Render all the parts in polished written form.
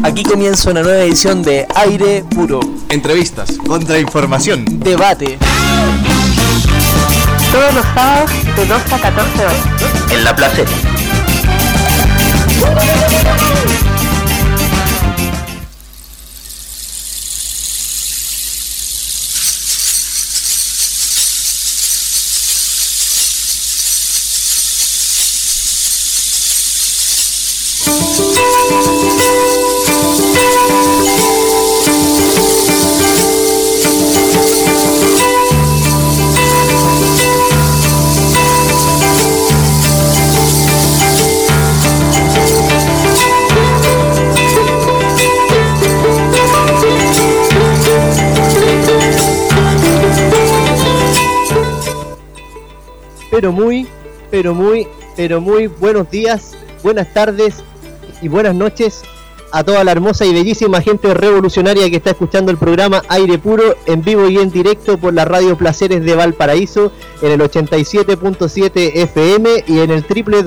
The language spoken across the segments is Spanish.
Aquí comienza una nueva edición de Aire Puro. Entrevistas, contrainformación, debate. Todos los sábados de 12 a 14 horas. En La Placeta. Pero muy buenos días, buenas tardes y buenas noches a toda la hermosa y bellísima gente revolucionaria que está escuchando el programa Aire Puro en vivo y en directo por la Radio Placeres de Valparaíso en el 87.7 FM y en el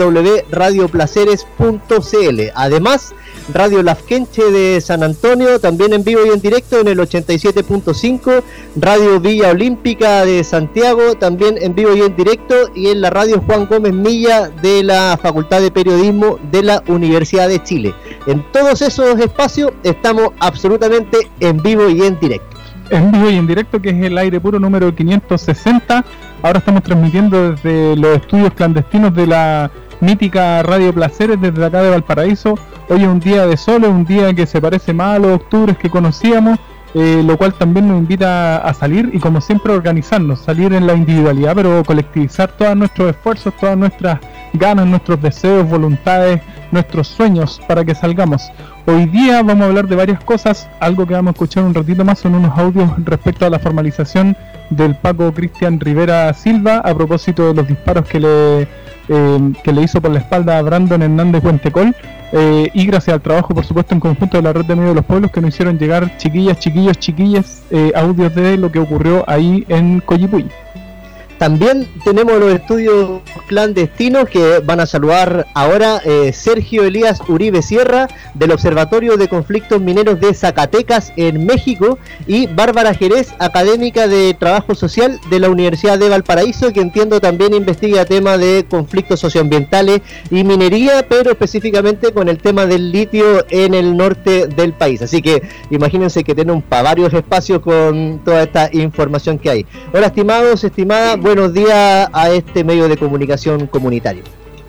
www.radioplaceres.cl. Además, Radio Lafkenche de San Antonio, también en vivo y en directo en el 87.5, Radio Villa Olímpica de Santiago, también en vivo y en directo, y en la Radio Juan Gómez Milla de la Facultad de Periodismo de la Universidad de Chile. En todos esos espacios estamos absolutamente en vivo y en directo. En vivo y en directo, que es el Aire Puro número 560. Ahora estamos transmitiendo desde los estudios clandestinos de la mítica Radio Placeres desde acá de Valparaíso. Hoy es un día de sol, es un día que se parece más a los octubres que conocíamos, lo cual también nos invita a salir y, como siempre, organizarnos, salir en la individualidad, pero colectivizar todos nuestros esfuerzos, todas nuestras ganas, nuestros deseos, voluntades, nuestros sueños para que salgamos. Hoy día vamos a hablar de varias cosas. Algo que vamos a escuchar un ratito más son unos audios respecto a la formalización del Paco Cristian Rivera Silva a propósito de los disparos que le hizo por la espalda a Brandon Hernández Huentecol, y gracias al trabajo, por supuesto, en conjunto de la Red de Medios de los Pueblos, que nos hicieron llegar chiquillas, audios de lo que ocurrió ahí en Coyipulli. También tenemos los estudios clandestinos que van a saludar ahora Sergio Elías Uribe Sierra del Observatorio de Conflictos Mineros de Zacatecas en México, y Bárbara Jerez, académica de Trabajo Social de la Universidad de Valparaíso, que entiendo también investiga temas de conflictos socioambientales y minería, pero específicamente con el tema del litio en el norte del país. Así que imagínense que tenemos para varios espacios con toda esta información que hay. Hola, estimados, estimadas, buenos días a este medio de comunicación comunitario.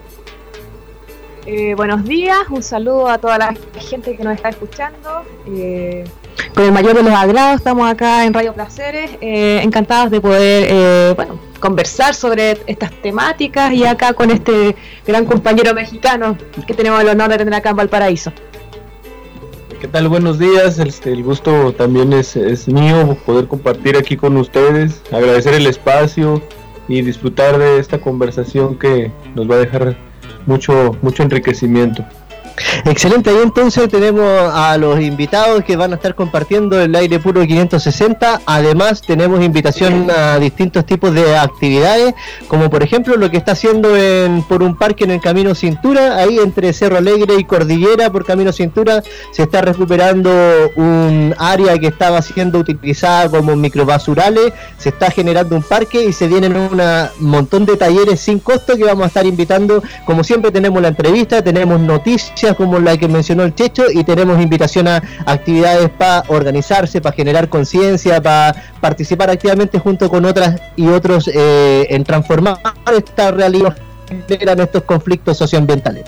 Buenos días, un saludo a toda la gente que nos está escuchando. Con el mayor de los agrados estamos acá en Radio Placeres, encantadas de poder conversar sobre estas temáticas, y acá con este gran compañero mexicano que tenemos el honor de tener acá en Valparaíso. ¿Qué tal? Buenos días, el gusto también es mío poder compartir aquí con ustedes, agradecer el espacio y disfrutar de esta conversación que nos va a dejar mucho enriquecimiento. Excelente, ahí entonces tenemos a los invitados que van a estar compartiendo el Aire Puro 560. Además tenemos invitación a distintos tipos de actividades, como por ejemplo lo que está haciendo por un parque en el Camino Cintura, ahí entre Cerro Alegre y Cordillera. Por Camino Cintura se está recuperando un área que estaba siendo utilizada como microbasurales, se está generando un parque y se vienen un montón de talleres sin costo que vamos a estar invitando. Como siempre tenemos la entrevista, tenemos noticias como la que mencionó el Checho, y tenemos invitación a actividades para organizarse, para generar conciencia, para participar activamente junto con otras y otros en transformar esta realidad que generan estos conflictos socioambientales.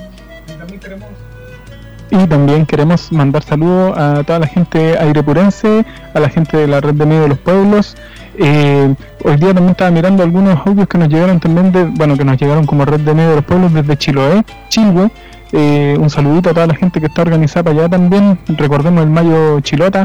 Y también queremos mandar saludos a toda la gente airepurense, a la gente de la Red de Medios de los Pueblos. Hoy día también estaba mirando algunos audios que nos llegaron también que nos llegaron como Red de Medios de los Pueblos desde Chiloé, Chilhue. Un saludito a toda la gente que está organizada para allá también. Recordemos el Mayo Chilota,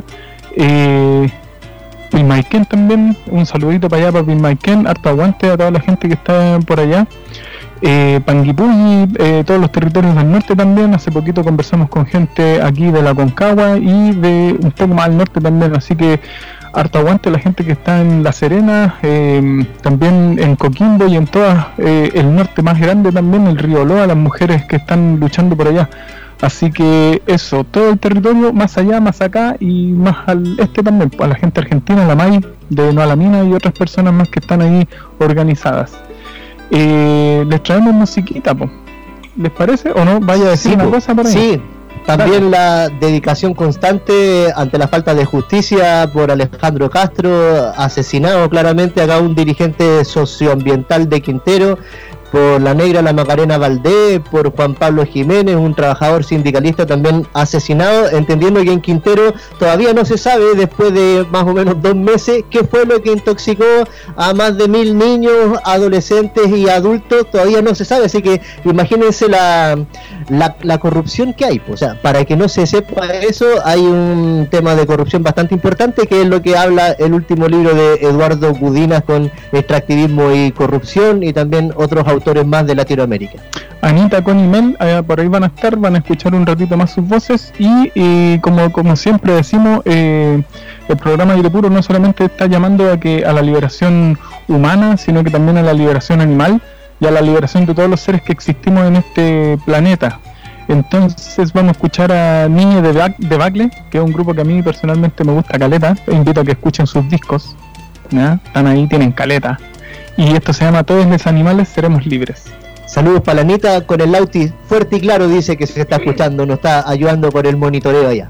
Pilmaiquén también, un saludito para allá, para Pilmaiquén, harto aguante a toda la gente que está por allá. Panguipulli, todos los territorios del norte también. Hace poquito conversamos con gente aquí de la Concagua y de un poco más al norte también, así que harto aguante la gente que está en La Serena, también en Coquimbo y en toda el norte más grande también, el Río Loa, las mujeres que están luchando por allá. Así que eso, todo el territorio, más allá, más acá y más al este también, a la gente argentina, la MAI de No a la Mina y otras personas más que están ahí organizadas. Les traemos musiquita, po. ¿Les parece? ¿O no? Vaya a decir una cosa para ahí. Sí, también la dedicación constante ante la falta de justicia por Alejandro Castro, asesinado claramente acá un dirigente socioambiental de Quintero, por la negra La Macarena Valdés, por Juan Pablo Jiménez, un trabajador sindicalista también asesinado, entendiendo que en Quintero todavía no se sabe, después de más o menos 2 meses, qué fue lo que intoxicó a más de 1000 niños, adolescentes y adultos, todavía no se sabe, así que imagínense la corrupción que hay. O sea, para que no se sepa eso, hay un tema de corrupción bastante importante, que es lo que habla el último libro de Eduardo Gudinas con extractivismo y corrupción, y también otros autores más de Latinoamérica. Anita, Connie y Mel, por ahí van a estar, van a escuchar un ratito más sus voces y como siempre decimos, el programa Aire Puro no solamente está llamando a la liberación humana, sino que también a la liberación animal y a la liberación de todos los seres que existimos en este planeta. Entonces vamos a escuchar a Niñe de Bacle, que es un grupo que a mí personalmente me gusta caleta, invito a que escuchen sus discos, ¿ya? Están ahí, tienen caleta. Y esto se llama Todos los animales seremos libres. Saludos para la Anita con el Lauti fuerte y claro, dice que se está escuchando, nos está ayudando con el monitoreo allá.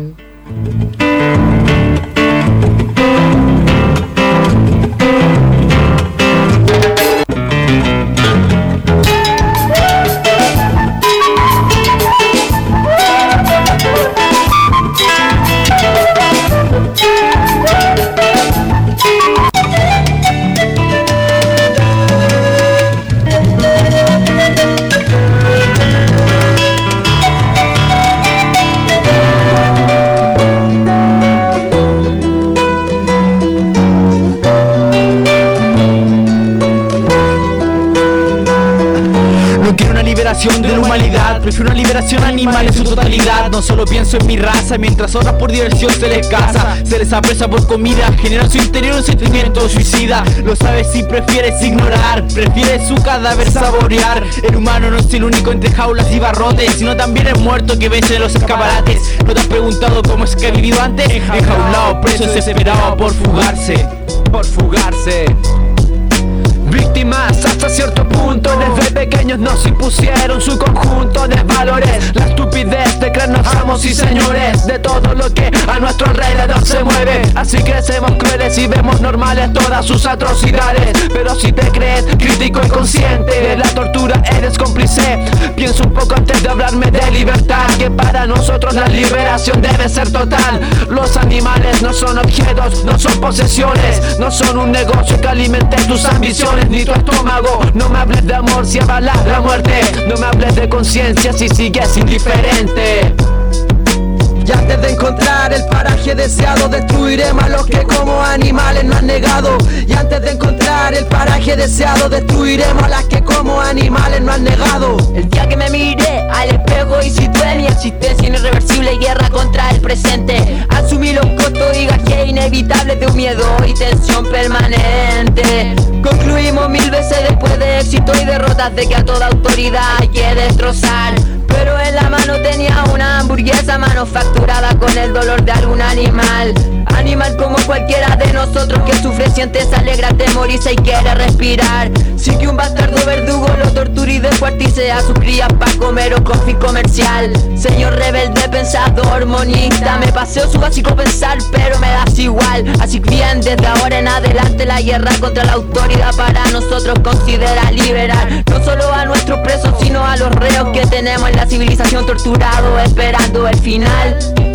De la humanidad, prefiero una liberación animal en su totalidad. No solo pienso en mi raza, mientras otras por diversión se les caza, se les apresa por comida, genera en su interior un sentimiento suicida. Lo sabes si prefieres ignorar, prefieres su cadáver saborear. El humano no es el único entre jaulas y barrotes, sino también el muerto que ves en los escaparates. ¿No te has preguntado cómo es que ha vivido antes? Enjaulado, preso, desesperado por fugarse. Víctimas hasta cierto punto, desde pequeños nos impusieron su conjunto de valores. La estupidez de creernos amos y señores de todo lo que a nuestro alrededor se mueve. Así crecemos crueles y vemos normales todas sus atrocidades. Pero si te crees crítico y consciente de la tortura, eres cómplice. Piensa un poco antes de hablarme de libertad, que para nosotros la liberación debe ser total. Los animales no son objetos, no son posesiones, no son un negocio que alimente tus ambiciones ni tu estómago. No me hables de amor si avalas la muerte, no me hables de conciencia si sigues indiferente. Y antes de encontrar el paraje deseado, destruiremos a los que como animales no han negado. Y antes de encontrar el paraje deseado, destruiremos a las que como animales no han negado. El día que me miré al espejo y situé mi existencia irreversible y guerra contra el presente, asumí los costos y gajé inevitables de un miedo y tensión permanente. Concluimos 1000 veces después de éxito y derrotas de que a toda autoridad hay que destrozar. Pero en la mano tenía una hamburguesa manufacturada con el dolor de algún animal. Animal como cualquiera de nosotros que sufre, siente, se alegra, atemoriza y quiere respirar. Sí que un bastardo verdugo lo tortura y descuartice a sus crías pa' comer o con fin comercial. Señor rebelde, pensador, monista, me paseo su básico pensar, pero me das igual. Así que bien, desde ahora en adelante la guerra contra la autoridad para nosotros considera liberar no solo a nuestros presos, sino a los reos que tenemos en la civilización, torturado, esperando el final.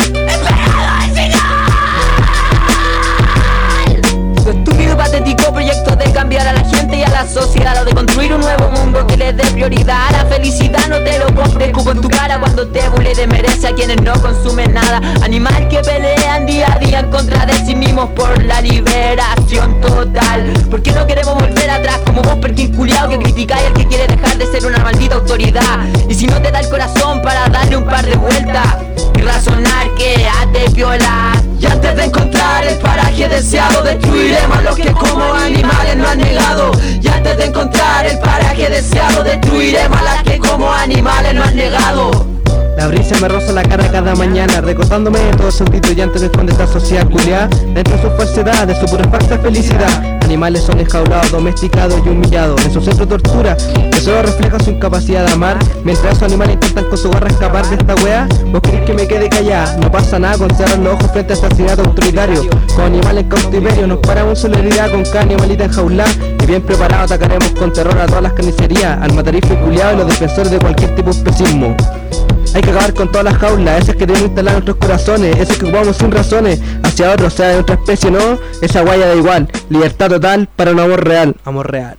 Tu estúpido y patético proyecto de cambiar a la gente y a la sociedad, o de construir un nuevo mundo que le dé prioridad a la felicidad, no te lo compres, escupo en tu cara cuando te burle de merece a quienes no consumen nada. Animal que pelean día a día en contra de sí mismos por la liberación total. ¿Por qué no queremos volver atrás como vos, perkin culiao, que criticáis al que quiere dejar de ser una maldita autoridad? Y si no te da el corazón para darle un par de vueltas y razonar, quédate piola. Y antes de encontrar el paraje deseado, destruiremos a los que como animales no han negado. Y antes de encontrar el paraje deseado, destruiremos a las que como animales no han negado. La brisa me roza la cara cada mañana, recordándome de todo sentido y antes de esconde esta sociedad culiada. Dentro de su falsedad, de su pura falsa felicidad. Animales son enjaulados, domesticados y humillados. En su centro tortura, que solo refleja su incapacidad de amar. Mientras esos animales intentan con su garra escapar de esta wea, ¿vos querés que me quede callada? No pasa nada con cerrar los ojos frente a asesinato autoritario. Con animales en cautiverio nos paramos en solidaridad con cada animalita enjaulada. Y bien preparado atacaremos con terror a todas las carnicerías, al matarife culiado y los defensores de cualquier tipo de especismo. Hay que acabar con todas las jaulas, esas que deben instalar en nuestros corazones, esas que ocupamos sin razones, hacia otros, sea de otra especie no, esa guaya da igual, libertad total para un amor real, amor real.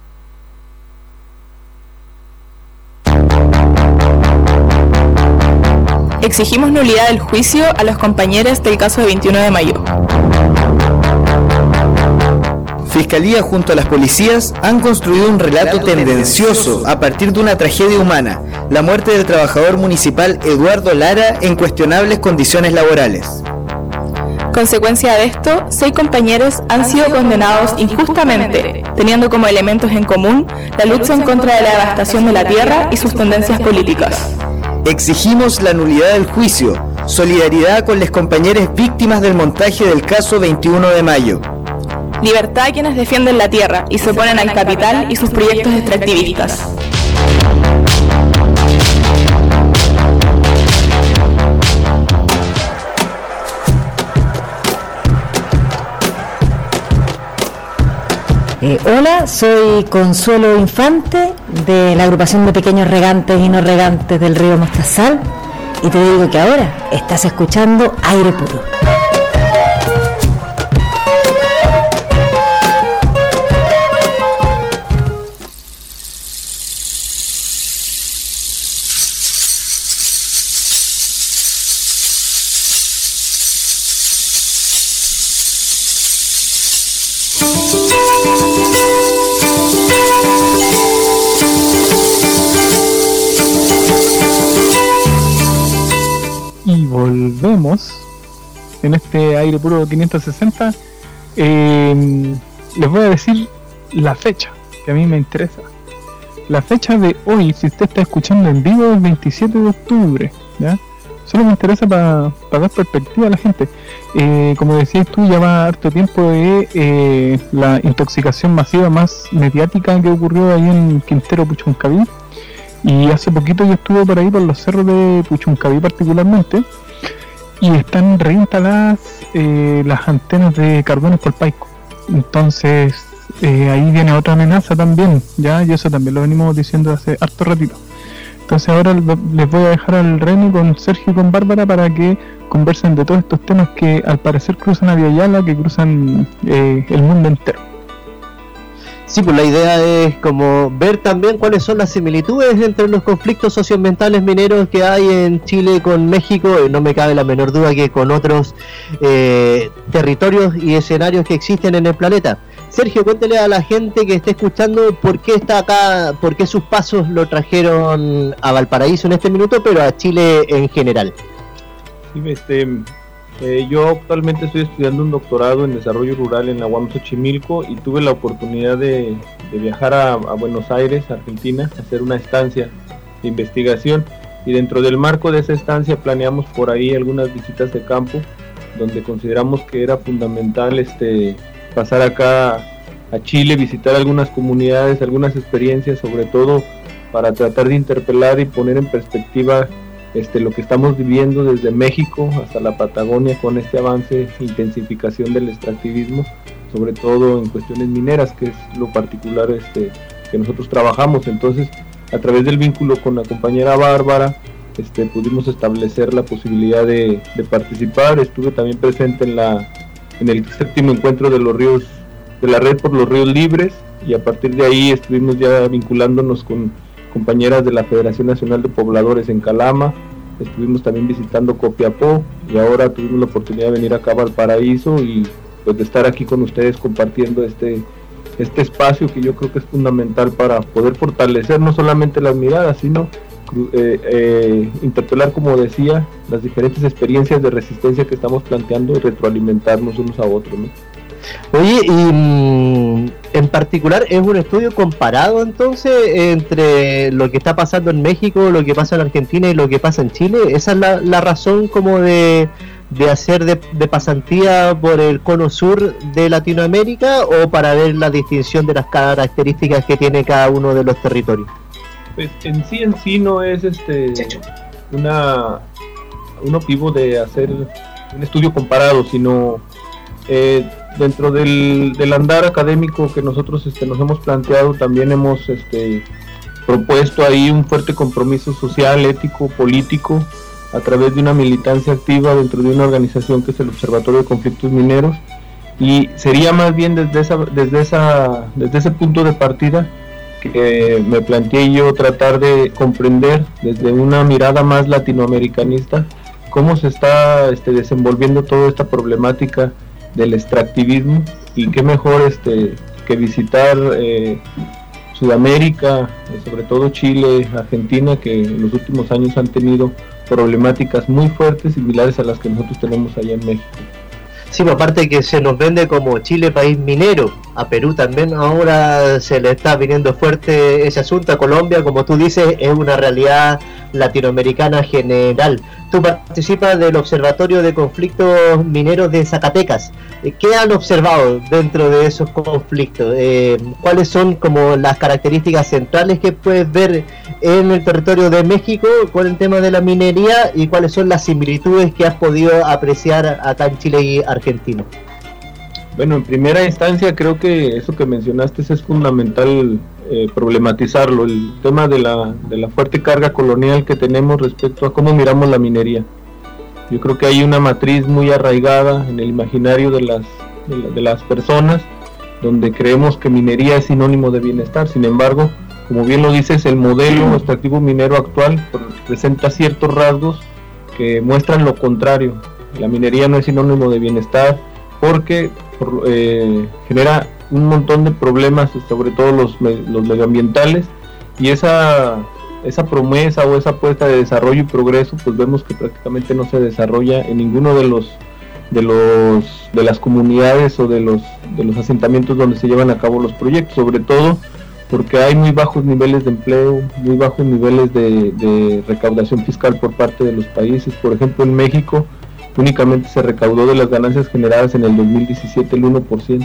Exigimos nulidad del juicio a los compañeros del caso de 21 de mayo. Fiscalía junto a las policías han construido un relato tendencioso a partir de una tragedia humana, la muerte del trabajador municipal Eduardo Lara en cuestionables condiciones laborales. Consecuencia de esto, 6 compañeros han sido condenados injustamente, teniendo como elementos en común la lucha en contra de la devastación de la tierra y sus tendencias políticas. Exigimos la nulidad del juicio, solidaridad con las compañeras víctimas del montaje del caso 21 de mayo. Libertad a quienes defienden la tierra y se oponen al capital y sus proyectos extractivistas. Hola, soy Consuelo Infante de la agrupación de pequeños regantes y no regantes del río Mostazal y te digo que ahora estás escuchando Aire Puro. Y volvemos en este Aire Puro 560. Les voy a decir la fecha que a mí me interesa. La fecha de hoy, si usted está escuchando en vivo, es 27 de octubre, ¿ya? Solo me interesa para dar perspectiva a la gente. Como decías tú, ya va harto tiempo de la intoxicación masiva más mediática que ocurrió ahí en Quintero Puchuncaví. Y hace poquito yo estuve por ahí, por los cerros de Puchuncaví particularmente, y están reinstaladas las antenas de Carbones por Paico. Entonces ahí viene otra amenaza también, ya, y eso también lo venimos diciendo hace harto ratito. Entonces ahora les voy a dejar al René con Sergio y con Bárbara para que conversen de todos estos temas que al parecer cruzan a Viayala, que cruzan el mundo entero. Sí, pues la idea es como ver también cuáles son las similitudes entre los conflictos socioambientales mineros que hay en Chile con México, y no me cabe la menor duda que con otros territorios y escenarios que existen en el planeta. Sergio, cuéntale a la gente que esté escuchando por qué está acá, por qué sus pasos lo trajeron a Valparaíso en este minuto, pero a Chile en general. Sí, yo actualmente estoy estudiando un doctorado en desarrollo rural en la UAM Xochimilco y tuve la oportunidad de viajar a Buenos Aires, Argentina, a hacer una estancia de investigación, y dentro del marco de esa estancia planeamos por ahí algunas visitas de campo donde consideramos que era fundamental pasar acá a Chile, visitar algunas comunidades, algunas experiencias, sobre todo para tratar de interpelar y poner en perspectiva lo que estamos viviendo desde México hasta la Patagonia con este avance e intensificación del extractivismo, sobre todo en cuestiones mineras, que es lo particular que nosotros trabajamos. Entonces, a través del vínculo con la compañera Bárbara, pudimos establecer la posibilidad de participar. Estuve también presente en el 7º encuentro de los ríos, de la red por los ríos libres, y a partir de ahí estuvimos ya vinculándonos con compañeras de la Federación Nacional de Pobladores en Calama. Estuvimos también visitando Copiapó y ahora tuvimos la oportunidad de venir acá a Valparaíso y pues de estar aquí con ustedes compartiendo este espacio que yo creo que es fundamental para poder fortalecer no solamente las miradas, sino interpelar, como decía, las diferentes experiencias de resistencia que estamos planteando y retroalimentarnos unos a otros, ¿no? Oye, y En particular, ¿es un estudio comparado entonces entre lo que está pasando en México, lo que pasa en Argentina y lo que pasa en Chile? ¿Esa es la razón como de hacer de pasantía por el cono sur de Latinoamérica, o para ver la distinción de las características que tiene cada uno de los territorios? Pues en sí no es un objetivo de hacer un estudio comparado, sino dentro del andar académico que nosotros nos hemos planteado, también hemos propuesto ahí un fuerte compromiso social, ético, político, a través de una militancia activa dentro de una organización que es el Observatorio de Conflictos Mineros, y sería más bien desde ese punto de partida que me planteé yo tratar de comprender desde una mirada más latinoamericanista cómo se está desenvolviendo toda esta problemática del extractivismo, y qué mejor que visitar Sudamérica, sobre todo Chile, Argentina, que en los últimos años han tenido problemáticas muy fuertes, similares a las que nosotros tenemos allá en México. Sí, aparte que se nos vende como Chile país minero, a Perú también ahora se le está viniendo fuerte ese asunto, a Colombia, como tú dices, es una realidad latinoamericana general. Tú participas del Observatorio de Conflictos Mineros de Zacatecas. ¿Qué han observado dentro de esos conflictos? ¿Cuáles son como las características centrales que puedes ver en el territorio de México con el tema de la minería, y cuáles son las similitudes que has podido apreciar acá en Chile y Argentina? Bueno, en primera instancia creo que eso que mencionaste es fundamental problematizarlo, el tema de la fuerte carga colonial que tenemos respecto a cómo miramos la minería. Yo creo que hay una matriz muy arraigada en el imaginario de las personas, donde creemos que minería es sinónimo de bienestar. Sin embargo, como bien lo dices, el modelo extractivo minero actual presenta ciertos rasgos que muestran lo contrario. La minería no es sinónimo de bienestar, porque genera un montón de problemas, sobre todo los medioambientales, y esa promesa o esa apuesta de desarrollo y progreso, pues vemos que prácticamente no se desarrolla en ninguno de las comunidades o de los asentamientos donde se llevan a cabo los proyectos, sobre todo porque hay muy bajos niveles de empleo, muy bajos niveles de recaudación fiscal por parte de los países. Por ejemplo, en México únicamente se recaudó de las ganancias generadas en el 2017 el 1%.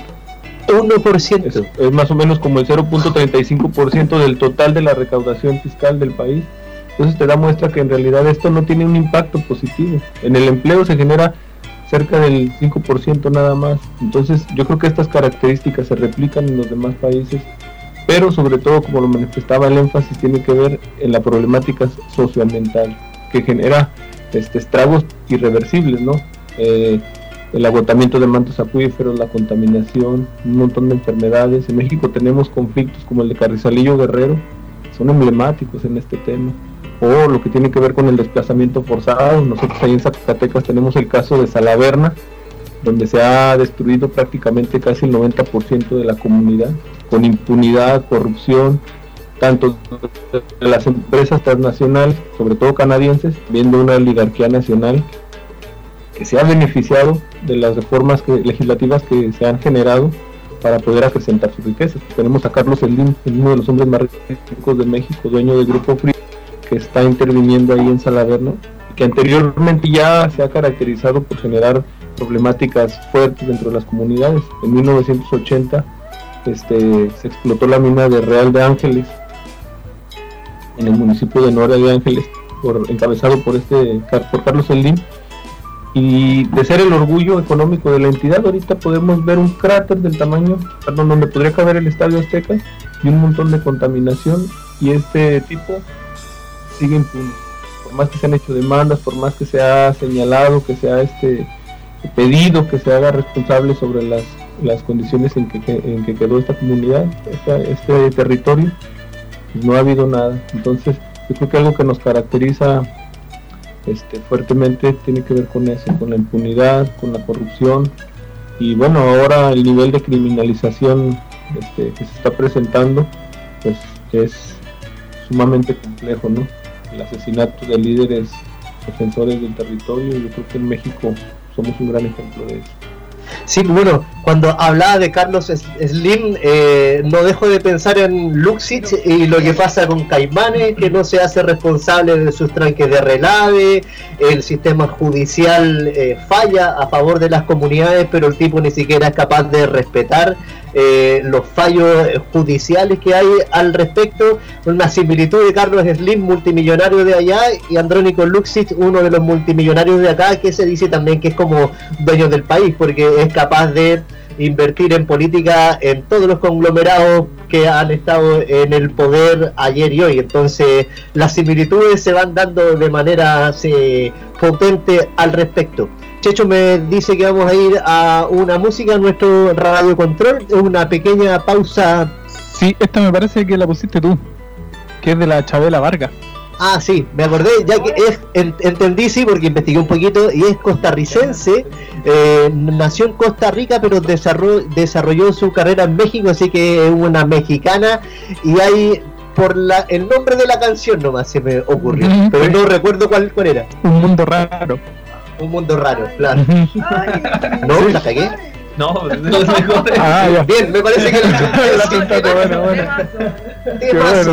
1%. Es más o menos como el 0.35% del total de la recaudación fiscal del país. Entonces te da muestra que en realidad esto no tiene un impacto positivo. En el empleo se genera cerca del 5% nada más. Entonces yo creo que estas características se replican en los demás países, pero sobre todo, como lo manifestaba, el énfasis tiene que ver en la problemática socioambiental que genera estragos irreversibles, ¿no? El agotamiento de mantos acuíferos, la contaminación, un montón de enfermedades. En México tenemos conflictos como el de Carrizalillo Guerrero, son emblemáticos en este tema, o lo que tiene que ver con el desplazamiento forzado. Nosotros ahí en Zacatecas tenemos el caso de Salaverna, donde se ha destruido prácticamente casi el 90% de la comunidad, con impunidad, corrupción, tanto de las empresas transnacionales, sobre todo canadienses, viendo una oligarquía nacional que se ha beneficiado de las reformas legislativas que se han generado para poder acrecentar sus riquezas. Tenemos a Carlos Slim, uno de los hombres más ricos de México, dueño del Grupo Free, que está interviniendo ahí en Salaverna, que anteriormente ya se ha caracterizado por generar problemáticas fuertes dentro de las comunidades. En 1980 se explotó la mina de Real de Ángeles en el municipio de Nora de Ángeles, encabezado por Carlos Slim, y de ser el orgullo económico de la entidad, ahorita podemos ver un cráter del tamaño, donde podría caber el Estadio Azteca, y un montón de contaminación, y este tipo sigue impune. Por más que se han hecho demandas, por más que se ha señalado, que se ha pedido que se haga responsable sobre las condiciones en que quedó esta comunidad, este territorio, pues no ha habido nada. Entonces yo creo que algo que nos caracteriza fuertemente tiene que ver con eso, con la impunidad, con la corrupción, y bueno, ahora el nivel de criminalización que se está presentando, pues es sumamente complejo, ¿no? El asesinato de líderes defensores del territorio, yo creo que en México somos un gran ejemplo de eso. Sí, bueno, cuando hablaba de Carlos Slim, no dejo de pensar en Luxich y lo que pasa con Caimanes, que no se hace responsable de sus tranques de relave, el sistema judicial falla a favor de las comunidades, pero el tipo ni siquiera es capaz de respetar los fallos judiciales que hay al respecto. Una similitud de Carlos Slim, multimillonario de allá, y Andrónico Luxich, uno de los multimillonarios de acá, que se dice también que es como dueño del país, porque es capaz de invertir en política en todos los conglomerados que han estado en el poder ayer y hoy. Entonces las similitudes se van dando de manera potente al respecto. Checho me dice que vamos a ir a una música en nuestro radio control, una pequeña pausa. Sí, esta me parece que la pusiste tú, que es de la Chabela Vargas. Ah, sí, me acordé, ya que entendí, sí, porque investigué un poquito, y es costarricense, nació en Costa Rica, pero desarrolló su carrera en México, así que es una mexicana, y hay, por el nombre de la canción nomás se me ocurrió, pero no recuerdo cuál era. Un mundo raro. Un mundo raro, claro. ¿No? ¿La cagué? No, no es mejor. Bien, me parece que la pintaste, bueno. ¿Qué pasó?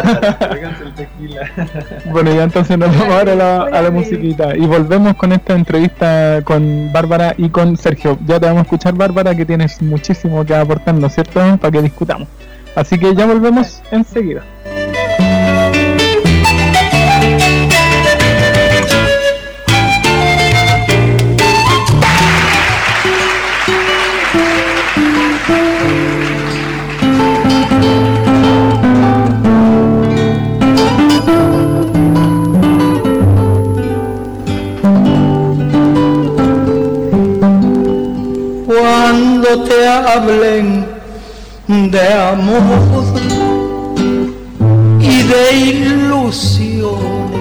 Bueno, ya entonces nos vamos ahora a la musiquita y volvemos con esta entrevista con Bárbara y con Sergio. Ya te vamos a escuchar, Bárbara, que tienes muchísimo que aportarnos, ¿cierto? Para que discutamos. Así que ya volvemos enseguida. Cuando te hablen de amor y de ilusiones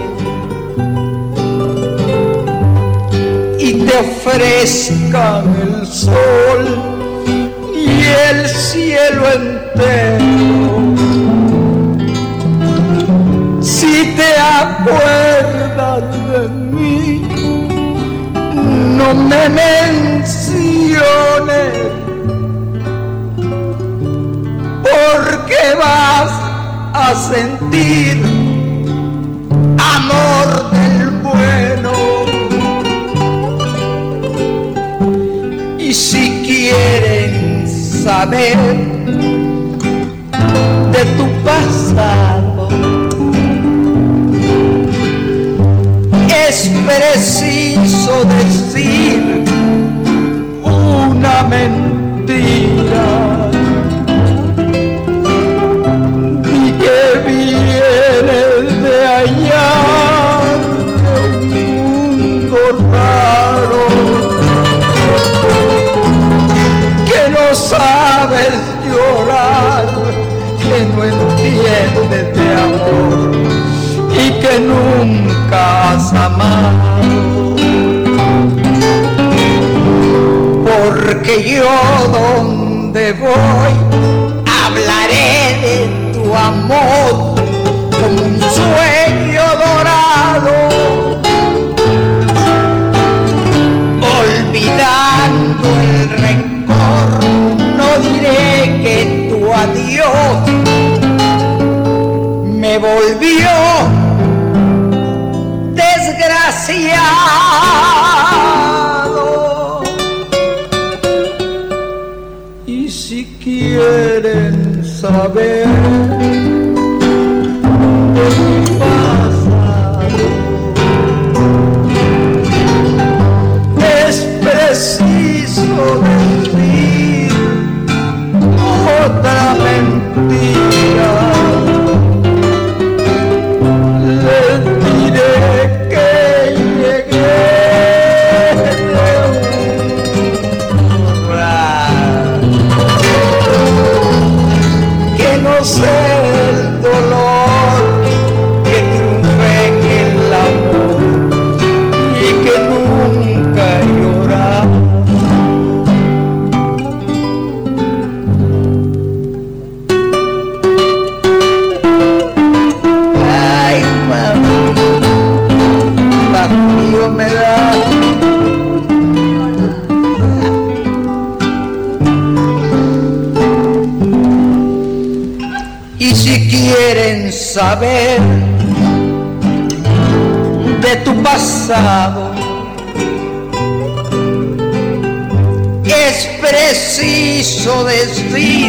y te ofrezcan el sol y el cielo entero, si te acuerdas de mí, no me menciones, porque vas a sentir amor del bueno. Y si quieren saber de tu pasado, es preciso decir una mentira, y que vienes de allá, de un mundo raro, que no sabes llorar, que no entiendes de amor y que nunca has amado. Porque yo donde voy hablaré de tu amor como un sueño dorado, olvidando el rencor, no diré que tu adiós me volvió desgraciado. Y si quieren saber de mi pasado, es preciso decir otra mentira. Les diré que llegué de un lugar que no sé el dolor, que triunfé en el amor y que nunca he llorado. Ay, mami, vacío me da. saber de tu pasado. Es preciso decir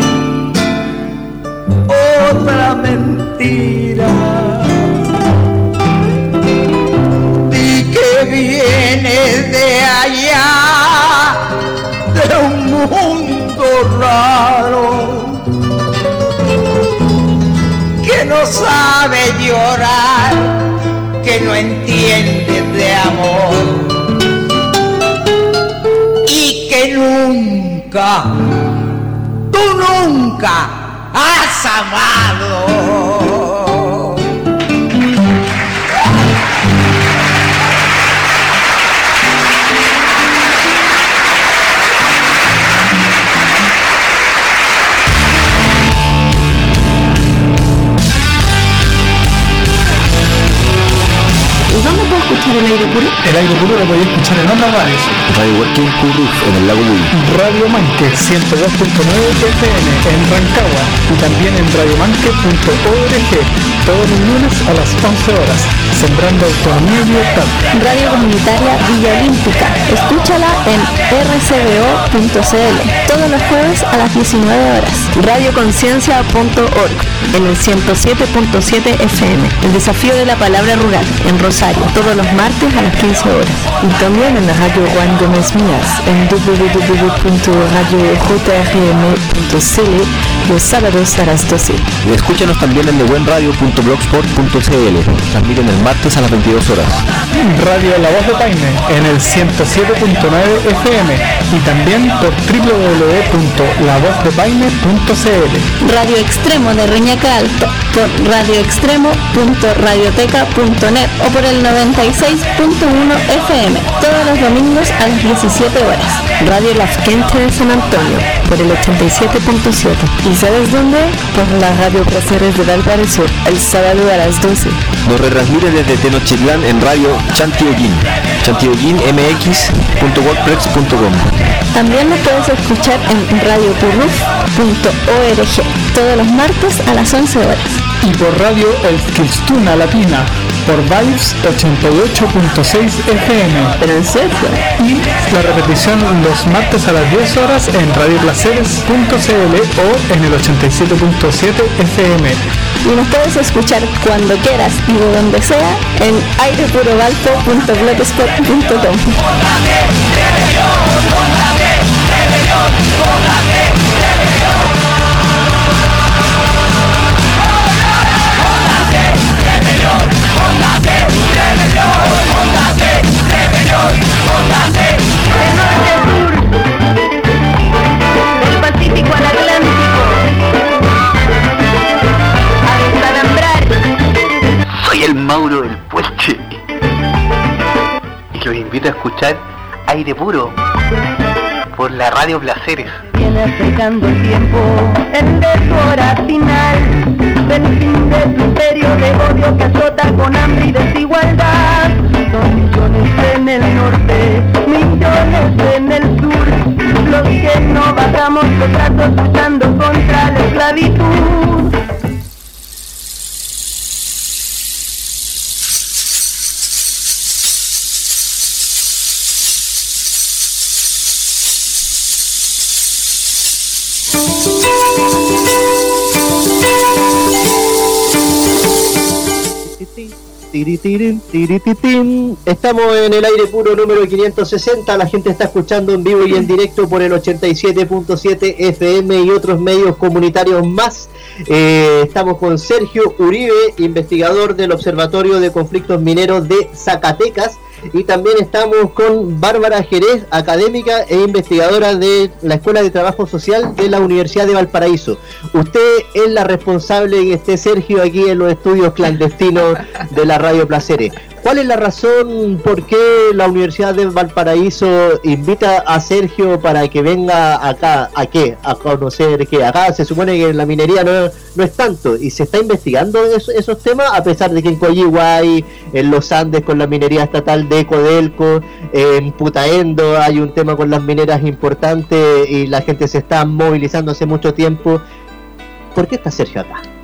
otra mentira. Di que vienes de allá, de un mundo raro, que no sabe llorar, que no entiende de amor y que nunca, tú nunca has amado. ¿Dónde puedo escuchar el aire puro? El aire puro lo podéis escuchar en otras radios. Radio Working Curruf en el Lago Buy. Radio Manque 102.9 FM en Rancagua y también en radiomanque.org todos los lunes a las 11 horas. Sembrando autonomía y libertad. Radio Comunitaria Villa Olímpica. Escúchala en rcbo.cl todos los jueves a las 19 horas. Radioconciencia.org en el 107.7 FM. El desafío de la palabra rural en Rosario, todos los martes a las 15 horas. Y también en la radio Juan Gómez Mías en www.radiojrm.cl los sábados a las 12. Y escúchanos también en thebuenradio.blogspot.cl. Transmiten el martes a las 22 horas. Radio La Voz de Paine en el 107.9 FM y también por www.lavozdepaine.cl. Radio Extremo de Reñaca Alto por radioextremo.radioteca.net o por el 96.1 FM todos los domingos a las 17 horas. Radio Lafquenche de San Antonio por el 87.7. ¿Y sabes dónde? Por la Radio Placeres de Valparaíso el sábado a las 12. Nos retransmite desde Tenochtitlán en Radio Chantiuquín, chantiuquinmx.wordpress.com. También nos puedes escuchar en radiopurruf.org todos los martes a las 11 horas. Y por Radio Eskilstuna Latina por Vibes 88.6 FM en el centro. Y la repetición los martes a las 10 horas en radioplaceres.cl o en el 87.7 FM. Y nos puedes escuchar cuando quieras y de donde sea en airepurobalto.blogspot.com. Del Pacífico al Atlántico, a desalambrar. Soy el Mauro del Puente y los invito a escuchar Aire Puro por la Radio Placeres. Viene acercando el tiempo, el de su hora final, del fin del imperio de odio que azota con hambre y desigualdad. Son millones en el norte, millones en el sur, los que no bajamos los brazos luchando contra la esclavitud. Estamos en el aire puro número 560. La gente está escuchando en vivo y en directo por el 87.7 FM y otros medios comunitarios más. Estamos con Sergio Uribe, investigador del Observatorio de Conflictos Mineros de Zacatecas, y también estamos con Bárbara Jerez, académica e investigadora de la Escuela de Trabajo Social de la Universidad de Valparaíso. Usted es la responsable de que esté Sergio aquí en los estudios clandestinos de la Radio Placeres. ¿Cuál es la razón por qué la Universidad de Valparaíso invita a Sergio para que venga acá? ¿A qué? A conocer que acá se supone que la minería no es tanto, y se está investigando esos temas, a pesar de que en Coyihuay, en los Andes con la minería estatal de Codelco, en Putaendo hay un tema con las mineras importantes y la gente se está movilizando hace mucho tiempo. ¿Por qué está Sergio acá?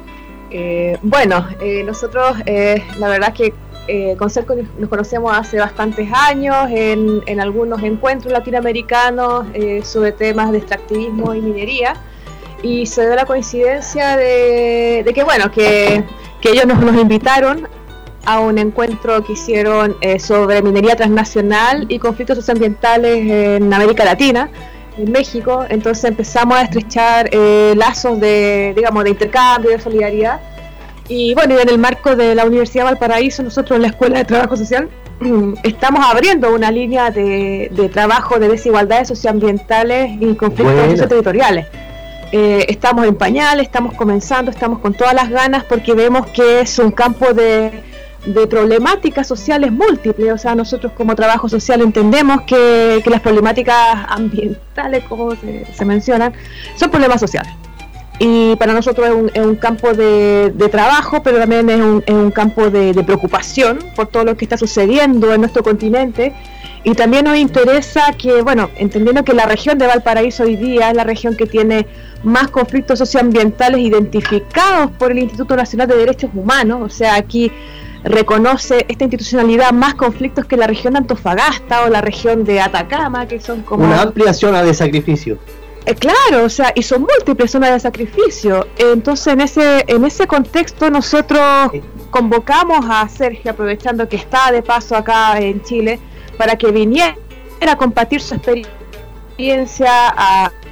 Nosotros la verdad es que con Cerco nos conocemos hace bastantes años en algunos encuentros latinoamericanos sobre temas de extractivismo y minería, y se dio la coincidencia de que ellos nos invitaron a un encuentro que hicieron sobre minería transnacional y conflictos socioambientales en América Latina, en México. Entonces empezamos a estrechar lazos de intercambio, de solidaridad. Y bueno, y en el marco de la Universidad de Valparaíso, nosotros en la Escuela de Trabajo Social estamos abriendo una línea de trabajo de desigualdades socioambientales y conflictos socioterritoriales. Estamos en pañales, estamos comenzando, estamos con todas las ganas porque vemos que es un campo de problemáticas sociales múltiples. O sea, nosotros como trabajo social entendemos que las problemáticas ambientales, como se mencionan, son problemas sociales. Y para nosotros es un campo de trabajo, pero también es un campo de preocupación por todo lo que está sucediendo en nuestro continente. Y también nos interesa que, entendiendo que la región de Valparaíso hoy día es la región que tiene más conflictos socioambientales identificados por el Instituto Nacional de Derechos Humanos. O sea, aquí reconoce esta institucionalidad más conflictos que la región de Antofagasta o la región de Atacama, que son como una amplia zona de sacrificio. Claro, o sea, y son múltiples zonas de sacrificio. Entonces, en ese contexto nosotros convocamos a Sergio, aprovechando que está de paso acá en Chile, para que viniera a compartir su experiencia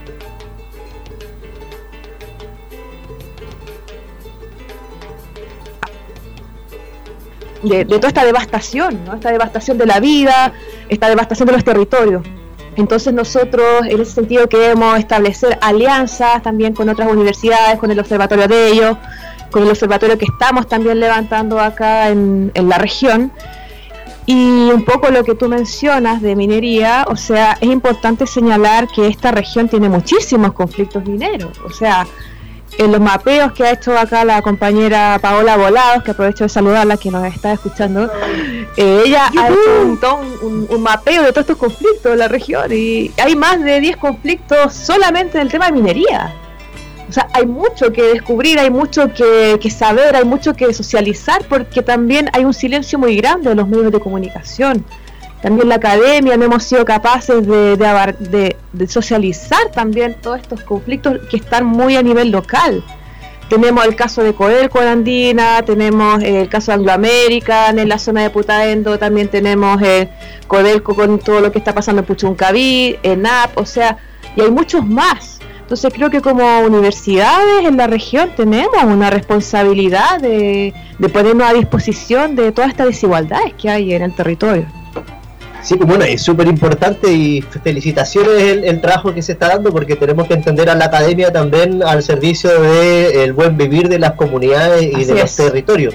de toda esta devastación, ¿no? Esta devastación de la vida, esta devastación de los territorios. Entonces nosotros en ese sentido queremos establecer alianzas también con otras universidades, con el observatorio de ellos, con el observatorio que estamos también levantando acá en la región. Y un poco lo que tú mencionas de minería, o sea, es importante señalar que esta región tiene muchísimos conflictos mineros. O sea, en los mapeos que ha hecho acá la compañera Paola Volados, que aprovecho de saludarla, que nos está escuchando, ella ha hecho un mapeo de todos estos conflictos de la región, y hay más de 10 conflictos solamente en el tema de minería. O sea, hay mucho que descubrir, hay mucho que saber, hay mucho que socializar, porque también hay un silencio muy grande de los medios de comunicación. También la academia no hemos sido capaces de socializar también todos estos conflictos que están muy a nivel local. Tenemos el caso de Codelco en Andina, tenemos el caso de Anglo American en la zona de Putaendo, también tenemos Codelco con todo lo que está pasando en Puchuncaví, en ENAP, o sea, y hay muchos más. Entonces creo que como universidades en la región tenemos una responsabilidad de ponernos a disposición de todas estas desigualdades que hay en el territorio. Sí, pues bueno, es súper importante y felicitaciones el trabajo que se está dando, porque tenemos que entender a la academia también al servicio del buen vivir de las comunidades y de los territorios.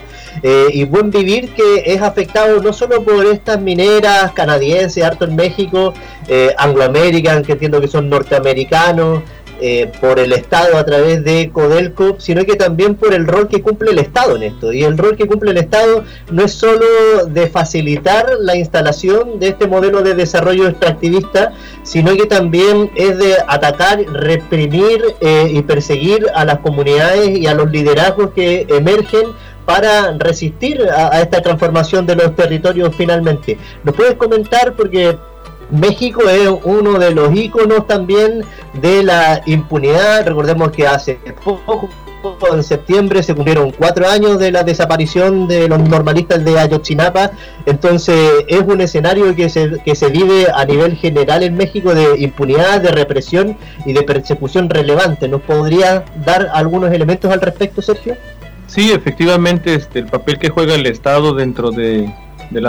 Y buen vivir que es afectado no solo por estas mineras canadienses, harto en México, Anglo American, que entiendo que son norteamericanos, por el Estado a través de Codelco, sino que también por el rol que cumple el Estado en esto. Y el rol que cumple el Estado no es solo de facilitar la instalación de este modelo de desarrollo extractivista, sino que también es de atacar, reprimir y perseguir a las comunidades y a los liderazgos que emergen para resistir a esta transformación de los territorios finalmente. ¿Nos puedes comentar? Porque México es uno de los íconos también de la impunidad. Recordemos que hace poco, en septiembre, se cumplieron 4 años de la desaparición de los normalistas de Ayotzinapa. Entonces es un escenario que se vive a nivel general en México de impunidad, de represión y de persecución relevante. ¿Nos podría dar algunos elementos al respecto, Sergio? Sí, efectivamente, el papel que juega el Estado dentro de la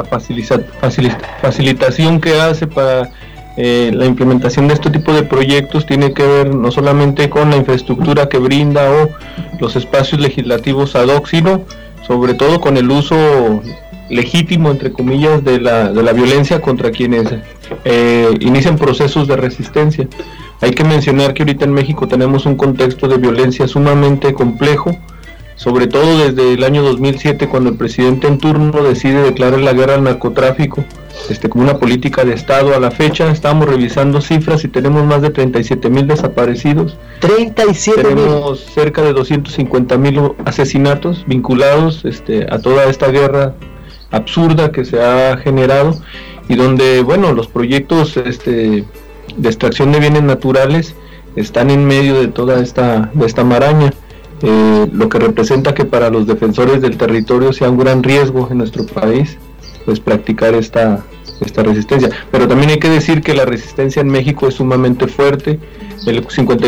facilitación que hace para la implementación de este tipo de proyectos tiene que ver no solamente con la infraestructura que brinda o los espacios legislativos ad hoc, sino sobre todo con el uso legítimo, entre comillas, de la violencia contra quienes inician procesos de resistencia. Hay que mencionar que ahorita en México tenemos un contexto de violencia sumamente complejo, sobre todo desde el año 2007, cuando el presidente en turno decide declarar la guerra al narcotráfico como una política de Estado. A la fecha estamos revisando cifras y tenemos más de 37,000 desaparecidos. 37,000. Tenemos cerca de 250,000 asesinatos vinculados a toda esta guerra absurda que se ha generado, y donde, bueno, los proyectos de extracción de bienes naturales están en medio de toda esta maraña, lo que representa que para los defensores del territorio sea un gran riesgo en nuestro país pues practicar esta resistencia. Pero también hay que decir que la resistencia en México es sumamente fuerte. El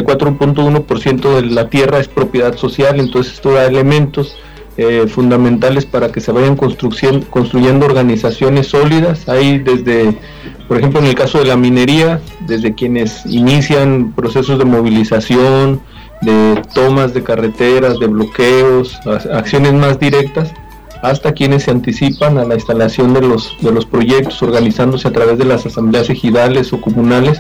54.1% de la tierra es propiedad social, entonces esto da elementos fundamentales para que se vayan construyendo organizaciones sólidas. Hay desde, por ejemplo, en el caso de la minería, desde quienes inician procesos de movilización, de tomas de carreteras, de bloqueos, acciones más directas, hasta quienes se anticipan a la instalación de los proyectos, organizándose a través de las asambleas ejidales o comunales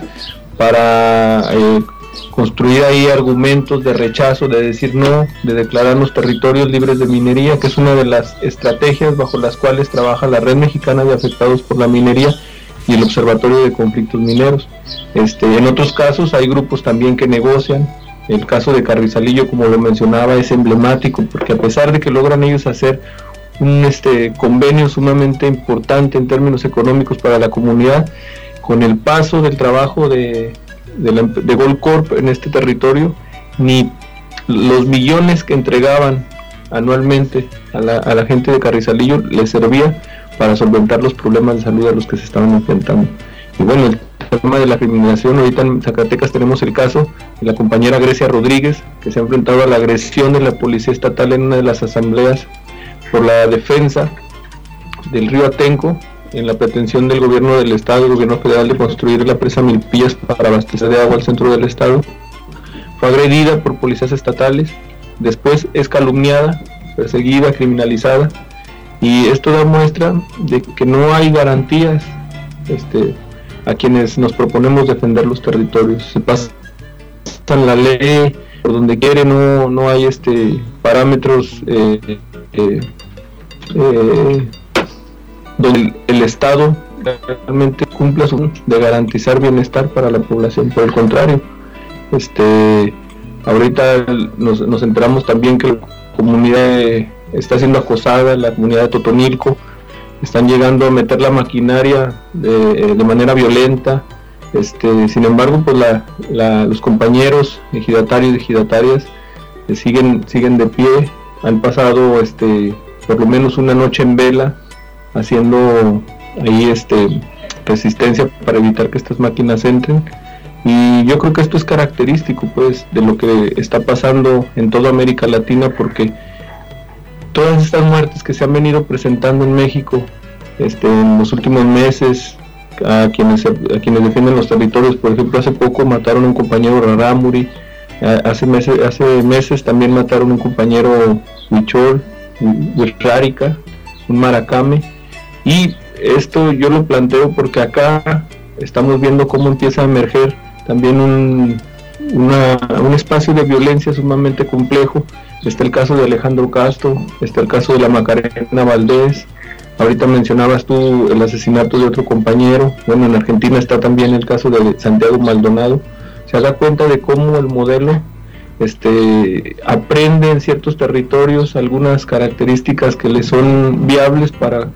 para construir ahí argumentos de rechazo, de decir no, de declarar los territorios libres de minería, que es una de las estrategias bajo las cuales trabaja la Red Mexicana de Afectados por la Minería y el Observatorio de Conflictos Mineros. En otros casos hay grupos también que negocian. El caso de Carrizalillo, como lo mencionaba, es emblemático, porque a pesar de que logran ellos hacer un convenio sumamente importante en términos económicos para la comunidad, con el paso del trabajo de Goldcorp en este territorio, ni los millones que entregaban anualmente a la gente de Carrizalillo les servía para solventar los problemas de salud a los que se estaban enfrentando. Y bueno, el tema de la criminalización, ahorita en Zacatecas tenemos el caso de la compañera Grecia Rodríguez, que se ha enfrentado a la agresión de la policía estatal en una de las asambleas por la defensa del río Atenco, en la pretensión del gobierno del estado, el gobierno federal, de construir la presa Milpillas para abastecer de agua al centro del estado. Fue agredida por policías estatales, después es calumniada, perseguida, criminalizada, y esto da muestra de que no hay garantías a quienes nos proponemos defender los territorios. Se pasan la ley por donde quiere, no hay parámetros donde el Estado realmente cumpla su de garantizar bienestar para la población. Por el contrario, ahorita nos enteramos también que la comunidad está siendo acosada, la comunidad de Totonilco, están llegando a meter la maquinaria de manera violenta. Sin embargo, pues los compañeros ejidatarios y ejidatarias siguen de pie. Han pasado por lo menos una noche en vela haciendo ahí resistencia para evitar que estas máquinas entren, y yo creo que esto es característico pues de lo que está pasando en toda América Latina, porque todas estas muertes que se han venido presentando en México en los últimos meses, a quienes defienden los territorios, por ejemplo, hace poco mataron a un compañero Rarámuri, hace meses también mataron a un compañero Huichol, Huirrárica, un maracame. Y esto yo lo planteo porque acá estamos viendo cómo empieza a emerger también un espacio de violencia sumamente complejo. Está el caso de Alejandro Castro, está el caso de la Macarena Valdés, ahorita mencionabas tú el asesinato de otro compañero. Bueno, en Argentina está también el caso de Santiago Maldonado. Se da cuenta de cómo el modelo aprende en ciertos territorios algunas características que le son viables para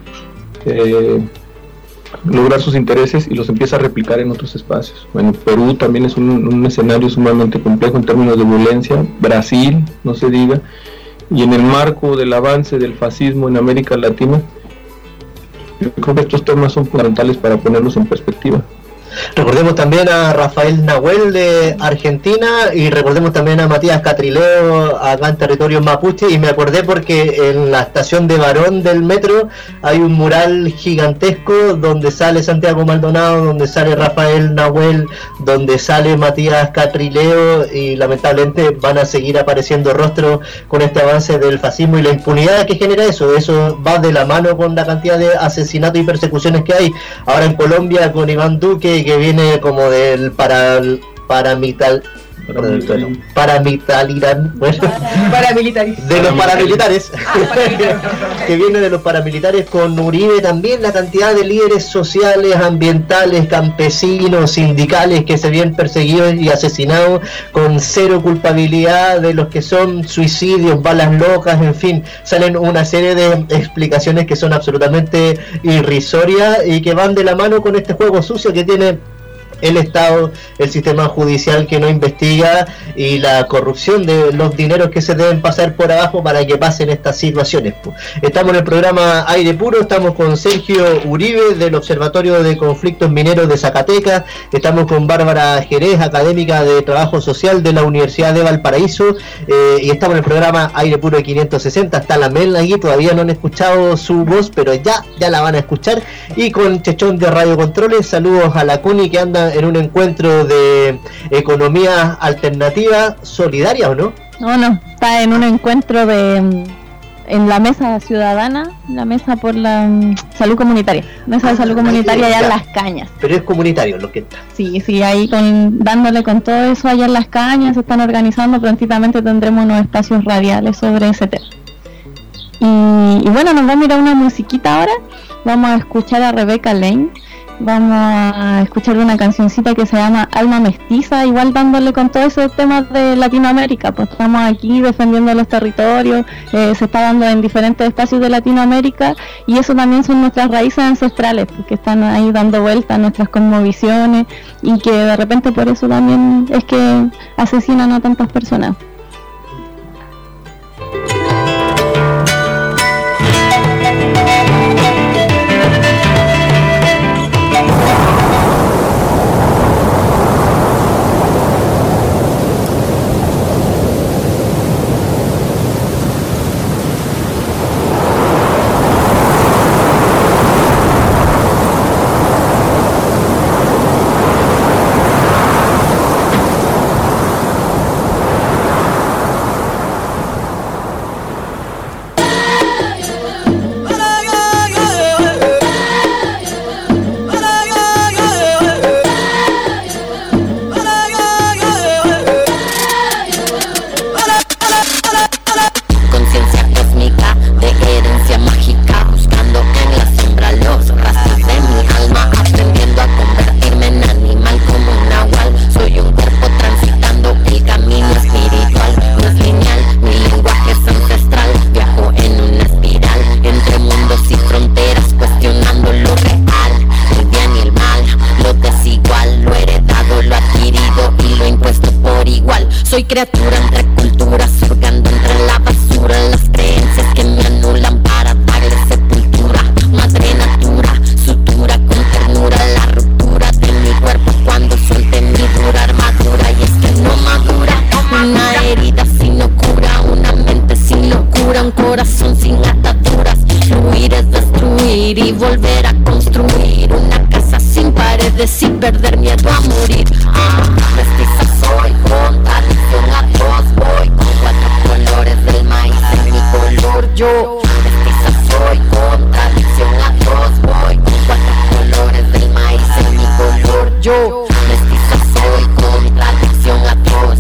lograr sus intereses, y los empieza a replicar en otros espacios. Bueno, Perú también es un escenario sumamente complejo en términos de violencia, Brasil, no se diga, y en el marco del avance del fascismo en América Latina, yo creo que estos temas son fundamentales para ponerlos en perspectiva. Recordemos también a Rafael Nahuel de Argentina, y recordemos también a Matías Catrileo acá en territorio mapuche. Y me acordé porque en la estación de Barón del metro hay un mural gigantesco donde sale Santiago Maldonado, donde sale Rafael Nahuel, donde sale Matías Catrileo, y lamentablemente van a seguir apareciendo rostros con este avance del fascismo y la impunidad que genera eso. Eso va de la mano con la cantidad de asesinatos y persecuciones que hay ahora en Colombia con Iván Duque, que viene como del De los paramilitares. Que viene de los paramilitares con Uribe también, la cantidad de líderes sociales, ambientales, campesinos, sindicales que se ven perseguidos y asesinados con cero culpabilidad, de los que son suicidios, balas locas, en fin, salen una serie de explicaciones que son absolutamente irrisorias y que van de la mano con este juego sucio que tiene el Estado, el sistema judicial que no investiga y la corrupción de los dineros que se deben pasar por abajo para que pasen estas situaciones. Estamos en el programa Aire Puro, estamos con Sergio Uribe del Observatorio de Conflictos Mineros de Zacatecas, estamos con Bárbara Jerez, académica de Trabajo Social de la Universidad de Valparaíso, y estamos en el programa Aire Puro de 560. Está la Mel aquí, todavía no han escuchado su voz, pero ya la van a escuchar, y con Chechón de Radio Controles. Saludos a la Cuni, que anda en un encuentro de economía alternativa solidaria, ¿o no? No, está en un encuentro en la mesa ciudadana, la mesa por la salud comunitaria, mesa de salud comunitaria allá en Las Cañas. Pero es comunitario lo que está. Sí, ahí dándole con todo eso allá en Las Cañas, se están organizando, prontamente tendremos unos espacios radiales sobre ese tema. Y bueno, nos vamos a ir a una musiquita ahora, vamos a escuchar a Rebecca Lane. Vamos a escuchar una cancioncita que se llama Alma Mestiza, igual dándole con todos esos temas de Latinoamérica, pues estamos aquí defendiendo los territorios, se está dando en diferentes espacios de Latinoamérica, y eso también son nuestras raíces ancestrales, porque están ahí dando vueltas nuestras cosmovisiones, y que de repente por eso también es que asesinan a tantas personas. Soy criatura entre culturas, surcando entre la basura, las creencias que me anulan para darle sepultura. Madre natura, sutura con ternura, la ruptura de mi cuerpo cuando suelte mi dura armadura. Y es que no madura una herida si no cura, una mente sin locura, un corazón sin ataduras. Fluir es destruir y volver a construir una casa sin paredes y perder miedo a morir. Mestiza soy, contradicción atroz, voy con 4 colores del maíz en mi color. Yo, mestiza soy, contradicción atroz, voy con 4 colores del maíz en mi color. Yo, mestiza soy, contradicción atroz,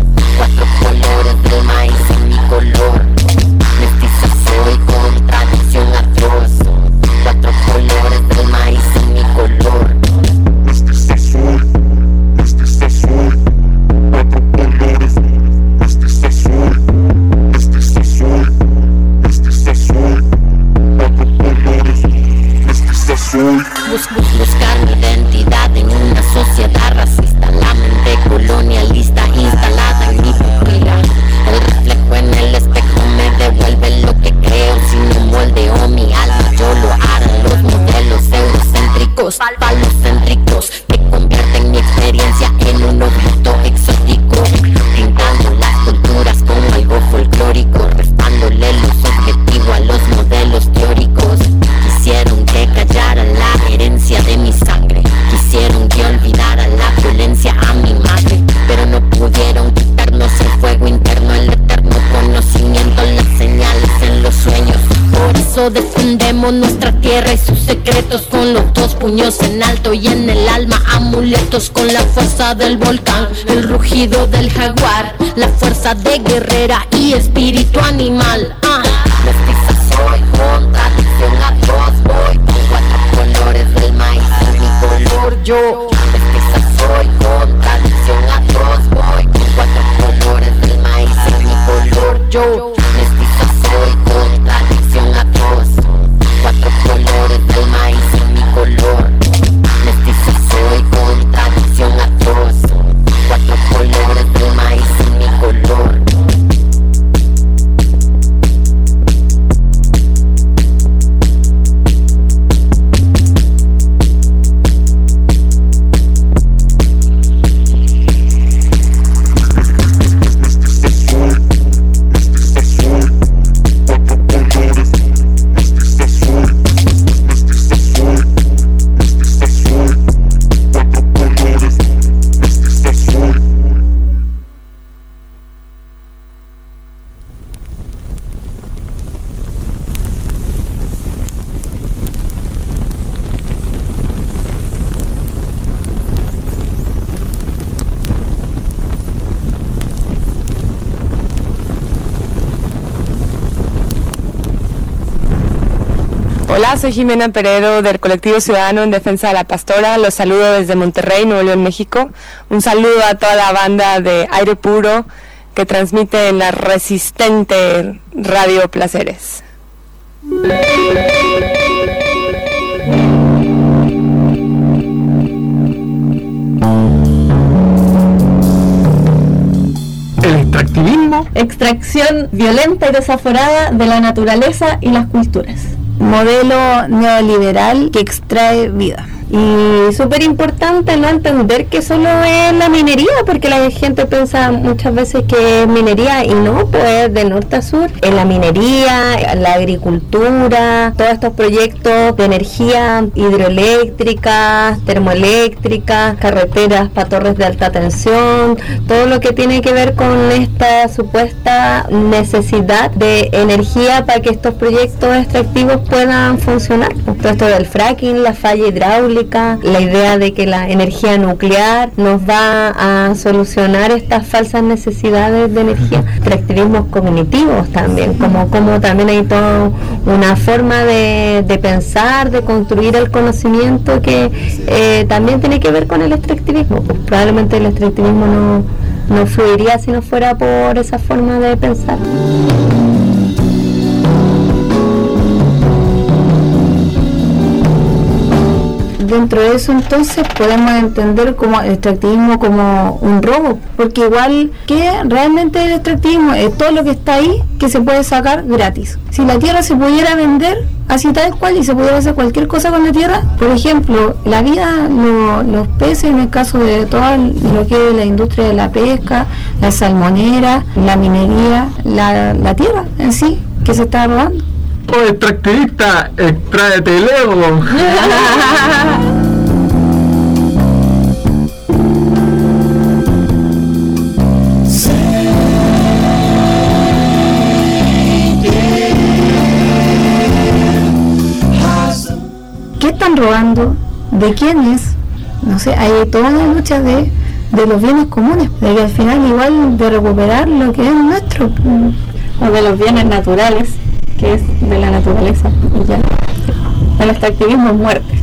4 colores del maíz en mi color. Mestiza soy, contradicción atroz, 4 colores del maíz en mi color. Mestiza soy, 4 colores. Mestiza soy, 4 colores. Mestiza soy. Buscar mi identidad en una sociedad racista, la mente colonialista instalada en mi pupila. El reflejo en el espejo me devuelve lo que creo, si no moldeo mi alma yo lo haré. Los modelos eurocéntricos, falocéntricos, que convierten mi experiencia en un objeto exótico, pintando las culturas como algo folclórico, restándole los objetivos a los modelos teóricos. Quisieron que callara la herencia de mi sangre, quisieron que olvidara la violencia a mi madre, pero no pudieron quitarnos el fuego interno, el eterno conocimiento, las señales en los sueños. Por eso defendemos nuestra tierra y sus secretos con los 2 puños en alto. viento y en el alma amuletos con la fuerza del volcán, el rugido del jaguar, la fuerza de guerrera y espíritu animal. Mestiza soy, contradicción a Dios voy, con 4 colores del maíz en mi color yo. Mestiza soy, contradicción a Dios voy, con 4 colores del maíz en mi color yo. Mestiza soy, contradicción a Dios, 4 colores del maíz en mi color. Mestiza soy, contradicción a Dios, 4 colores del maíz en mi color. Hola, soy Jimena Peredo del Colectivo Ciudadano en Defensa de la Pastora. Los saludo desde Monterrey, Nuevo León, México. Un saludo a toda la banda de Aire Puro que transmite en la resistente Radio Placeres. El extractivismo. Extracción violenta y desaforada de la naturaleza y las culturas. Modelo neoliberal que extrae vida. Y súper importante no entender que solo es la minería, porque la gente piensa muchas veces que es minería y no, pues de norte a sur. En la minería, la agricultura, todos estos proyectos de energía hidroeléctricas, termoeléctricas, carreteras para torres de alta tensión, todo lo que tiene que ver con esta supuesta necesidad de energía para que estos proyectos extractivos puedan funcionar. Todo esto del fracking, la falla hidráulica, la idea de que la energía nuclear nos va a solucionar estas falsas necesidades de energía. Extractivismos cognitivos también, como también hay toda una forma de pensar, de construir el conocimiento que también tiene que ver con el extractivismo. Pues probablemente el extractivismo no fluiría si no fuera por esa forma de pensar. Dentro de eso entonces podemos entender como el extractivismo como un robo, porque igual que realmente el extractivismo es todo lo que está ahí que se puede sacar gratis. Si la tierra se pudiera vender así tal cual y se pudiera hacer cualquier cosa con la tierra, por ejemplo, la vida, los peces, en el caso de todo lo que es la industria de la pesca, la salmonera, la minería, la tierra en sí, que se está robando. Oh, extractivista, extráete el ego. ¿Qué están robando? ¿De quién es? No sé, hay toda una lucha de los bienes comunes, de que al final igual de recuperar lo que es nuestro, o de los bienes naturales, que es de la naturaleza, y ya. El extractivismo es muerte.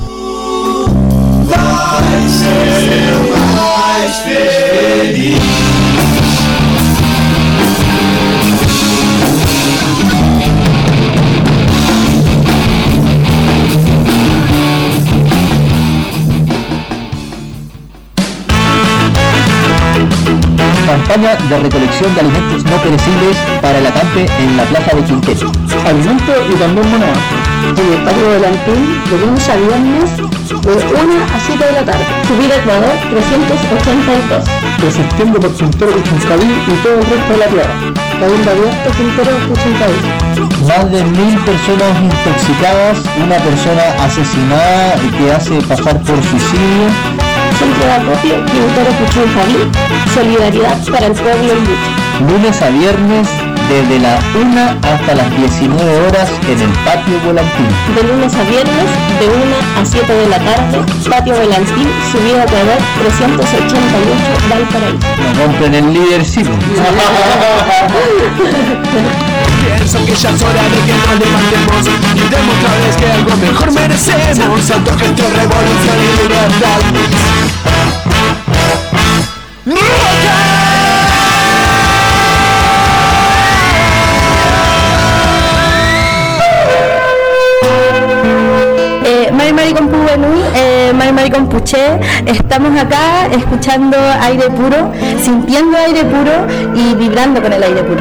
Campaña de recolección de alimentos no perecibles para el acampe en la plaza de Quintero. Alimento y también moneda. En el patio del Antún, de lunes a viernes, de 1 a 7 de la tarde. Subida Ecuador 382. Resistiendo por Quintero Puchuncaví y todo el resto de la tierra. Cabildo abierto Quintero Puchuncaví. Más de 1000 personas intoxicadas, una persona asesinada y que hace pasar por suicidio. Centro de acopio Quintero Puchuncaví, solidaridad para el pueblo en lucha. Lunes a viernes desde la 1 hasta las 19 horas en el Patio Volantín. De lunes a viernes, de 1 a 7 de la tarde, Patio Volantín, subida Ecuador 388, Valparaíso. No compren el leadership. Pienso que ya es hora de que nos levantemos y demostrarles que algo mejor merecemos. Autogestión, revolución y libertad. Mari con Puché, estamos acá escuchando aire puro, sintiendo aire puro y vibrando con el aire puro.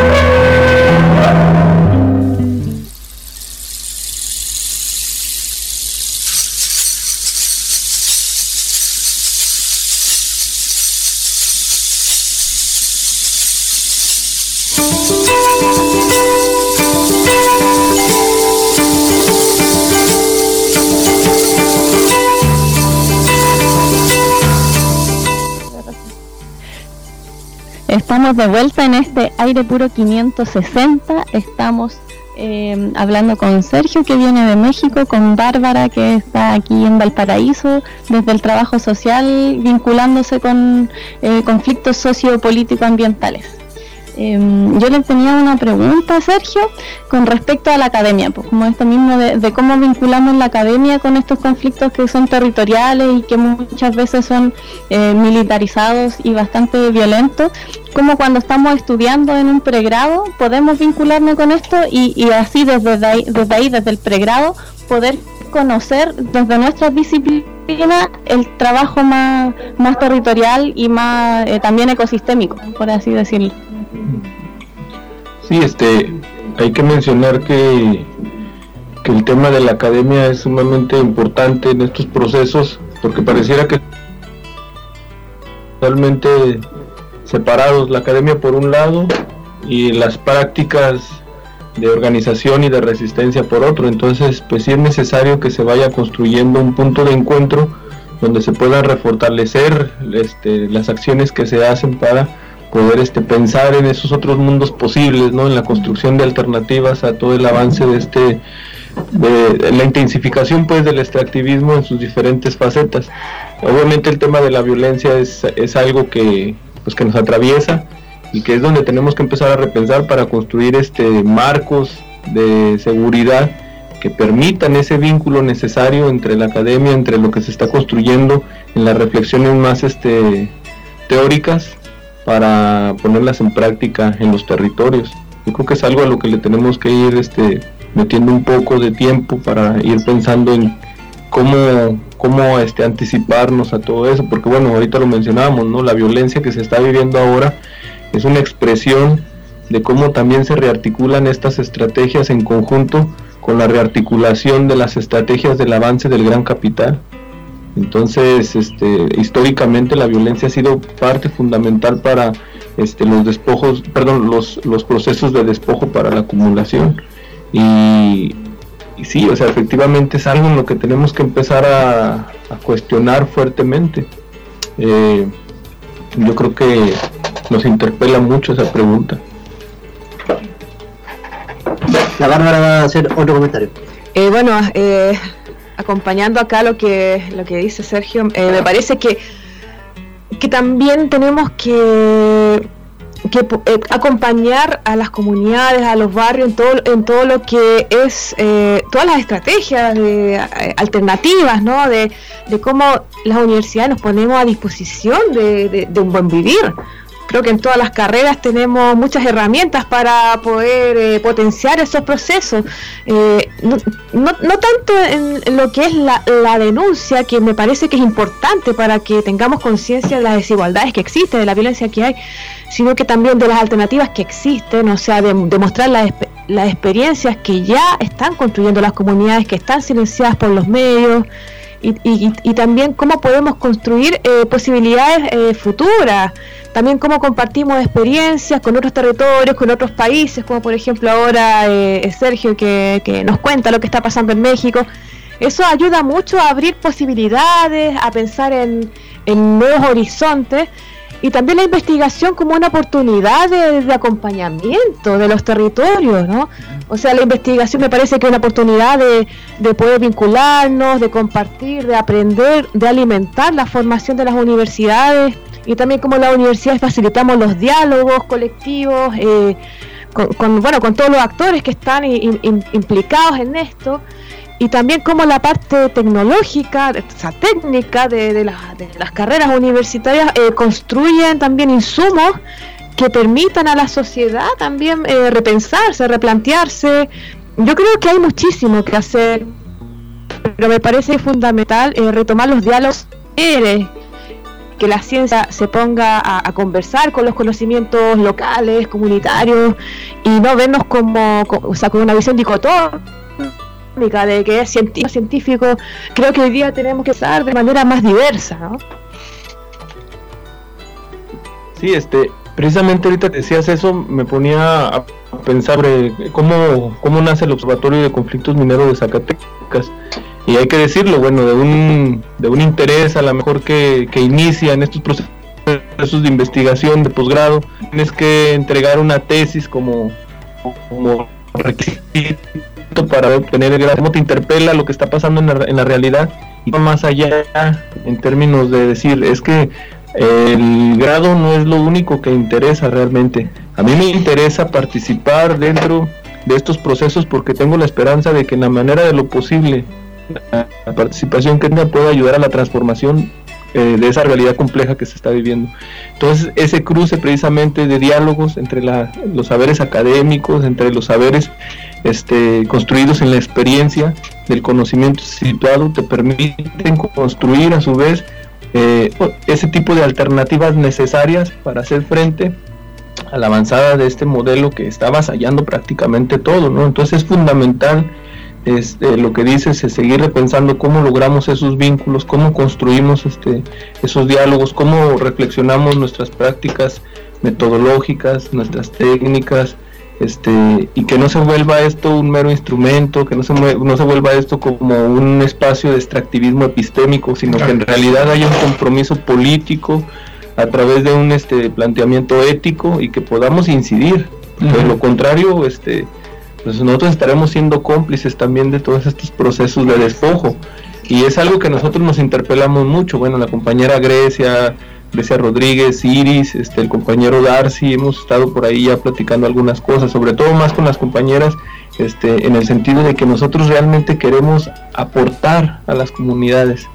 Estamos de vuelta en este aire puro 560. Estamos hablando con Sergio, que viene de México, con Bárbara, que está aquí en Valparaíso desde el trabajo social, vinculándose con conflictos sociopolíticos ambientales. Yo le tenía una pregunta a Sergio con respecto a la academia, pues como esto mismo de cómo vinculamos la academia con estos conflictos que son territoriales y que muchas veces son militarizados y bastante violentos, como cuando estamos estudiando en un pregrado podemos vincularnos con esto y así desde ahí, desde el pregrado, poder conocer desde nuestras disciplinas el trabajo más territorial y más también ecosistémico, por así decirlo. Sí, hay que mencionar que el tema de la academia es sumamente importante en estos procesos, porque pareciera que totalmente separados, la academia por un lado y las prácticas de organización y de resistencia por otro. Entonces, pues sí es necesario que se vaya construyendo un punto de encuentro donde se puedan refortalecer las acciones que se hacen para poder pensar en esos otros mundos posibles, ¿no? En la construcción de alternativas a todo el avance de la intensificación pues del extractivismo en sus diferentes facetas. Obviamente el tema de la violencia es algo que nos atraviesa y que es donde tenemos que empezar a repensar para construir marcos de seguridad que permitan ese vínculo necesario entre la academia, entre lo que se está construyendo en las reflexiones más teóricas, para ponerlas en práctica en los territorios. Yo creo que es algo a lo que le tenemos que ir metiendo un poco de tiempo para ir pensando en cómo anticiparnos a todo eso, porque bueno, ahorita lo mencionábamos, ¿no? La violencia que se está viviendo ahora es una expresión de cómo también se rearticulan estas estrategias en conjunto con la rearticulación de las estrategias del avance del gran capital. Entonces, históricamente la violencia ha sido parte fundamental para los procesos de despojo para la acumulación. Y sí, o sea, efectivamente es algo en lo que tenemos que empezar a cuestionar fuertemente. Yo creo que nos interpela mucho esa pregunta. La Bárbara va a hacer otro comentario. Acompañando acá lo que dice Sergio, me parece que también tenemos que acompañar a las comunidades, a los barrios en todo lo que es todas las estrategias alternativas, ¿no? De cómo las universidades nos ponemos a disposición de un buen vivir. Creo que en todas las carreras tenemos muchas herramientas para poder potenciar esos procesos, no tanto en lo que es la denuncia, que me parece que es importante para que tengamos conciencia de las desigualdades que existen, de la violencia que hay, sino que también de las alternativas que existen, o sea, de mostrar las experiencias que ya están construyendo las comunidades, que están silenciadas por los medios, y también cómo podemos construir posibilidades futuras. También cómo compartimos experiencias con otros territorios, con otros países, como por ejemplo ahora Sergio que nos cuenta lo que está pasando en México. Eso ayuda mucho a abrir posibilidades, a pensar en nuevos horizontes y también la investigación como una oportunidad de acompañamiento de los territorios, ¿no? O sea, la investigación me parece que es una oportunidad de poder vincularnos, de compartir, de aprender, de alimentar la formación de las universidades, y también como las universidades facilitamos los diálogos colectivos con todos los actores que están implicados en esto, y también como la parte tecnológica, o sea, técnica de las carreras universitarias construyen también insumos que permitan a la sociedad también repensarse, replantearse. Yo creo que hay muchísimo que hacer, pero me parece fundamental retomar los diálogos, que la ciencia se ponga a conversar con los conocimientos locales, comunitarios, y no vernos con una visión dicotómica de que es científico. Creo que hoy día tenemos que usar de manera más diversa, ¿no? Sí, precisamente ahorita que decías eso, me ponía a pensar sobre cómo nace el Observatorio de Conflictos Mineros de Zacatecas. Y hay que decirlo, bueno, de un interés a lo mejor que inicia en estos procesos de investigación de posgrado. Tienes que entregar una tesis como requisito para obtener el grado. ¿Cómo te interpela lo que está pasando en la realidad? Y va más allá en términos de decir, es que el grado no es lo único que interesa realmente. A mí me interesa participar dentro de estos procesos porque tengo la esperanza de que en la manera de lo posible la participación que tenga pueda ayudar a la transformación de esa realidad compleja que se está viviendo. Entonces, ese cruce precisamente de diálogos entre los saberes académicos, entre los saberes construidos en la experiencia del conocimiento situado, te permiten construir a su vez ese tipo de alternativas necesarias para hacer frente a la avanzada de este modelo que está avasallando prácticamente todo, ¿no? Entonces es fundamental lo que dices, es seguir repensando cómo logramos esos vínculos, cómo construimos esos diálogos, cómo reflexionamos nuestras prácticas metodológicas, nuestras técnicas, y que no se vuelva esto un mero instrumento, que no se vuelva esto como un espacio de extractivismo epistémico, sino que en realidad haya un compromiso político a través de un planteamiento ético y que podamos incidir. De lo contrario, pues nosotros estaremos siendo cómplices también de todos estos procesos de despojo, y es algo que nosotros nos interpelamos mucho. Bueno, la compañera Grecia Rodríguez, Iris, el compañero Darcy, hemos estado por ahí ya platicando algunas cosas, sobre todo más con las compañeras, en el sentido de que nosotros realmente queremos aportar a las comunidades,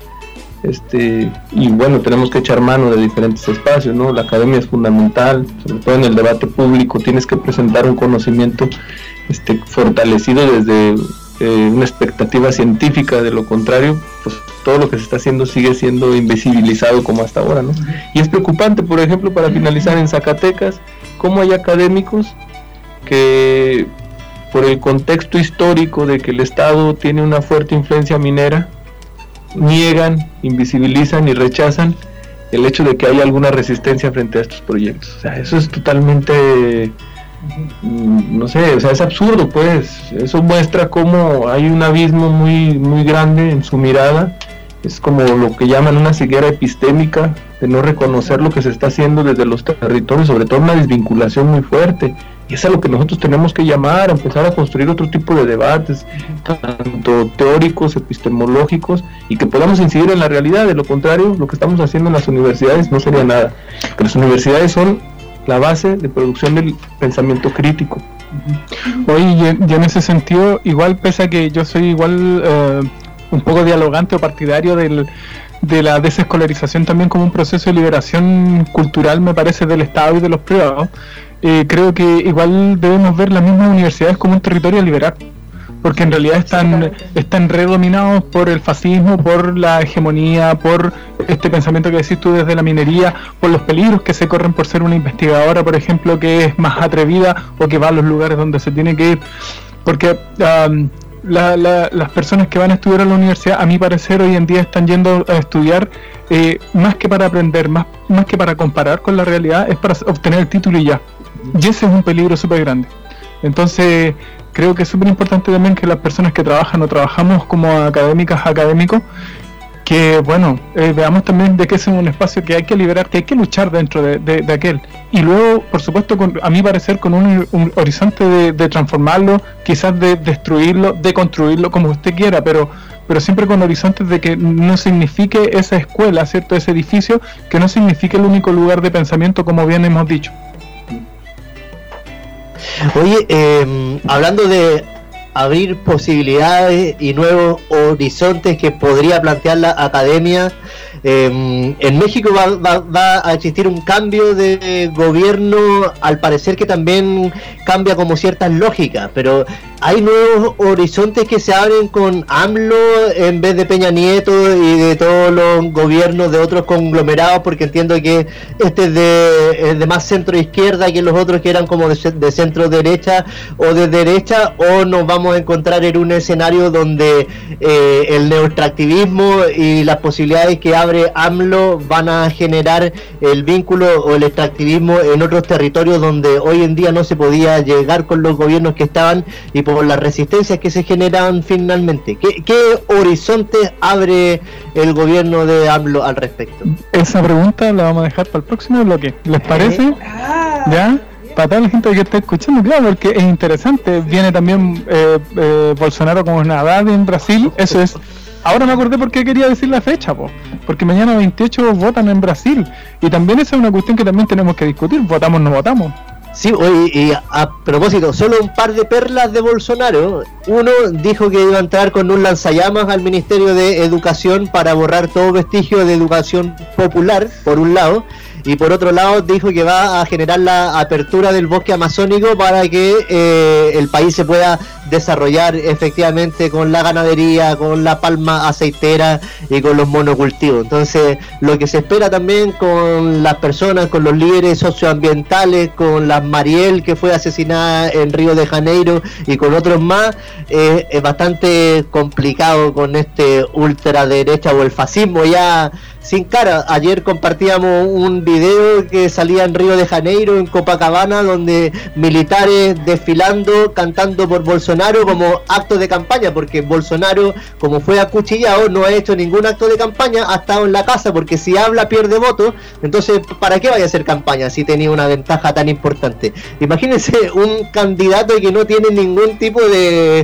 y bueno, tenemos que echar mano de diferentes espacios, ¿no? La academia es fundamental, sobre todo en el debate público, tienes que presentar un conocimiento fortalecido desde una expectativa científica. De lo contrario, pues todo lo que se está haciendo sigue siendo invisibilizado como hasta ahora, ¿no? Y es preocupante, por ejemplo, para finalizar, en Zacatecas, cómo hay académicos que, por el contexto histórico de que el Estado tiene una fuerte influencia minera, niegan, invisibilizan y rechazan el hecho de que haya alguna resistencia frente a estos proyectos. O sea, eso es totalmente, no sé, o sea, es absurdo, pues. Eso muestra cómo hay un abismo muy, muy grande en su mirada. Es como lo que llaman una ceguera epistémica, de no reconocer lo que se está haciendo desde los territorios, sobre todo una desvinculación muy fuerte. Y es a lo que nosotros tenemos que llamar, a empezar a construir otro tipo de debates, tanto teóricos, epistemológicos, y que podamos incidir en la realidad. De lo contrario, lo que estamos haciendo en las universidades no sería nada. Que las universidades son la base de producción del pensamiento crítico. Oye, y en ese sentido, igual, pese a que yo soy igual un poco dialogante o partidario de la desescolarización también como un proceso de liberación cultural, me parece, del Estado y de los privados, creo que igual debemos ver las mismas universidades como un territorio a liberar, porque en realidad están redominados por el fascismo, por la hegemonía, por este pensamiento que decís tú desde la minería, por los peligros que se corren por ser una investigadora, por ejemplo, que es más atrevida o que va a los lugares donde se tiene que ir, porque las personas que van a estudiar a la universidad, a mi parecer, hoy en día están yendo a estudiar más que para aprender, más que para comparar con la realidad, es para obtener el título y ya. Y ese es un peligro súper grande. Entonces creo que es súper importante también que las personas que trabajan o trabajamos como académicos, que bueno, veamos también de que es un espacio que hay que liberar, que hay que luchar dentro de aquel, y luego por supuesto a mi parecer con un horizonte de transformarlo, quizás de destruirlo, de construirlo como usted quiera, pero siempre con horizontes de que no signifique esa escuela, ¿cierto? Ese edificio, que no signifique el único lugar de pensamiento, como bien hemos dicho. Oye, hablando de abrir posibilidades y nuevos horizontes que podría plantear la academia, en México va a existir un cambio de gobierno, al parecer que también cambia como ciertas lógicas, pero hay nuevos horizontes que se abren con AMLO en vez de Peña Nieto y de todos los gobiernos de otros conglomerados, porque entiendo que este es de más centro izquierda que los otros que eran como de centro derecha o de derecha, o nos vamos a encontrar en un escenario donde el neoextractivismo y las posibilidades que abre AMLO van a generar el vínculo o el extractivismo en otros territorios donde hoy en día no se podía llegar con los gobiernos que estaban y por las resistencias que se generan finalmente. ¿Qué horizonte abre el gobierno de AMLO al respecto? Esa pregunta la vamos a dejar para el próximo bloque, ¿les parece? ¿Ya? Para toda la gente que está escuchando, claro, porque es interesante. Viene también Bolsonaro como Haddad en Brasil, eso es. Ahora me acordé por qué quería decir la fecha, porque mañana 28 votan en Brasil, y también esa es una cuestión que también tenemos que discutir, ¿votamos o no votamos? Sí, y a propósito, solo un par de perlas de Bolsonaro. Uno dijo que iba a entrar con un lanzallamas al Ministerio de Educación para borrar todo vestigio de educación popular, por un lado, y por otro lado dijo que va a generar la apertura del bosque amazónico para que el país se pueda desarrollar efectivamente con la ganadería, con la palma aceitera y con los monocultivos. Entonces, lo que se espera también con las personas, con los líderes socioambientales, con la Mariel que fue asesinada en Río de Janeiro y con otros más, es bastante complicado con este ultraderecha o el fascismo ya sin cara. Ayer compartíamos un video que salía en Río de Janeiro, en Copacabana, donde militares desfilando, cantando por Bolsonaro como acto de campaña, porque Bolsonaro, como fue acuchillado, no ha hecho ningún acto de campaña, ha estado en la casa, porque si habla pierde votos. Entonces, ¿para qué vaya a hacer campaña si tenía una ventaja tan importante? Imagínense un candidato que no tiene ningún tipo de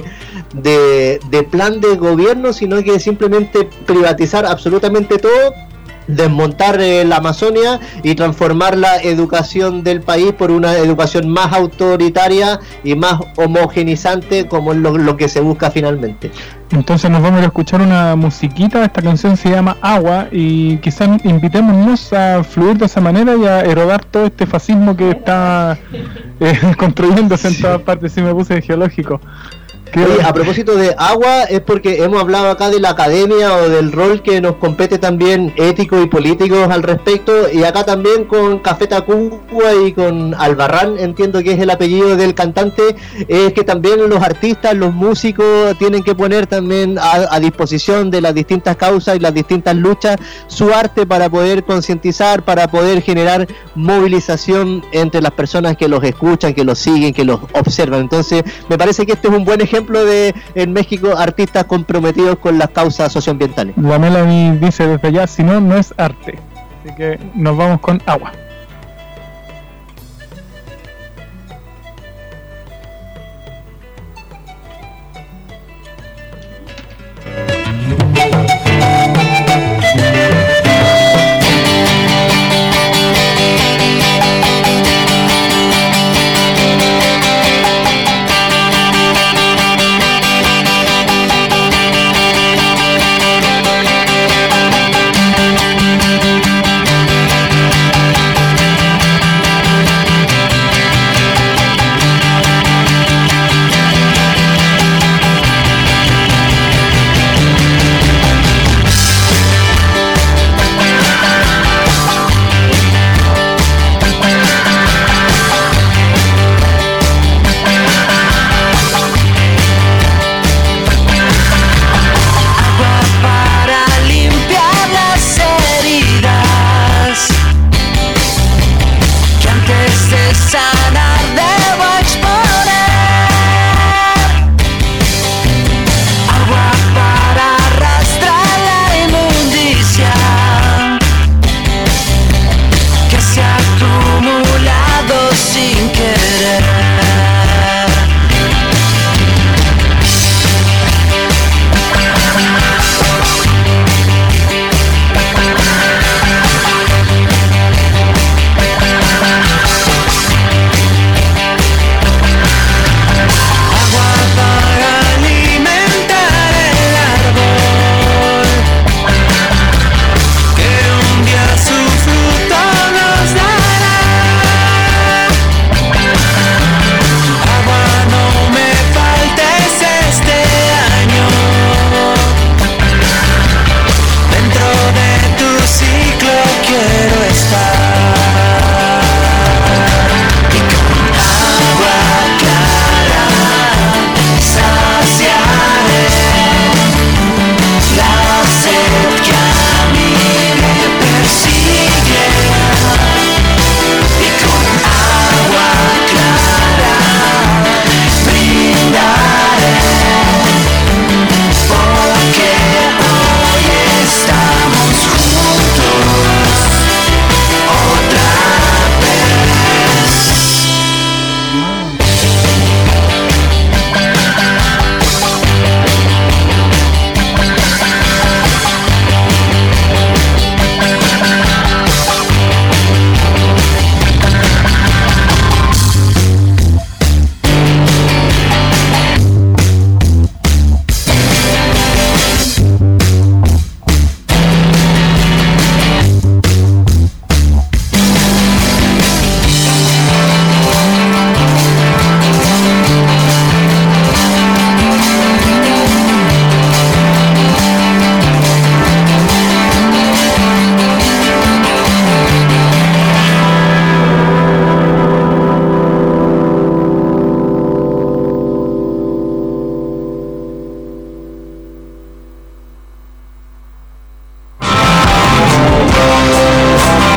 plan de gobierno, sino que simplemente privatizar absolutamente todo, desmontar la Amazonia y transformar la educación del país por una educación más autoritaria y más homogenizante, como es lo que se busca finalmente. Entonces nos vamos a escuchar una musiquita. Esta canción se llama Agua, y quizás invitémonos a fluir de esa manera y a erodar todo este fascismo que está construyéndose en todas partes. Si me puse geológico. Oye, a propósito de agua, es porque hemos hablado acá de la academia o del rol que nos compete también ético y político al respecto, y acá también con Café Tacuba y con Albarrán, entiendo que es el apellido del cantante, es que también los artistas, los músicos tienen que poner también a disposición de las distintas causas y las distintas luchas su arte para poder concientizar, para poder generar movilización entre las personas que los escuchan, que los siguen, que los observan. Entonces me parece que este es un buen ejemplo de en México artistas comprometidos con las causas socioambientales. La Melanie dice desde allá, si no, no es arte. Así que nos vamos con Agua.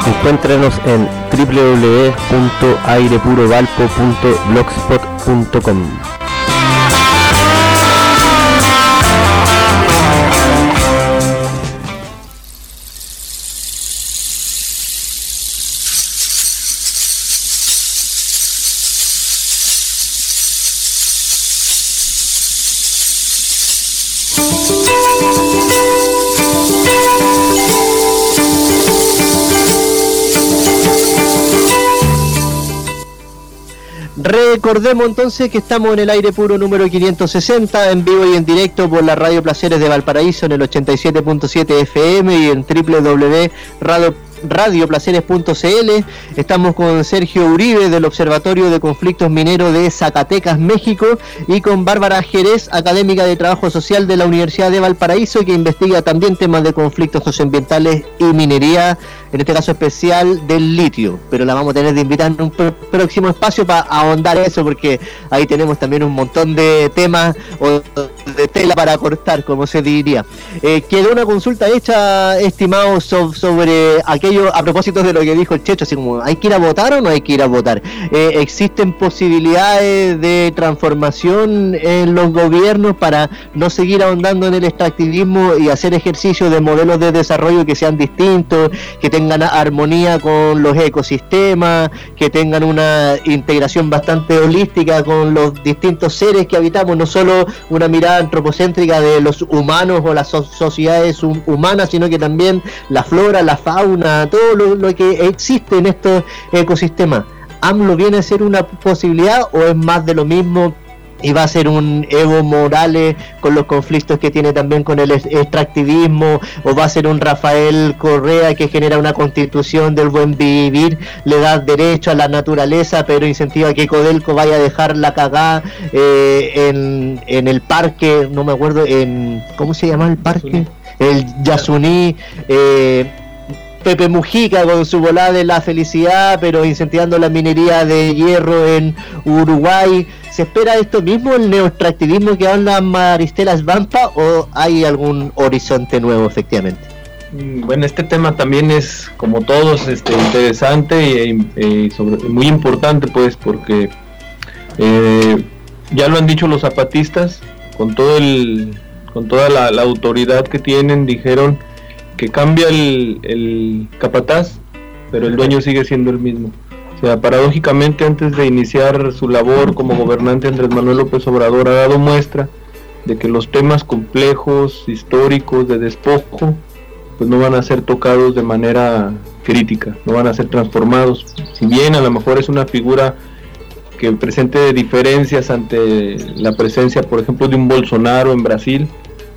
Encuéntranos en www.airepurovalpo.blogspot.com. Recordemos entonces que estamos en el aire puro número 560, en vivo y en directo por la Radio Placeres de Valparaíso en el 87.7 FM y en www.radioplaceres.cl. Estamos con Sergio Uribe del Observatorio de Conflictos Mineros de Zacatecas, México, y con Bárbara Jerez, académica de Trabajo Social de la Universidad de Valparaíso, que investiga también temas de conflictos socioambientales y minería, en este caso especial del litio, pero la vamos a tener de invitar en un próximo espacio para ahondar eso, porque ahí tenemos también un montón de temas o de tela para cortar, como se diría. Quedó una consulta hecha, estimados, sobre aquello a propósito de lo que dijo el Checho, así como, ¿hay que ir a votar o no hay que ir a votar? ¿Existen posibilidades de transformación en los gobiernos para no seguir ahondando en el extractivismo y hacer ejercicios de modelos de desarrollo que sean distintos, que tengan armonía con los ecosistemas, que tengan una integración bastante holística con los distintos seres que habitamos, no solo una mirada antropocéntrica de los humanos o las sociedades humanas, sino que también la flora, la fauna, todo lo que existe en estos ecosistemas? ¿AMLO viene a ser una posibilidad o es más de lo mismo y va a ser un Evo Morales con los conflictos que tiene también con el extractivismo, o va a ser un Rafael Correa que genera una constitución del buen vivir, le da derecho a la naturaleza pero incentiva que Codelco vaya a dejar la cagada en el parque, no me acuerdo, ¿cómo se llama el parque? El Yasuní, Pepe Mujica con su volada de la felicidad, pero incentivando la minería de hierro en Uruguay. ¿Se espera esto mismo, el neoextractivismo que habla Maristela Svampa, o hay algún horizonte nuevo efectivamente? Bueno, este tema también es, como todos, interesante y muy importante, pues, porque ya lo han dicho los zapatistas, con toda la autoridad que tienen, dijeron que cambia el capataz, pero el dueño sigue siendo el mismo. O sea, paradójicamente, antes de iniciar su labor como gobernante, Andrés Manuel López Obrador ha dado muestra de que los temas complejos, históricos, de despojo, pues no van a ser tocados de manera crítica, no van a ser transformados. Si bien a lo mejor es una figura que presente diferencias ante la presencia, por ejemplo, de un Bolsonaro en Brasil,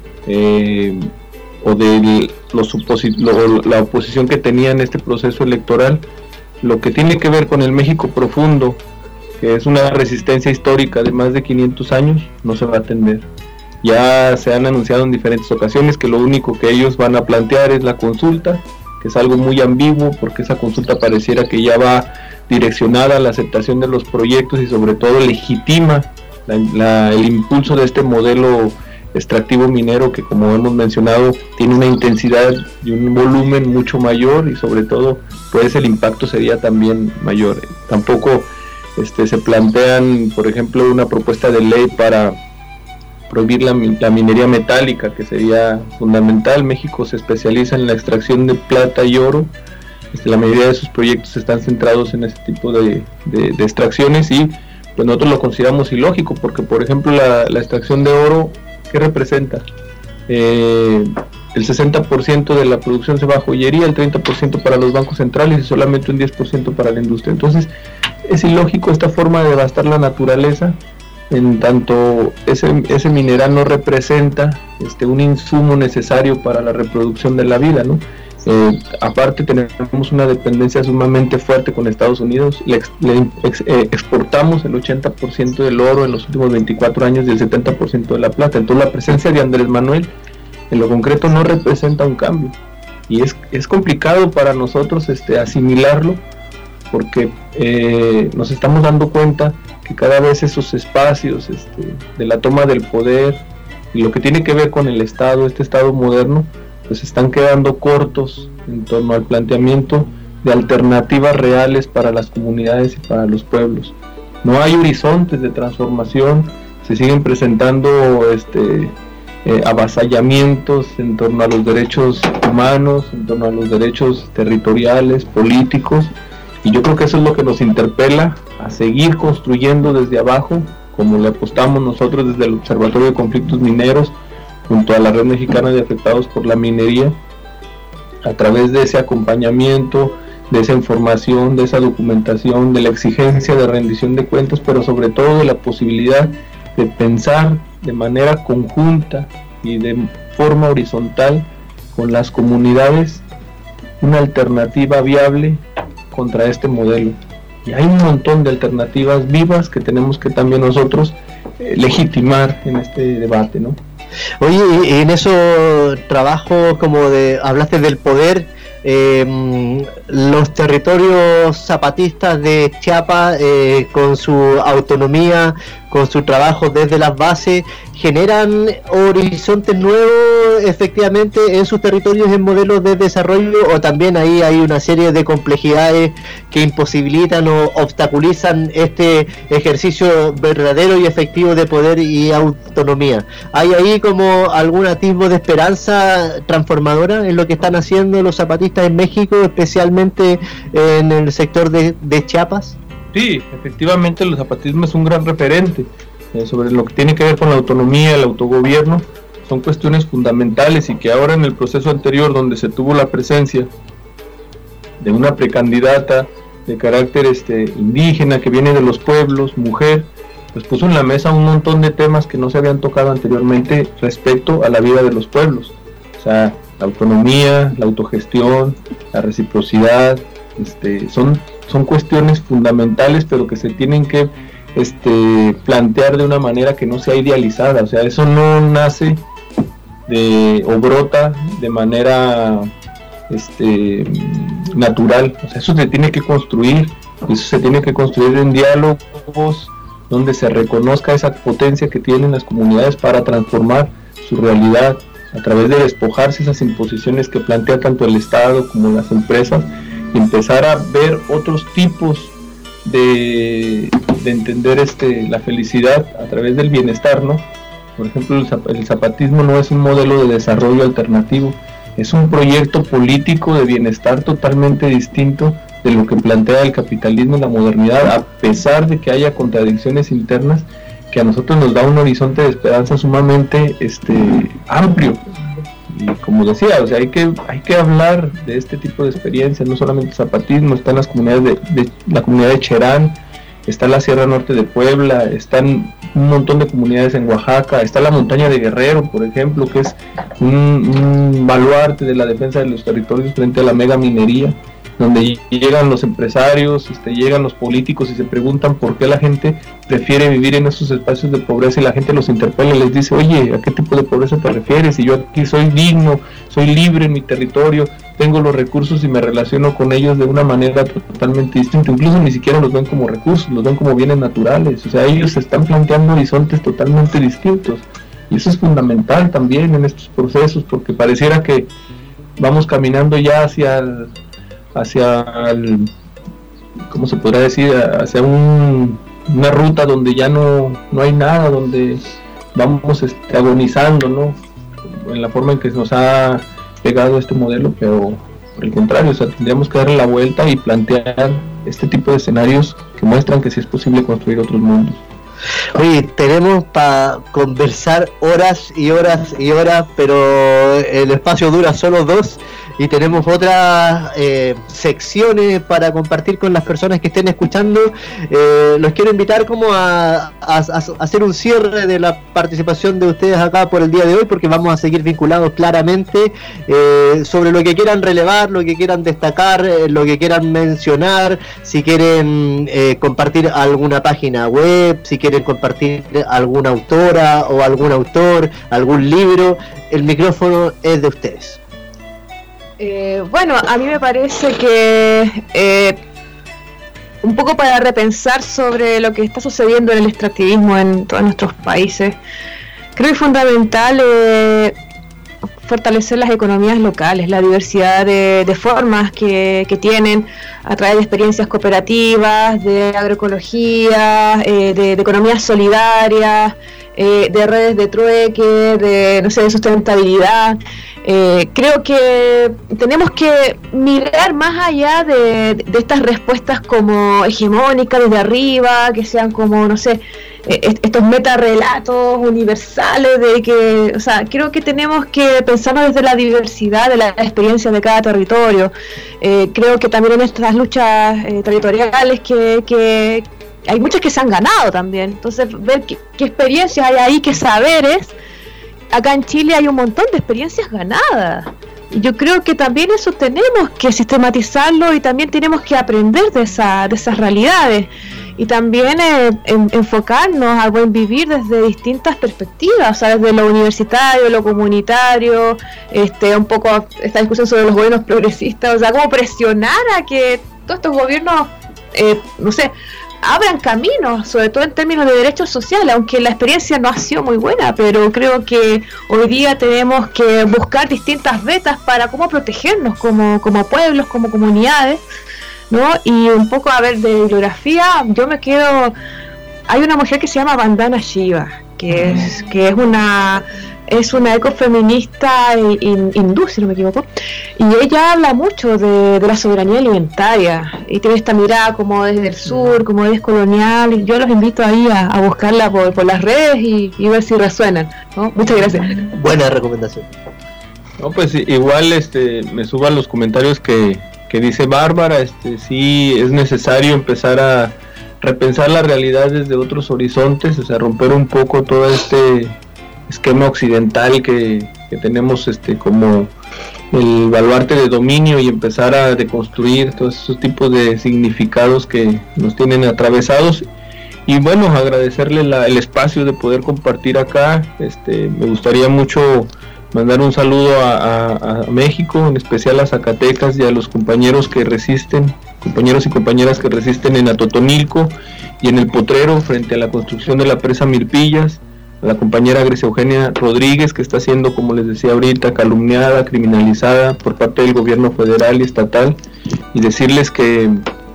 o de la oposición que tenía en este proceso electoral, lo que tiene que ver con el México profundo, que es una resistencia histórica de más de 500 años, no se va a atender. Ya se han anunciado en diferentes ocasiones que lo único que ellos van a plantear es la consulta, que es algo muy ambiguo, porque esa consulta pareciera que ya va direccionada a la aceptación de los proyectos y sobre todo legitima el impulso de este modelo extractivo minero, que, como hemos mencionado, tiene una intensidad y un volumen mucho mayor, y sobre todo pues el impacto sería también mayor. Tampoco se plantean, por ejemplo, una propuesta de ley para prohibir la minería metálica, que sería fundamental. México se especializa en la extracción de plata y oro. La mayoría de sus proyectos están centrados en este tipo de extracciones, y pues nosotros lo consideramos ilógico, porque, por ejemplo, la extracción de oro, ¿qué representa? El 60% de la producción se va a joyería, el 30% para los bancos centrales y solamente un 10% para la industria. Entonces es ilógico esta forma de devastar la naturaleza, en tanto ese mineral no representa un insumo necesario para la reproducción de la vida, ¿no? Aparte, tenemos una dependencia sumamente fuerte con Estados Unidos. Exportamos el 80% del oro en los últimos 24 años y el 70% de la plata. Entonces la presencia de Andrés Manuel en lo concreto no representa un cambio, y es complicado para nosotros asimilarlo, porque nos estamos dando cuenta que cada vez esos espacios de la toma del poder y lo que tiene que ver con el Estado, este Estado moderno, pues están quedando cortos en torno al planteamiento de alternativas reales para las comunidades y para los pueblos. No hay horizontes de transformación, se siguen presentando avasallamientos en torno a los derechos humanos, en torno a los derechos territoriales, políticos, y yo creo que eso es lo que nos interpela a seguir construyendo desde abajo, como le apostamos nosotros desde el Observatorio de Conflictos Mineros, junto a la Red Mexicana de Afectados por la Minería, a través de ese acompañamiento, de esa información, de esa documentación, de la exigencia de rendición de cuentas, pero sobre todo de la posibilidad de pensar de manera conjunta y de forma horizontal con las comunidades una alternativa viable contra este modelo. Y hay un montón de alternativas vivas que tenemos que también nosotros legitimar en este debate, ¿no? Oye, en eso trabajo como hablaste del poder, los territorios zapatistas de Chiapas, con su autonomía, con su trabajo desde las bases, generan horizontes nuevos efectivamente en sus territorios en modelos de desarrollo, o también ahí hay una serie de complejidades que imposibilitan o obstaculizan este ejercicio verdadero y efectivo de poder y autonomía. ¿Hay ahí como algún atisbo de esperanza transformadora en lo que están haciendo los zapatistas en México, especialmente en el sector de Chiapas? Sí, efectivamente el zapatismo es un gran referente sobre lo que tiene que ver con la autonomía, el autogobierno. Son cuestiones fundamentales y que ahora en el proceso anterior, donde se tuvo la presencia de una precandidata de carácter indígena que viene de los pueblos, mujer, pues puso en la mesa un montón de temas que no se habían tocado anteriormente respecto a la vida de los pueblos. O sea, la autonomía, la autogestión, la reciprocidad, son cuestiones fundamentales, pero que se tienen que plantear de una manera que no sea idealizada. O sea, eso no nace o brota de manera natural. O sea, eso se tiene que construir, eso se tiene que construir en diálogos donde se reconozca esa potencia que tienen las comunidades para transformar su realidad a través de despojarse esas imposiciones que plantea tanto el Estado como las empresas, y empezar a ver otros tipos de entender la felicidad a través del bienestar, ¿no? Por ejemplo, el zapatismo no es un modelo de desarrollo alternativo, es un proyecto político de bienestar totalmente distinto de lo que plantea el capitalismo y la modernidad, a pesar de que haya contradicciones internas, que a nosotros nos da un horizonte de esperanza sumamente amplio. Y como decía, o sea, hay que hablar de este tipo de experiencias, no solamente el zapatismo, están las comunidades la comunidad de Cherán, está la Sierra Norte de Puebla, están un montón de comunidades en Oaxaca, está la montaña de Guerrero, por ejemplo, que es un baluarte de la defensa de los territorios frente a la mega minería, donde llegan los empresarios, llegan los políticos y se preguntan por qué la gente prefiere vivir en esos espacios de pobreza, y la gente los interpela y les dice: oye, ¿a qué tipo de pobreza te refieres? Y yo aquí soy digno, soy libre en mi territorio, tengo los recursos y me relaciono con ellos de una manera totalmente distinta. Incluso ni siquiera los ven como recursos, los ven como bienes naturales. O sea, ellos se están planteando horizontes totalmente distintos, y eso es fundamental también en estos procesos, porque pareciera que vamos caminando ya hacia el, ¿cómo se podrá decir? Hacia una ruta donde ya no hay nada, donde vamos agonizando, ¿no? En la forma en que nos ha pegado este modelo, pero por el contrario, o sea, tendríamos que darle la vuelta y plantear este tipo de escenarios que muestran que sí es posible construir otros mundos. Oye, tenemos para conversar horas y horas y horas, pero el espacio dura solo 2, y tenemos otras secciones para compartir con las personas que estén escuchando. Los quiero invitar como a hacer un cierre de la participación de ustedes acá por el día de hoy, porque vamos a seguir vinculados claramente sobre lo que quieran relevar, lo que quieran destacar, lo que quieran mencionar, si quieren compartir alguna página web, si quieren compartir alguna autora o algún autor, algún libro. El micrófono es de ustedes. Bueno, a mí me parece que un poco para repensar sobre lo que está sucediendo en el extractivismo en todos nuestros países, creo que es fundamental fortalecer las economías locales, la diversidad de formas que tienen a través de experiencias cooperativas, de agroecología, de economías solidarias, de redes de trueque, de sustentabilidad. Creo que tenemos que mirar más allá de estas respuestas como hegemónicas desde arriba, que sean como, estos metarrelatos universales de que, creo que tenemos que pensarnos desde la diversidad de las experiencias de cada territorio. Creo que también en estas luchas territoriales que hay muchas que se han ganado también, entonces ver qué experiencias hay ahí, qué saberes. Acá en Chile hay un montón de experiencias ganadas y yo creo que también eso tenemos que sistematizarlo y también tenemos que aprender de esas realidades y también enfocarnos al buen vivir desde distintas perspectivas, desde lo universitario, lo comunitario, un poco esta discusión sobre los gobiernos progresistas, cómo presionar a que todos estos gobiernos abran caminos, sobre todo en términos de derechos sociales, aunque la experiencia no ha sido muy buena, pero creo que hoy día tenemos que buscar distintas vetas para cómo protegernos como pueblos, como comunidades, ¿no? Y un poco, de bibliografía, yo me quedo... Hay una mujer que se llama Vandana Shiva, que es una ecofeminista hindú, si no me equivoco, y ella habla mucho de la soberanía alimentaria y tiene esta mirada como desde el sur, como descolonial, y yo los invito ahí a buscarla por las redes y ver si resuenan, ¿no? Muchas gracias. Buena recomendación. No, pues igual me subo a los comentarios que dice Bárbara. Sí es necesario empezar a repensar la realidad desde otros horizontes, romper un poco todo este esquema occidental que tenemos como el baluarte de dominio y empezar a deconstruir todos esos tipos de significados que nos tienen atravesados. Y bueno, agradecerle el espacio de poder compartir acá. Me gustaría mucho mandar un saludo a México, en especial a Zacatecas y a los compañeros y compañeras que resisten en Atotonilco y en El Potrero frente a la construcción de la presa Milpillas, a la compañera Grecia Eugenia Rodríguez, que está siendo, como les decía ahorita, calumniada, criminalizada por parte del gobierno federal y estatal, y decirles que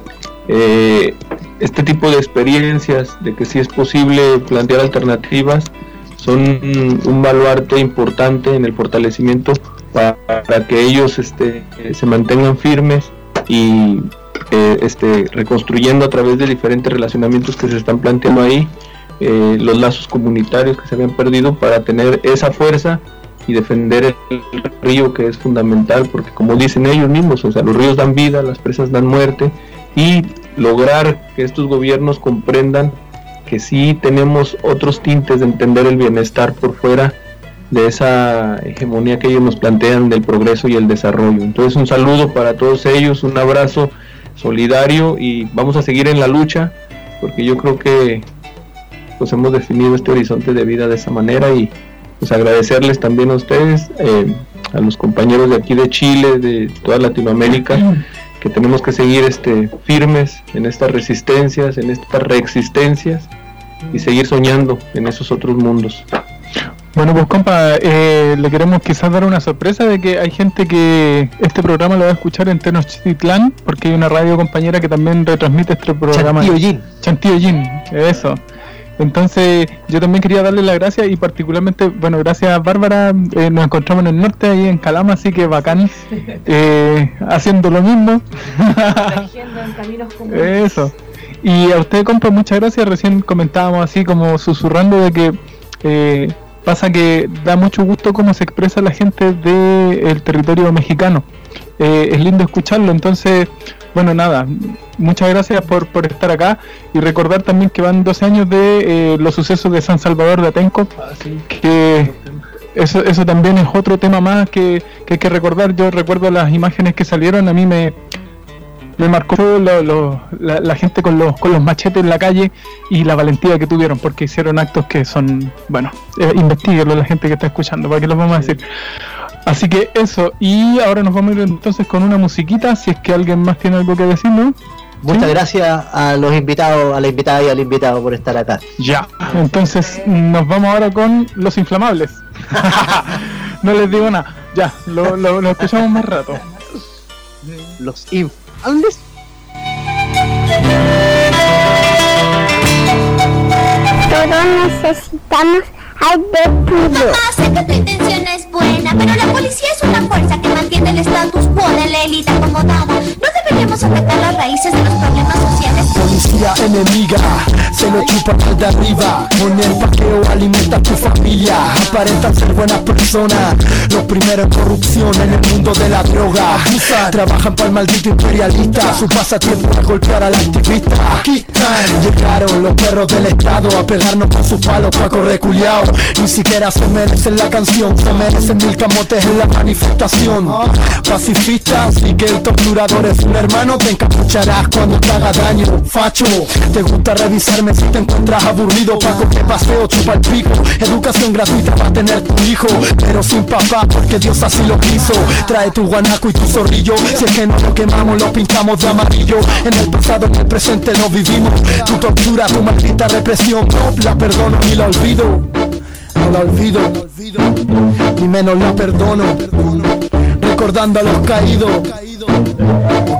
este tipo de experiencias, de que sí es posible plantear alternativas, son un baluarte importante en el fortalecimiento para que ellos se mantengan firmes y reconstruyendo a través de diferentes relacionamientos que se están planteando ahí, los lazos comunitarios que se habían perdido, para tener esa fuerza y defender el río, que es fundamental, porque como dicen ellos mismos, los ríos dan vida, las presas dan muerte, y lograr que estos gobiernos comprendan que sí tenemos otros tintes de entender el bienestar por fuera de esa hegemonía que ellos nos plantean del progreso y el desarrollo. Entonces, un saludo para todos ellos, un abrazo solidario, y vamos a seguir en la lucha, porque yo creo que pues hemos definido este horizonte de vida de esa manera, y pues agradecerles también a ustedes, a los compañeros de aquí de Chile, de toda Latinoamérica, que tenemos que seguir firmes en estas resistencias, en estas reexistencias, y seguir soñando en esos otros mundos. Bueno, pues compa, le queremos quizás dar una sorpresa de que hay gente que este programa lo va a escuchar en Tenochtitlán, porque hay una radio compañera que también retransmite este programa. Chantillo, eso. Entonces yo también quería darle las gracias, y particularmente, bueno, gracias Bárbara, nos encontramos en el norte, ahí en Calama, así que bacán, haciendo lo mismo. En caminos comunes. Eso. Y a usted, compa, muchas gracias. Recién comentábamos así como susurrando de que pasa que da mucho gusto cómo se expresa la gente del territorio mexicano. Es lindo escucharlo, entonces... Bueno, nada, muchas gracias por estar acá, y recordar también que van 12 años de los sucesos de San Salvador de Atenco, que eso también es otro tema más que hay que recordar. Yo recuerdo las imágenes que salieron, a mí me marcó la gente con los machetes en la calle y la valentía que tuvieron, porque hicieron actos que son, bueno, investíguenlo la gente que está escuchando, para que los vamos a decir. Así que eso, y ahora nos vamos a ir entonces con una musiquita, si es que alguien más tiene algo que decir, ¿no? Muchas gracias a los invitados, a la invitada y al invitado por estar acá. Ya, entonces nos vamos ahora con Los Inflamables. No les digo nada. Ya, lo escuchamos más rato. Los infantes. Todos necesitamos aire puro. Mamá, sé que tu intención es buena, pero la policía es una fuerza que mantiene el status quo de la élite acomodada. No deberíamos atacar las raíces de los problemas sociales. Policía enemiga, se lo chupa al de arriba. Con el paqueo alimenta a tu familia. Aparentan ser buenas personas. Los primeros en corrupción en el mundo de la droga. Trabajan para el maldito imperialista. Su pasatiempo es golpear al activista. Aquí llegaron los perros del estado a pegarnos con sus palos pa' correr culiao. Ni siquiera se merecen la canción, se merecen 1000 camotes en la manifestación. Pacifista, así que el torturador es un hermano. Te encapucharás cuando te haga daño. Facho, te gusta revisarme si te encuentras aburrido. Paco que paseo, chupa el pico. Educación gratuita va a tener tu hijo, pero sin papá porque Dios así lo quiso. Trae tu guanaco y tu zorrillo. Si es que no lo quemamos, lo pintamos de amarillo. En el pasado, en el presente lo vivimos. Tu tortura, tu maldita represión, no la perdono ni la olvido. No la olvido, ni menos la perdono. Recordando a los caídos. Ok.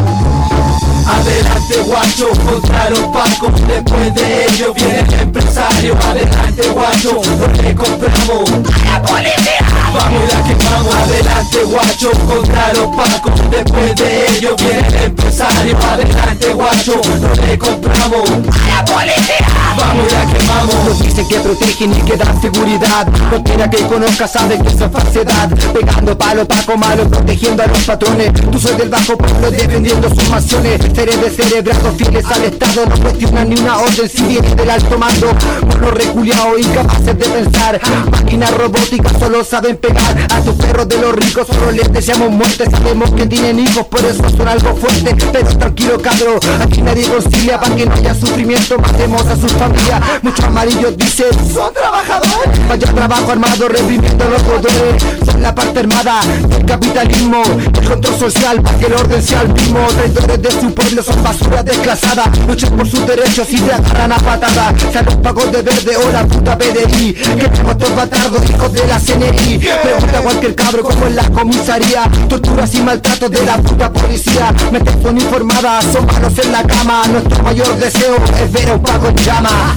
Adelante guacho, contra los pacos. Después de ello viene el empresario. Adelante guacho, lo que compramos a la policía. Vamos y la quemamos. Adelante guacho, contra los pacos. Después de ello viene el empresario. Adelante guacho, lo que compramos a la policía. Vamos y la quemamos. Nos dicen que protegen y que dan seguridad. Cualquiera que conozca sabe que eso es falsedad. Pegando palo, paco malo, protegiendo a los patrones. Tú soy del bajo pueblo defendiendo sus mansiones. Seres de cerebrados fieles al estado. No cuestionan ni una orden si viene del alto mando. Monos reculeados incapaces de pensar. Máquinas robóticas solo saben pegar. A tus perros de los ricos solo les deseamos muerte. Sabemos que tienen hijos, por eso son algo fuerte. Pero tranquilo cabro, aquí nadie concilia. Para que no haya sufrimiento, matemos a sus familias. Muchos amarillos dicen, son trabajadores. Vaya trabajo armado reprimiendo los poderes. Son la parte armada del capitalismo. El control social para que el orden sea el mismo. Traidores de su pueblo son basura desclasada. Luchen por sus derechos y te agarran a patada. Sean los pagos de verde o la puta PDI. Que tengo estos batardos hijos de la CNI. Pregunta a cualquier cabro como en la comisaría. Torturas y maltratos de la puta policía. Mentes son informadas, son malos en la cama. Nuestro mayor deseo es ver a un pago en llama.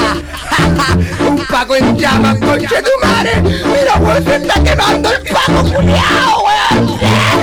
Un pago en llama, coche tu madre. Mira, weón, se está quemando el pago, culiao, weón.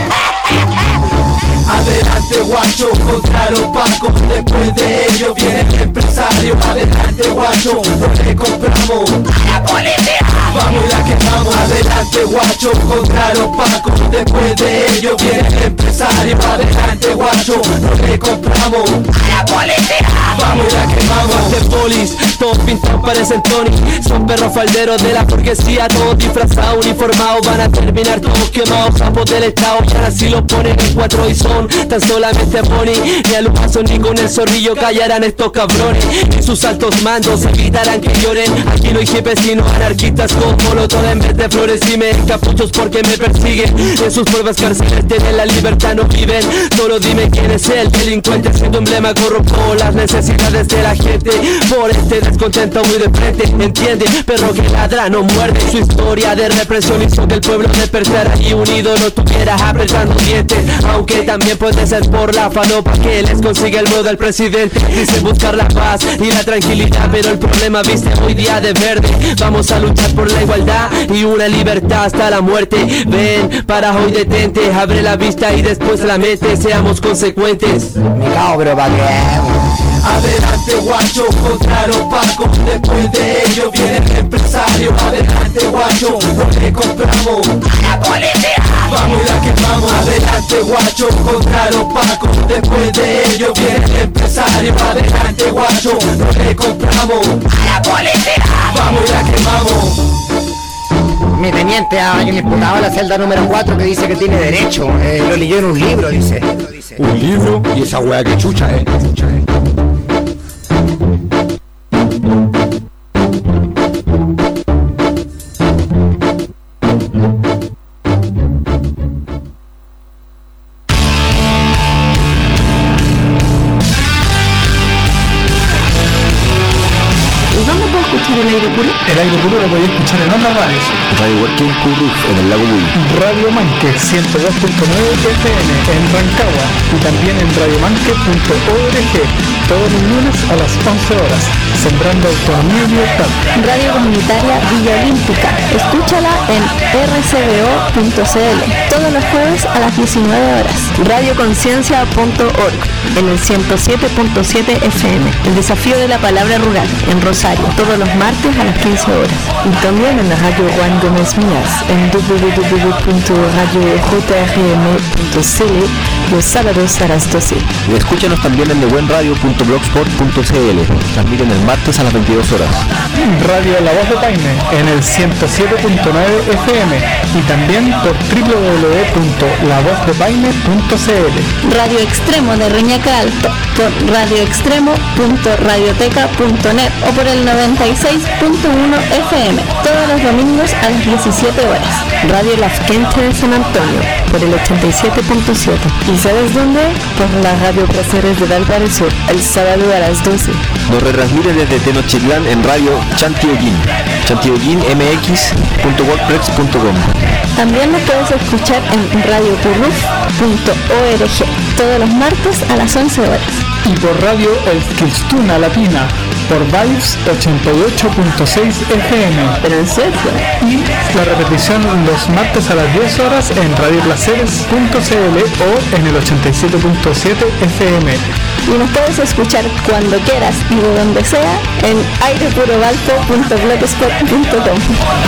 Adelante guacho, contra los pacos. Después de ello viene el empresario. Adelante guacho, lo que compramos a la policía. Vamos y la quemamos. Adelante guacho, contra los pacos. Después de ello viene el empresario. Adelante guacho, lo que compramos a la policía. Vamos y la quemamos. De polis, todos pintados parecen Tony. Son perros falderos de la burguesía. Todos disfrazados, uniformados. Van a terminar todos quemados. Japos del estado, y ahora sí los ponen en 4 y son tan solamente Bonnie. Ni a Lupazo ni con el zorrillo callarán estos cabrones. En sus altos mandos evitarán que lloren. Aquí no hay jefes sino anarquistas con molotov en vez de flores. Y me encapuchos porque me persiguen. En sus pruebas cárceles tienen la libertad, no viven. Solo dime quién es el delincuente. Siendo emblema corrupto las necesidades de la gente. Por este descontento muy de frente. Entiende, perro que ladra no muerde. Su historia de represión hizo que el pueblo despertara y unido no estuviera apretando dientes. Aunque también puede ser por la falopa que les consigue el voto al presidente. Dice buscar la paz y la tranquilidad, pero el problema viste hoy día de verde. Vamos a luchar por la igualdad y una libertad hasta la muerte. Ven, para hoy detente, abre la vista y después la mente. Seamos consecuentes. Me cago, pero pa' qué. Adelante guacho, contra los pacos. Después de ello viene el empresario. Adelante guacho, lo que compramos a la policía. Vamos y la quemamos. Adelante guacho, contra los pacos. Después de ello viene el empresario. Adelante guacho, lo que compramos a la policía. Vamos y la quemamos. Mi teniente, hay un imputado en la celda número 4 que dice que tiene derecho. Lo leyó en un libro, dice. ¿Un libro? Y esa weá que chucha, aire puro? El aire puro lo podéis escuchar en otras radios. Radio Working Curruf en el Lago Buy. Radio Manque 102.9 FM en Rancagua y también en radiomanque.org todos los lunes a las 11 horas, sembrando autonomía y libertad. Radio Comunitaria Villa Olímpica, escúchala en rcbo.cl todos los jueves a las 19 horas. Radioconciencia.org en el 107.7 FM, el desafío de la palabra rural en Rosario, todos los martes a las 15 horas. Y también en la radio Juan Gómez Mías en www.radiojrm.cl los sábados a las 12. Y escúchanos también en lebuenradio.blogspot.cl, transmiten el martes a las 22 horas. Radio La Voz de Paine en el 107.9 FM y también por www.lavozdepaine.cl. Radio Extremo de Reñaca Alto por radioextremo.radioteca.net o por el 96.1 FM todos los domingos a las 17 horas. Radio Lafquenche de San Antonio por el 87.7. ¿Y sabes dónde? Por la Radio Placeres de Valparaíso el sábado a las 12. Nos retransmite desde Tenochtitlán en Radio Chantioquín, chantiyoquín.mx.wordpress.com. También nos puedes escuchar en radiocurruf.org todos los martes a las 11 horas. Y por Radio El Quilstuna Latina por Vibes 88.6 FM. Pero en serio. Y la repetición los martes a las 10 horas en radioplaceres.cl o en el 87.7 FM. Y nos puedes escuchar cuando quieras y de donde sea en airepurobalto.blogspot.com.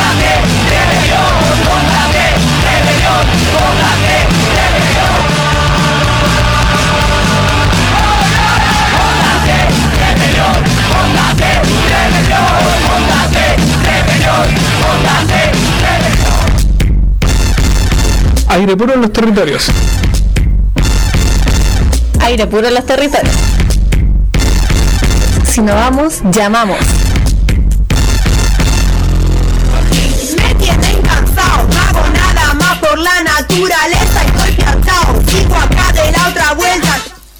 Aire puro en los territorios. Aire puro en los territorios. Si no vamos, llamamos. Me tienen cansado, no hago nada más por la naturaleza. Estoy cansado, sigo acá de la otra vuelta.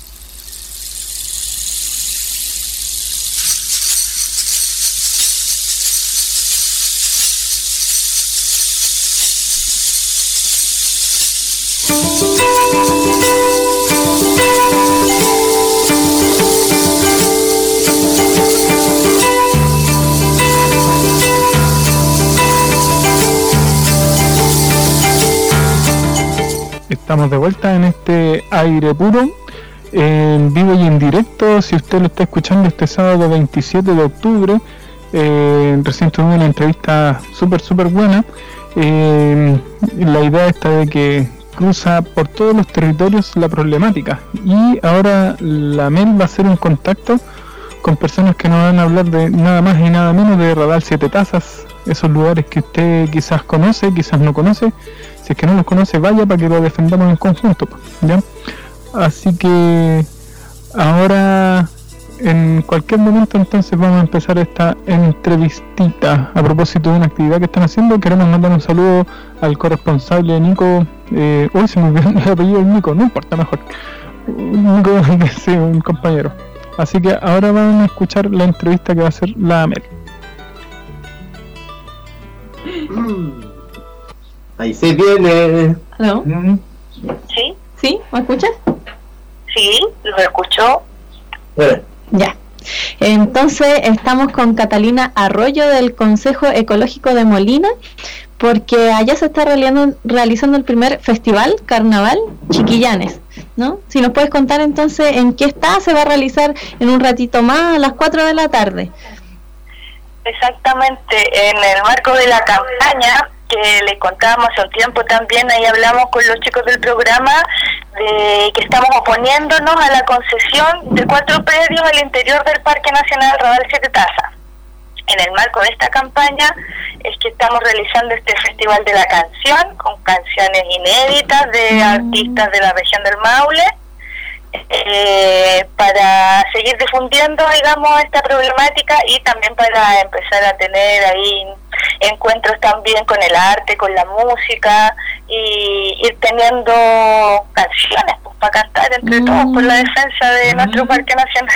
Estamos de vuelta en este aire puro, en vivo y en directo. Si usted lo está escuchando este sábado 27 de octubre, recién tuve una entrevista súper buena. La idea está de que cruza por todos los territorios la problemática, y ahora la MEL va a hacer un contacto con personas que nos van a hablar de nada más y nada menos de Radal Siete Tazas, esos lugares que usted quizás conoce, quizás no conoce. Si es que no los conoce, vaya para que lo defendamos en conjunto, ¿ya? Así que ahora, en cualquier momento, entonces vamos a empezar esta entrevistita a propósito de una actividad que están haciendo. Queremos mandar un saludo al corresponsable Nico. Hoy se me olvidó el apellido del Nico, no importa, mejor. Nico, sí, un compañero. Así que ahora van a escuchar la entrevista que va a hacer la Amel. Ahí se viene. ¿Aló? ¿Sí? ¿Sí? ¿Me escuchas? Sí, lo escucho. Ya. Entonces estamos con Catalina Arroyo del Consejo Ecológico de Molina, porque allá se está realizando el primer festival Carnaval Chiquillanes, ¿no? Si nos puedes contar entonces en qué está, se va a realizar en un ratito más a las 4 de la tarde. Exactamente, en el marco de la campaña que les contábamos hace un tiempo también, ahí hablamos con los chicos del programa de que estamos oponiéndonos a la concesión de 4 predios al interior del Parque Nacional Radal Siete Tazas. En el marco de esta campaña es que estamos realizando este Festival de la Canción con canciones inéditas de artistas de la región del Maule, para seguir difundiendo, digamos, esta problemática y también para empezar a tener ahí encuentros también con el arte, con la música, y ir teniendo canciones pues, para cantar entre todos por la defensa de nuestro Parque Nacional.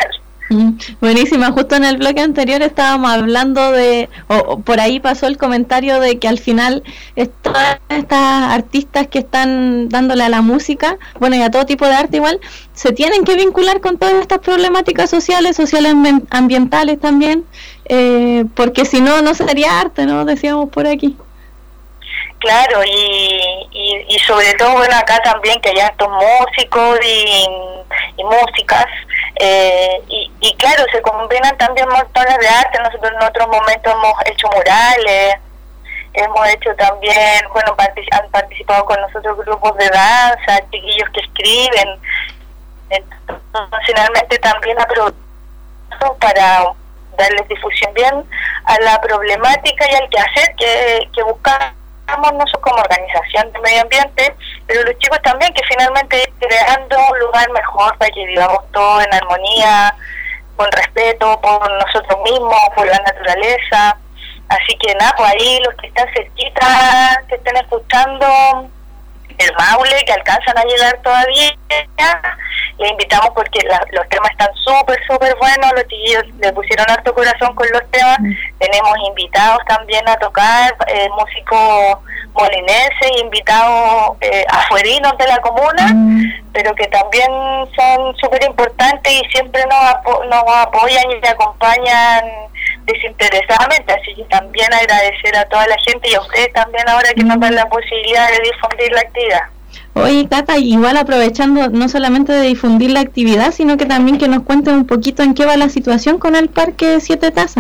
Buenísima, justo en el bloque anterior estábamos hablando de, o por ahí pasó el comentario de que al final todas estas artistas que están dándole a la música, bueno, y a todo tipo de arte igual, se tienen que vincular con todas estas problemáticas sociales ambientales también, porque si no, no sería arte, ¿no? Decíamos por aquí. Claro, y sobre todo, bueno, acá también que hay estos músicos y músicas, y claro, se combinan también montones de arte. Nosotros en otros momentos hemos hecho murales, hemos hecho también, bueno, han participado con nosotros grupos de danza, chiquillos que escriben. Entonces, finalmente también aprovechamos para darles difusión bien a la problemática y al quehacer que buscamos nosotros como organización de medio ambiente, pero los chicos también, que finalmente creando un lugar mejor para que vivamos todos en armonía, con respeto por nosotros mismos, por la naturaleza. Así que nada, pues ahí los que están cerquita, que estén escuchando el Maule, que alcanzan a llegar todavía, les invitamos porque los temas están súper buenos, los chiquillos le pusieron harto corazón con los temas. Tenemos invitados también a tocar, músicos molinenses, invitados afuerinos de la comuna, pero que también son súper importantes y siempre nos apoyan y acompañan desinteresadamente. Así que también agradecer a toda la gente y a ustedes también ahora que nos dan la posibilidad de difundir la actividad. Oye, Cata, igual aprovechando no solamente de difundir la actividad, sino que también que nos cuenten un poquito en qué va la situación con el Parque Siete Tazas.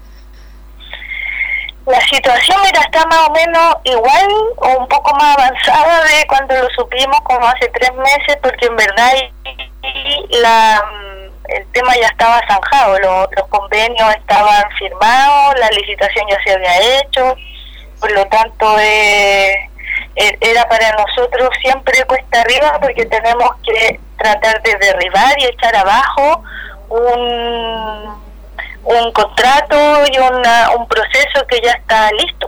La situación, mira, está más o menos igual o un poco más avanzada de cuando lo supimos, como hace 3 meses, porque en verdad el tema ya estaba zanjado, los convenios estaban firmados, la licitación ya se había hecho, por lo tanto era para nosotros siempre cuesta arriba, porque tenemos que tratar de derribar y echar abajo un contrato y un proceso que ya está listo.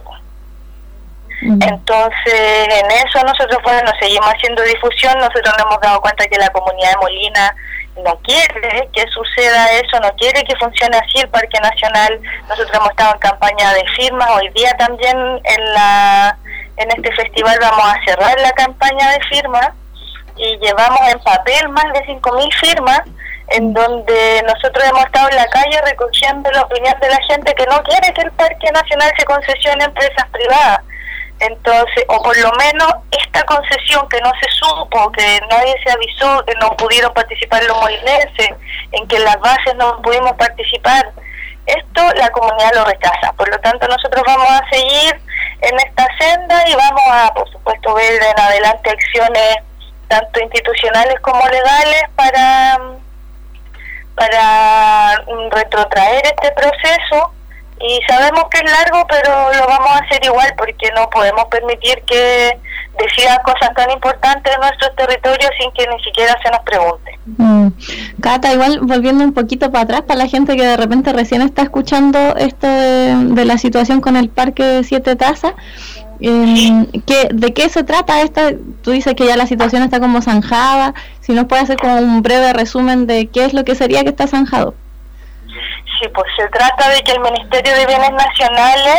Entonces, en eso nosotros, bueno, seguimos haciendo difusión. Nosotros nos hemos dado cuenta que la comunidad de Molina no quiere que suceda eso, no quiere que funcione así el Parque Nacional. Nosotros hemos estado en campaña de firmas. Hoy día también en este festival vamos a cerrar la campaña de firmas y llevamos en papel más de 5.000 firmas, en donde nosotros hemos estado en la calle recogiendo la opinión de la gente que no quiere que el Parque Nacional se concesione a empresas privadas. Entonces, o por lo menos esta concesión que no se supo, que nadie se avisó, que no pudieron participar los molinenses, en que las bases no pudimos participar, esto la comunidad lo rechaza. Por lo tanto, nosotros vamos a seguir en esta senda y vamos a, por supuesto, ver en adelante acciones tanto institucionales como legales para retrotraer este proceso. Y sabemos que es largo, pero lo vamos a hacer igual, porque no podemos permitir que decidan cosas tan importantes en nuestros territorios sin que ni siquiera se nos pregunte. Cata, igual volviendo un poquito para atrás, para la gente que de repente recién está escuchando esto de la situación con el Parque Siete Tazas, ¿de qué se trata esta? Tú dices que ya la situación está como zanjada. Si nos puede hacer como un breve resumen de qué es lo que sería que está zanjado. Sí, pues se trata de que el Ministerio de Bienes Nacionales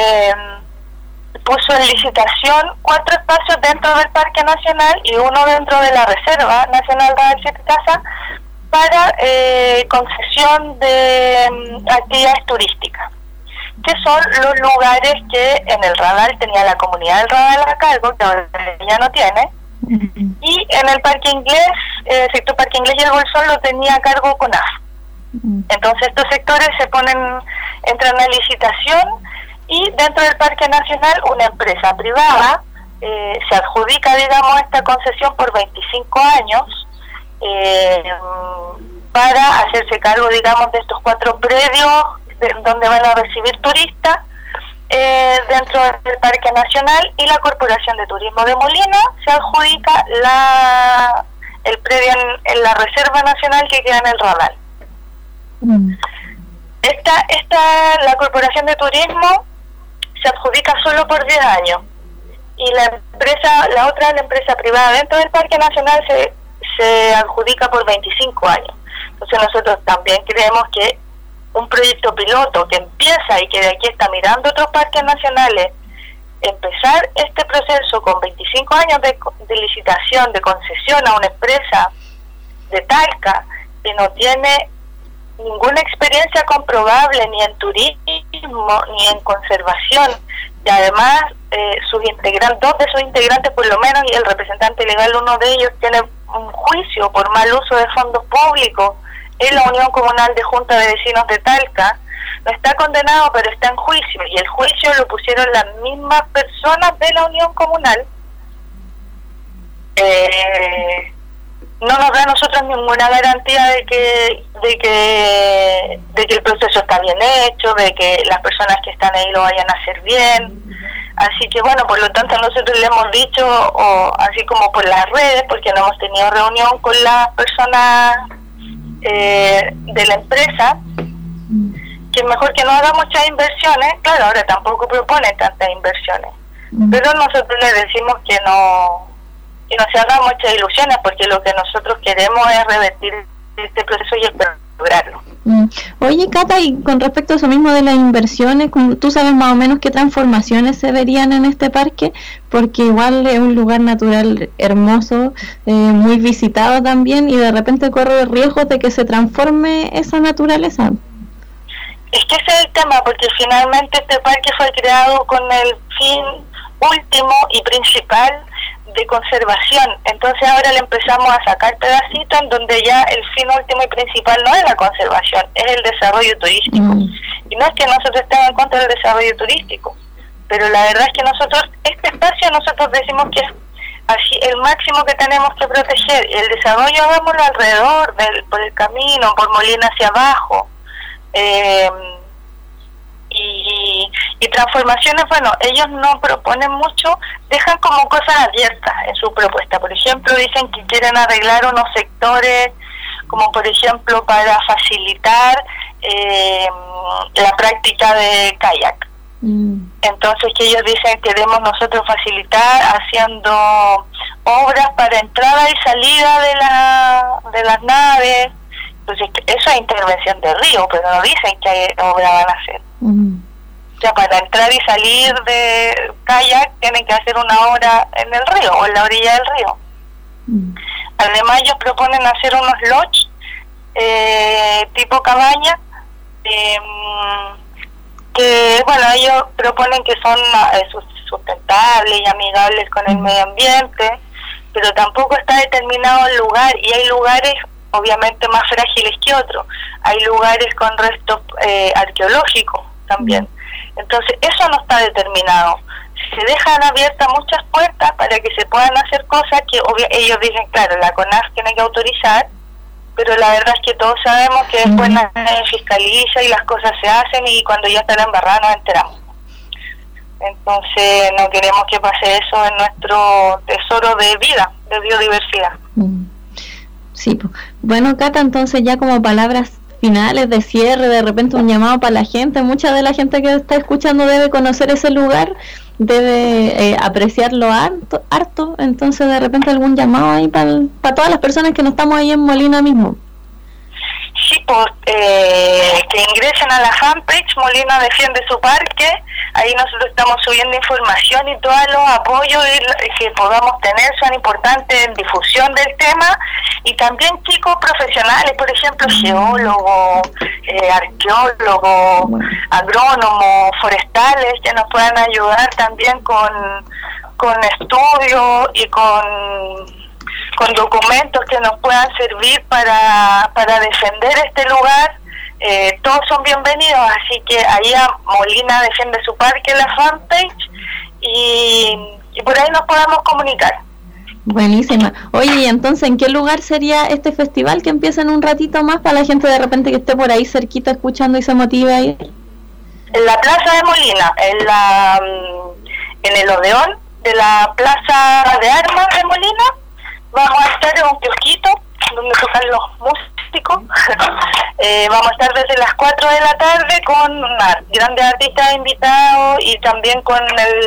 puso en licitación 4 espacios dentro del Parque Nacional y 1 dentro de la Reserva Nacional de Siete Tazas para concesión de actividades turísticas, que son los lugares que en el Radal tenía la comunidad del Radal a cargo, que ahora ya no tiene, y en el Parque Inglés, el sector Parque Inglés y el Bolsón lo tenía a cargo CONAF. Entonces estos sectores entran a licitación y dentro del Parque Nacional una empresa privada se adjudica, digamos, esta concesión por 25 años para hacerse cargo, digamos, de estos 4 predios donde van a recibir turistas dentro del Parque Nacional, y la Corporación de Turismo de Molina se adjudica el predio en la Reserva Nacional que queda en el Radal. La Corporación de Turismo se adjudica solo por 10 años y la otra empresa privada dentro del Parque Nacional se adjudica por 25 años. Entonces nosotros también creemos que un proyecto piloto que empieza y que de aquí está mirando otros parques nacionales, empezar este proceso con 25 años de licitación, de concesión a una empresa de Talca que no tiene ninguna experiencia comprobable ni en turismo ni en conservación, y además dos de sus integrantes por lo menos, y el representante legal, uno de ellos, tiene un juicio por mal uso de fondos públicos en la Unión Comunal de Junta de Vecinos de Talca. No está condenado, pero está en juicio, y el juicio lo pusieron las mismas personas de la Unión Comunal. No nos da a nosotros ninguna garantía de que el proceso está bien hecho, de que las personas que están ahí lo vayan a hacer bien. Así que bueno, por lo tanto nosotros le hemos dicho, o así como por las redes, porque no hemos tenido reunión con las personas de la empresa, que es mejor que no haga muchas inversiones. Claro, ahora tampoco propone tantas inversiones, pero nosotros le decimos que no se hagan muchas ilusiones, porque lo que nosotros queremos es revertir este proceso y lograrlo. Oye, Cata, y con respecto a eso mismo de las inversiones, ¿tú sabes más o menos qué transformaciones se verían en este parque? Porque igual es un lugar natural hermoso, muy visitado también, y de repente corre el riesgo de que se transforme esa naturaleza. Es que ese es el tema, porque finalmente este parque fue creado con el fin último y principal de conservación. Entonces ahora le empezamos a sacar pedacitos en donde ya el fin último y principal no es la conservación, es el desarrollo turístico. Y no es que nosotros estemos en contra del desarrollo turístico, pero la verdad es que nosotros, este espacio nosotros decimos que es así el máximo que tenemos que proteger, y el desarrollo hagámoslo alrededor, por el camino, por Molina hacia abajo. Y transformaciones, bueno, ellos no proponen mucho, dejan como cosas abiertas en su propuesta. Por ejemplo, dicen que quieren arreglar unos sectores, como por ejemplo para facilitar la práctica de kayak. Entonces que ellos dicen que queremos nosotros facilitar haciendo obras para entrada y salida de las naves. Entonces eso es intervención de río, pero no dicen qué obra van a hacer. O sea, para entrar y salir de kayak tienen que hacer una obra en el río o en la orilla del río. Además ellos proponen hacer unos lodge tipo cabaña, que bueno, ellos proponen que son sustentables y amigables con el medio ambiente, pero tampoco está determinado el lugar, y hay lugares obviamente más frágiles que otros. Hay lugares con restos arqueológicos también. Entonces eso no está determinado. Se dejan abiertas muchas puertas para que se puedan hacer cosas que ellos dicen, claro, la CONAF tiene que autorizar, pero la verdad es que todos sabemos que después nadie fiscaliza y las cosas se hacen, y cuando ya está la embarrada nos enteramos. Entonces no queremos que pase eso en nuestro tesoro de vida, de biodiversidad. Sí, pues. Bueno, Cata, entonces ya como palabras finales de cierre, de repente un llamado para la gente. Mucha de la gente que está escuchando debe conocer ese lugar, debe apreciarlo harto, entonces de repente algún llamado ahí para todas las personas que no estamos ahí en Molina mismo. Sí, pues que ingresen a la fanpage Molina Defiende su Parque. Ahí nosotros estamos subiendo información, y todos los apoyos que podamos tener son importantes en difusión del tema, y también chicos profesionales, por ejemplo geólogos, arqueólogos, agrónomos, forestales, que nos puedan ayudar también con estudios y con documentos que nos puedan servir para defender este lugar. Todos son bienvenidos, así que ahí a Molina Defiende su Parque, la fanpage, y por ahí nos podamos comunicar. Buenísima. Oye, y entonces, ¿en qué lugar sería este festival que empieza en un ratito más para la gente de repente que esté por ahí cerquita escuchando y se motive a ir? En la Plaza de Molina, en el Odeón de la Plaza de Armas de Molina. Vamos a estar en un kiosquito donde tocan los músicos. Vamos a estar desde las 4 de la tarde con grandes artistas invitados, y también con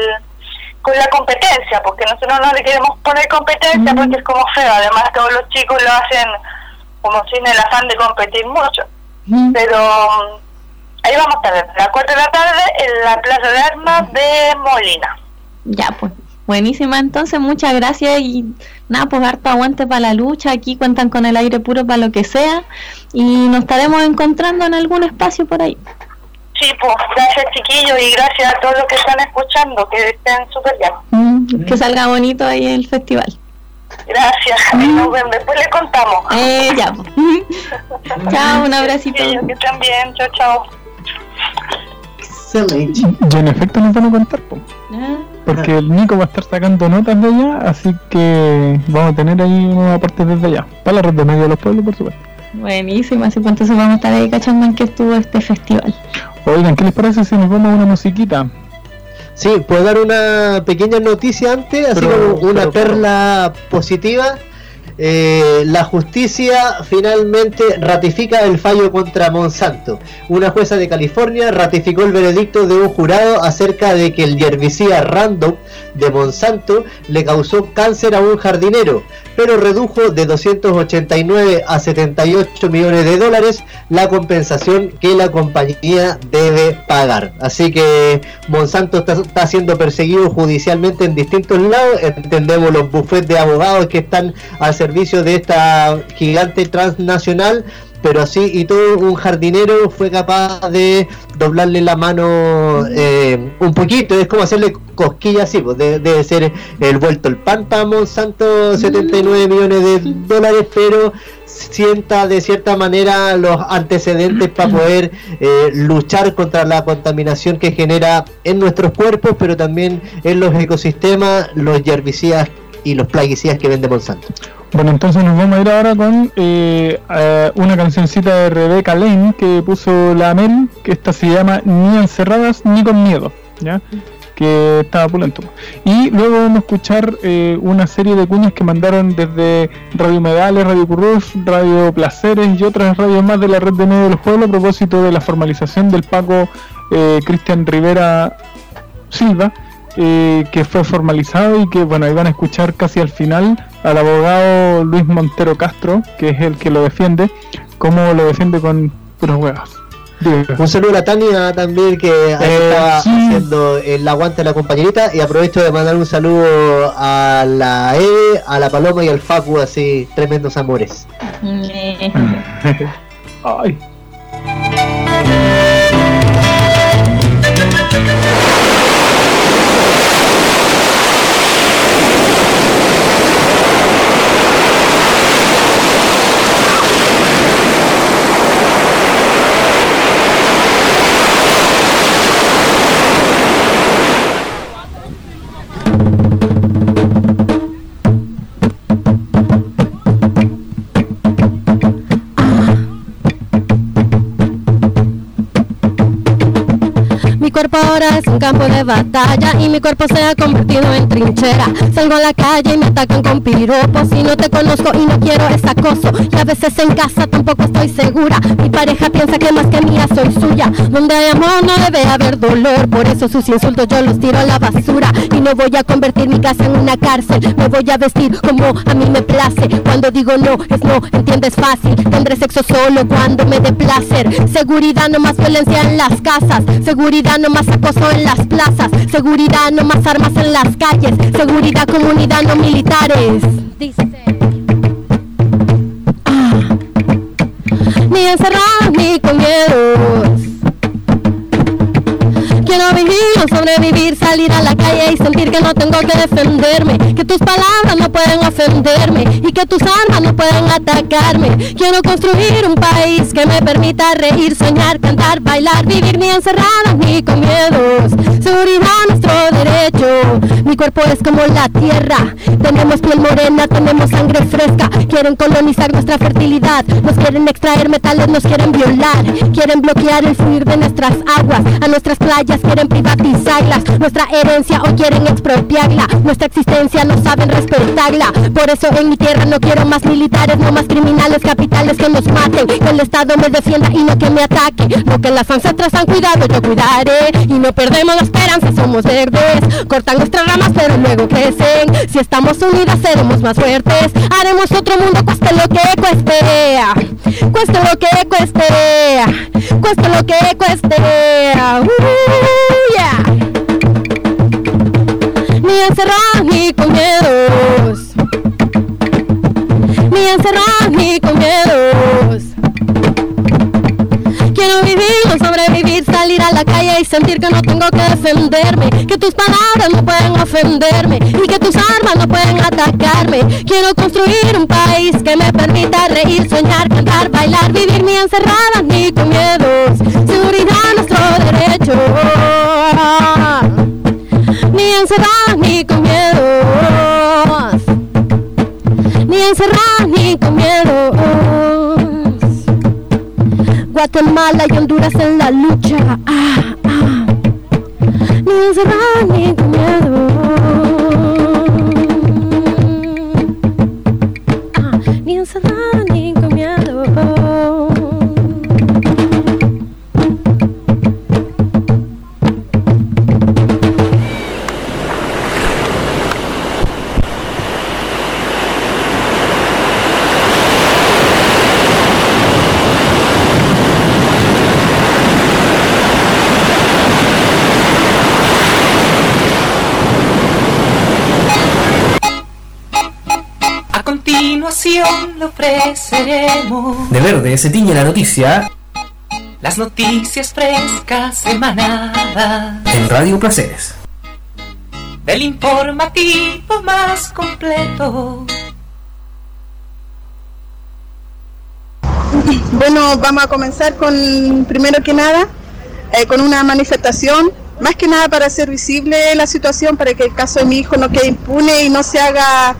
la competencia, porque nosotros no le queremos poner competencia porque es como feo. Además todos los chicos lo hacen como sin el afán de competir mucho. Pero ahí vamos a estar a las 4 de la tarde en la Plaza de Armas de Molina. Ya, pues, buenísima, entonces, muchas gracias y nada, pues harto aguante para la lucha, aquí cuentan con el aire puro para lo que sea y nos estaremos encontrando en algún espacio por ahí. Sí, pues, gracias chiquillos y gracias a todos los que están escuchando, que estén súper bien. Que salga bonito ahí el festival. Gracias, nos vemos, después les contamos. Ya. Chao, un abracito. Que estén bien, chao, chao. Excelente. Y en efecto nos van a contar, porque el Nico va a estar sacando notas de allá, así que vamos a tener ahí unos aportes desde allá, para la red de medios de los pueblos, por supuesto. Buenísimo, así que entonces vamos a estar ahí cachando en qué estuvo este festival. Oigan, ¿qué les parece si nos vamos a una musiquita? Sí, puedo dar una pequeña noticia antes, así como una perla positiva. La justicia finalmente ratifica el fallo contra Monsanto. Una jueza de California ratificó el veredicto de un jurado acerca de que el herbicida Roundup de Monsanto le causó cáncer a un jardinero, pero redujo de 289 a 78 millones de dólares la compensación que la compañía debe pagar. Así que Monsanto está siendo perseguido judicialmente en distintos lados. Entendemos los bufetes de abogados que están al servicio de esta gigante transnacional, pero así y todo, un jardinero fue capaz de doblarle la mano un poquito. Es como hacerle cosquillas así, pues debe ser el vuelto el pan para Monsanto, 79 millones de dólares, pero sienta de cierta manera los antecedentes para poder luchar contra la contaminación que genera en nuestros cuerpos, pero también en los ecosistemas, los herbicidas y los plaguicidas que vende Monsanto. Bueno, entonces nos vamos a ir ahora con una cancioncita de Rebecca Lane que puso la Mel, que esta se llama Ni encerradas ni con miedo, ¿ya? Que estaba pulento. Y luego vamos a escuchar una serie de cuñas que mandaron desde Radio Medales, Radio Currús, Radio Placeres y otras radios más de la red de medios de los pueblos a propósito de la formalización del Paco Cristian Rivera Silva, que fue formalizado y que bueno, ahí van a escuchar casi al final al abogado Luis Montero Castro, que es el que lo defiende, cómo lo defiende con puras huevas. Un saludo a la Tania también, que está haciendo el aguante de la compañerita, y aprovecho de mandar un saludo a la Eve, a la Paloma y al Facu, así tremendos amores. Ay. Mi cuerpo ahora es un campo de batalla y mi cuerpo se ha convertido en trinchera. Salgo a la calle y me atacan con piropos y no te conozco y no quiero ese acoso. Y a veces en casa tampoco estoy segura. Mi pareja piensa que más que mía soy suya. Donde hay amor no debe haber dolor, por eso sus insultos yo los tiro a la basura. Y no voy a convertir mi casa en una cárcel. Me voy a vestir como a mí me place. Cuando digo no, es no, entiendes fácil. Tendré sexo solo cuando me dé placer. Seguridad, no más violencia en las casas. Seguridad, no más acoso en las plazas. Seguridad, no más armas en las calles. Seguridad, comunidad, no militares. Dice ni encerrados ni con miedos. Quiero vivir, no sobrevivir, salir a la calle y sentir que no tengo que defenderme, que tus palabras no pueden ofenderme y que tus armas no pueden atacarme. Quiero construir un país que me permita reír, soñar, cantar, bailar, vivir ni encerradas ni con miedos. Seguridad, nuestro derecho. Mi cuerpo es como la tierra. Tenemos piel morena, tenemos sangre fresca. Quieren colonizar nuestra fertilidad. Nos quieren extraer metales, nos quieren violar. Quieren bloquear el fluir de nuestras aguas. A nuestras playas quieren privatizarlas. Nuestra herencia hoy quieren expropiarla. Nuestra existencia no saben respetarla. Por eso en mi tierra no quiero más militares, no más criminales capitales que nos maten. Que el Estado me defienda y no que me ataque. Lo que las ancestras han cuidado yo cuidaré. Y no perdemos las esperanza, somos verdes. Cortan nuestras ramas pero luego crecen. Si estamos unidas seremos más fuertes. Haremos otro mundo, cueste lo que cueste. Cueste lo que cueste. Cueste lo que cueste. Yeah. Ni encerrados ni con miedos. Ni encerrados ni con miedos. Quiero vivir, no sobrevivir, salir a la calle y sentir que no tengo que defenderme, que tus palabras no pueden ofenderme y que tus armas no pueden atacarme. Quiero construir un país que me permita reír, soñar, cantar, bailar, vivir ni encerradas ni con miedos. Seguridad, nuestro derecho. Ni encerradas ni con miedos. Ni encerradas ni con miedos. Guatemala y Honduras en la lucha. Ni encerradas ni con miedo. Ni encerradas ni con miedo. A continuación le ofreceremos De verde se tiñe la noticia las noticias frescas emanadas en Radio Placeres. del informativo más completo. Bueno, vamos a comenzar con, primero que nada, con una manifestación, más que nada para hacer visible la situación, para que el caso de mi hijo no quede impune y no se haga,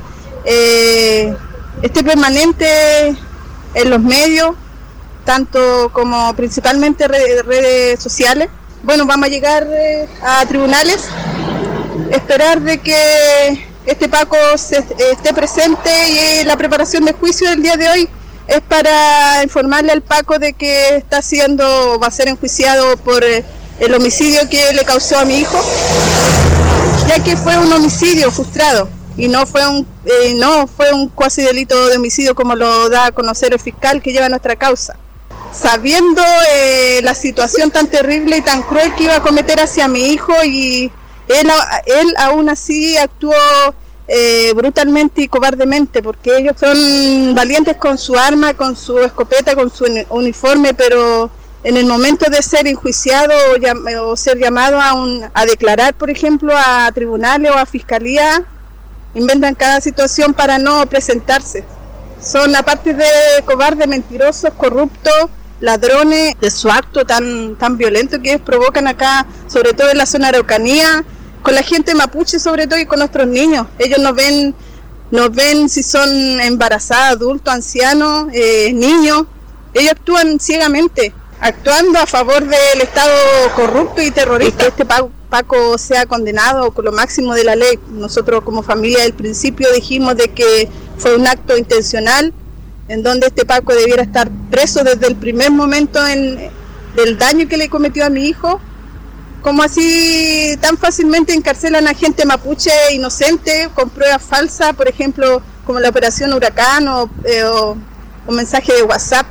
esté permanente en los medios, tanto como principalmente redes sociales. Bueno, vamos a llegar a tribunales, esperar de que este Paco esté presente, y la preparación de juicio del día de hoy es para informarle al Paco de que va a ser enjuiciado por el homicidio que le causó a mi hijo, ya que fue un homicidio frustrado y no fue un cuasi delito de homicidio como lo da a conocer el fiscal que lleva nuestra causa. Sabiendo la situación tan terrible y tan cruel que iba a cometer hacia mi hijo, y él aún así actuó brutalmente y cobardemente, porque ellos son valientes con su arma, con su escopeta, con su uniforme, pero en el momento de ser enjuiciado o ser llamado a declarar, por ejemplo, a tribunales o a fiscalía, inventan cada situación para no presentarse. Son, aparte de cobardes, mentirosos, corruptos, ladrones, de su acto tan violento que ellos provocan acá, sobre todo en la zona de Araucanía, con la gente mapuche sobre todo, y con nuestros niños. Ellos nos ven si son embarazadas, adultos, ancianos, niños. Ellos actúan ciegamente, actuando a favor del Estado corrupto y terrorista. Este Paco sea condenado con lo máximo de la ley. Nosotros como familia del principio dijimos de que fue un acto intencional, en donde este Paco debiera estar preso desde el primer momento del daño que le cometió a mi hijo. Como así tan fácilmente encarcelan a gente mapuche inocente con pruebas falsas, por ejemplo, como la operación Huracán o mensaje de WhatsApp,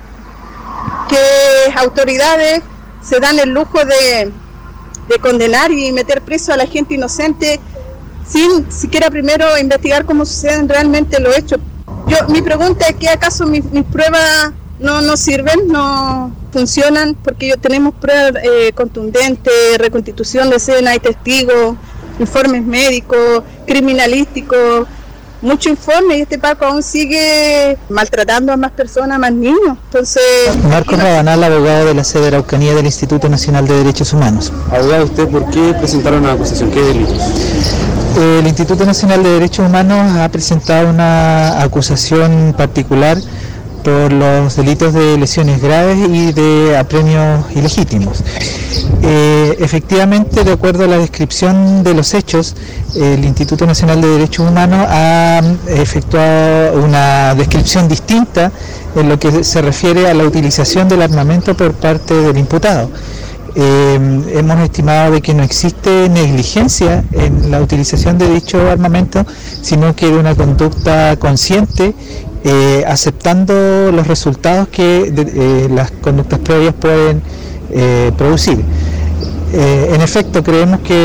que autoridades se dan el lujo de condenar y meter preso a la gente inocente sin siquiera primero investigar cómo suceden realmente los hechos. Mi pregunta es que ¿acaso mis pruebas no sirven, no funcionan? Porque tenemos pruebas contundentes, reconstitución de escena y testigos, informes médicos, criminalísticos, mucho informe, y este Paco aún sigue maltratando a más personas, a más niños. Entonces, Marcos Rabanal, abogado de la sede de Araucanía del Instituto Nacional de Derechos Humanos. Abogado, ¿usted por qué presentaron una acusación? ¿Qué delitos? El Instituto Nacional de Derechos Humanos ha presentado una acusación particular por los delitos de lesiones graves y de apremios ilegítimos. Efectivamente, de acuerdo a la descripción de los hechos, el Instituto Nacional de Derechos Humanos ha efectuado una descripción distinta en lo que se refiere a la utilización del armamento por parte del imputado. hemos estimado de que no existe negligencia en la utilización de dicho armamento, sino que de una conducta consciente, aceptando los resultados que las conductas previas pueden producir. En efecto, creemos que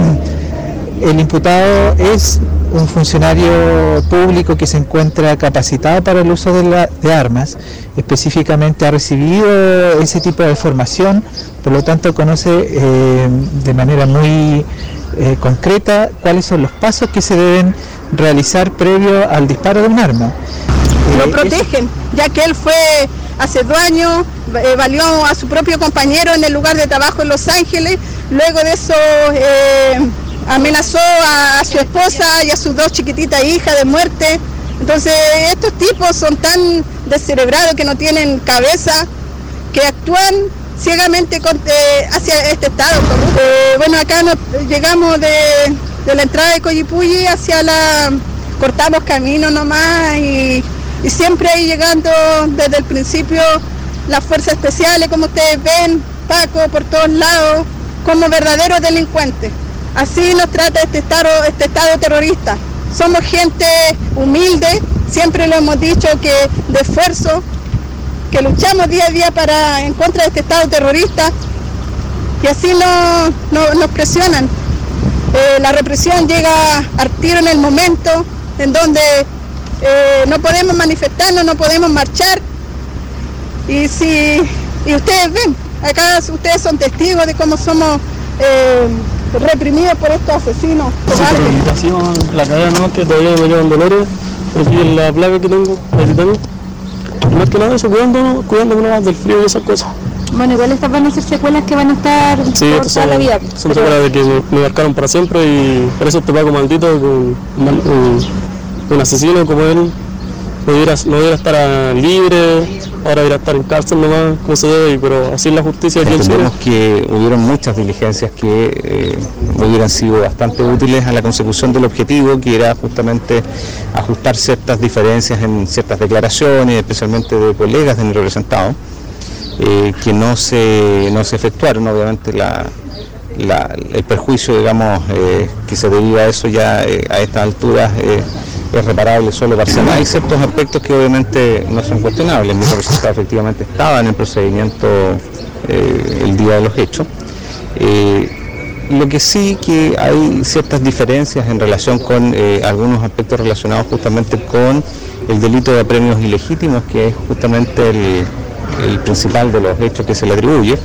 el imputado es un funcionario público que se encuentra capacitado para el uso de armas, específicamente ha recibido ese tipo de formación, por lo tanto conoce de manera muy concreta cuáles son los pasos que se deben realizar previo al disparo de un arma. Lo protegen, ya que él fue hace 2 años, valió a su propio compañero en el lugar de trabajo en Los Ángeles, luego de eso amenazó a su esposa y a sus 2 chiquititas hijas de muerte. Entonces estos tipos son tan descerebrados que no tienen cabeza, que actúan ciegamente hacia este estado. Bueno, acá llegamos de la entrada de Coyipulli cortamos camino nomás y siempre ahí llegando desde el principio las fuerzas especiales, como ustedes ven, Paco por todos lados, como verdaderos delincuentes. Así nos trata este estado terrorista. Somos gente humilde, siempre lo hemos dicho, que de esfuerzo, que luchamos día a día en contra de este estado terrorista, y así nos presionan. La represión llega al tiro en el momento en donde no podemos manifestarnos, no podemos marchar, y ustedes ven, acá ustedes son testigos de cómo somos reprimidos por estos asesinos. La cadena no, que todavía me llevan dolores, aquí en la plaga que tengo, más que nada eso, cuidándonos del frío y esas cosas. Bueno, igual estas van a ser secuelas que van a estar por toda la vida. Son secuelas de que me marcaron para siempre, y por eso este Paco maldito, un asesino como él, no debiera estar libre, ahora debiera estar en cárcel nomás, como se debe, pero así es la justicia aquí en Chile. Entendemos que hubieron muchas diligencias que hubieran sido bastante útiles a la consecución del objetivo, que era justamente ajustar ciertas diferencias en ciertas declaraciones, especialmente de colegas de mi representado, que no se efectuaron. Obviamente el perjuicio, digamos, que se deriva a eso ya a estas alturas es reparable solo parcialmente. Hay ciertos aspectos que obviamente no son cuestionables. Mi representado efectivamente estaba en el procedimiento el día de los hechos. Lo que sí que hay ciertas diferencias en relación con algunos aspectos relacionados justamente con el delito de apremios ilegítimos, que es justamente el principal de los hechos que se le atribuye.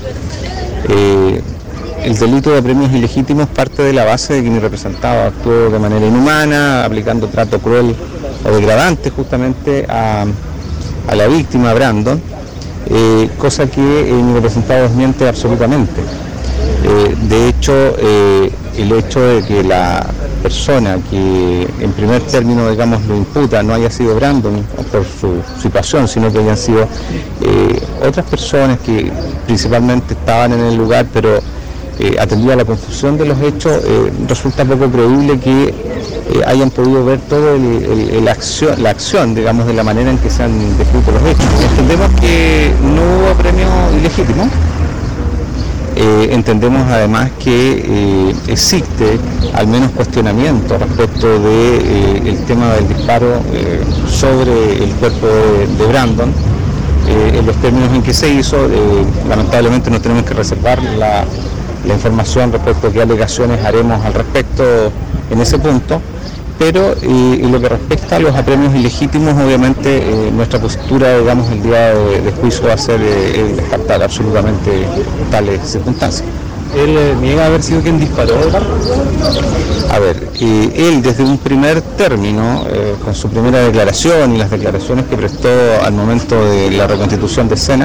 El delito de apremios ilegítimos parte de la base de que mi representado actuó de manera inhumana, aplicando trato cruel o degradante justamente a la víctima, Brandon, cosa que mi representado desmiente absolutamente. De hecho, el hecho de que la persona que en primer término, digamos, lo imputa no haya sido Brandon por su situación, sino que hayan sido otras personas que principalmente estaban en el lugar, pero atendida a la confusión de los hechos, resulta poco creíble que hayan podido ver toda la acción, digamos, de la manera en que se han descrito los hechos. Entendemos que no hubo apremio ilegítimo. Entendemos además que existe al menos cuestionamiento respecto del tema del disparo sobre el cuerpo de Brandon. En los términos en que se hizo, lamentablemente nos tenemos que reservar la información respecto a qué alegaciones haremos al respecto en ese punto, pero en lo que respecta a los apremios ilegítimos, obviamente nuestra postura, digamos, el día de juicio va a ser descartar absolutamente tales circunstancias. ¿Él niega haber sido quien disparó? A ver, él desde un primer término, con su primera declaración y las declaraciones que prestó al momento de la reconstitución de escena,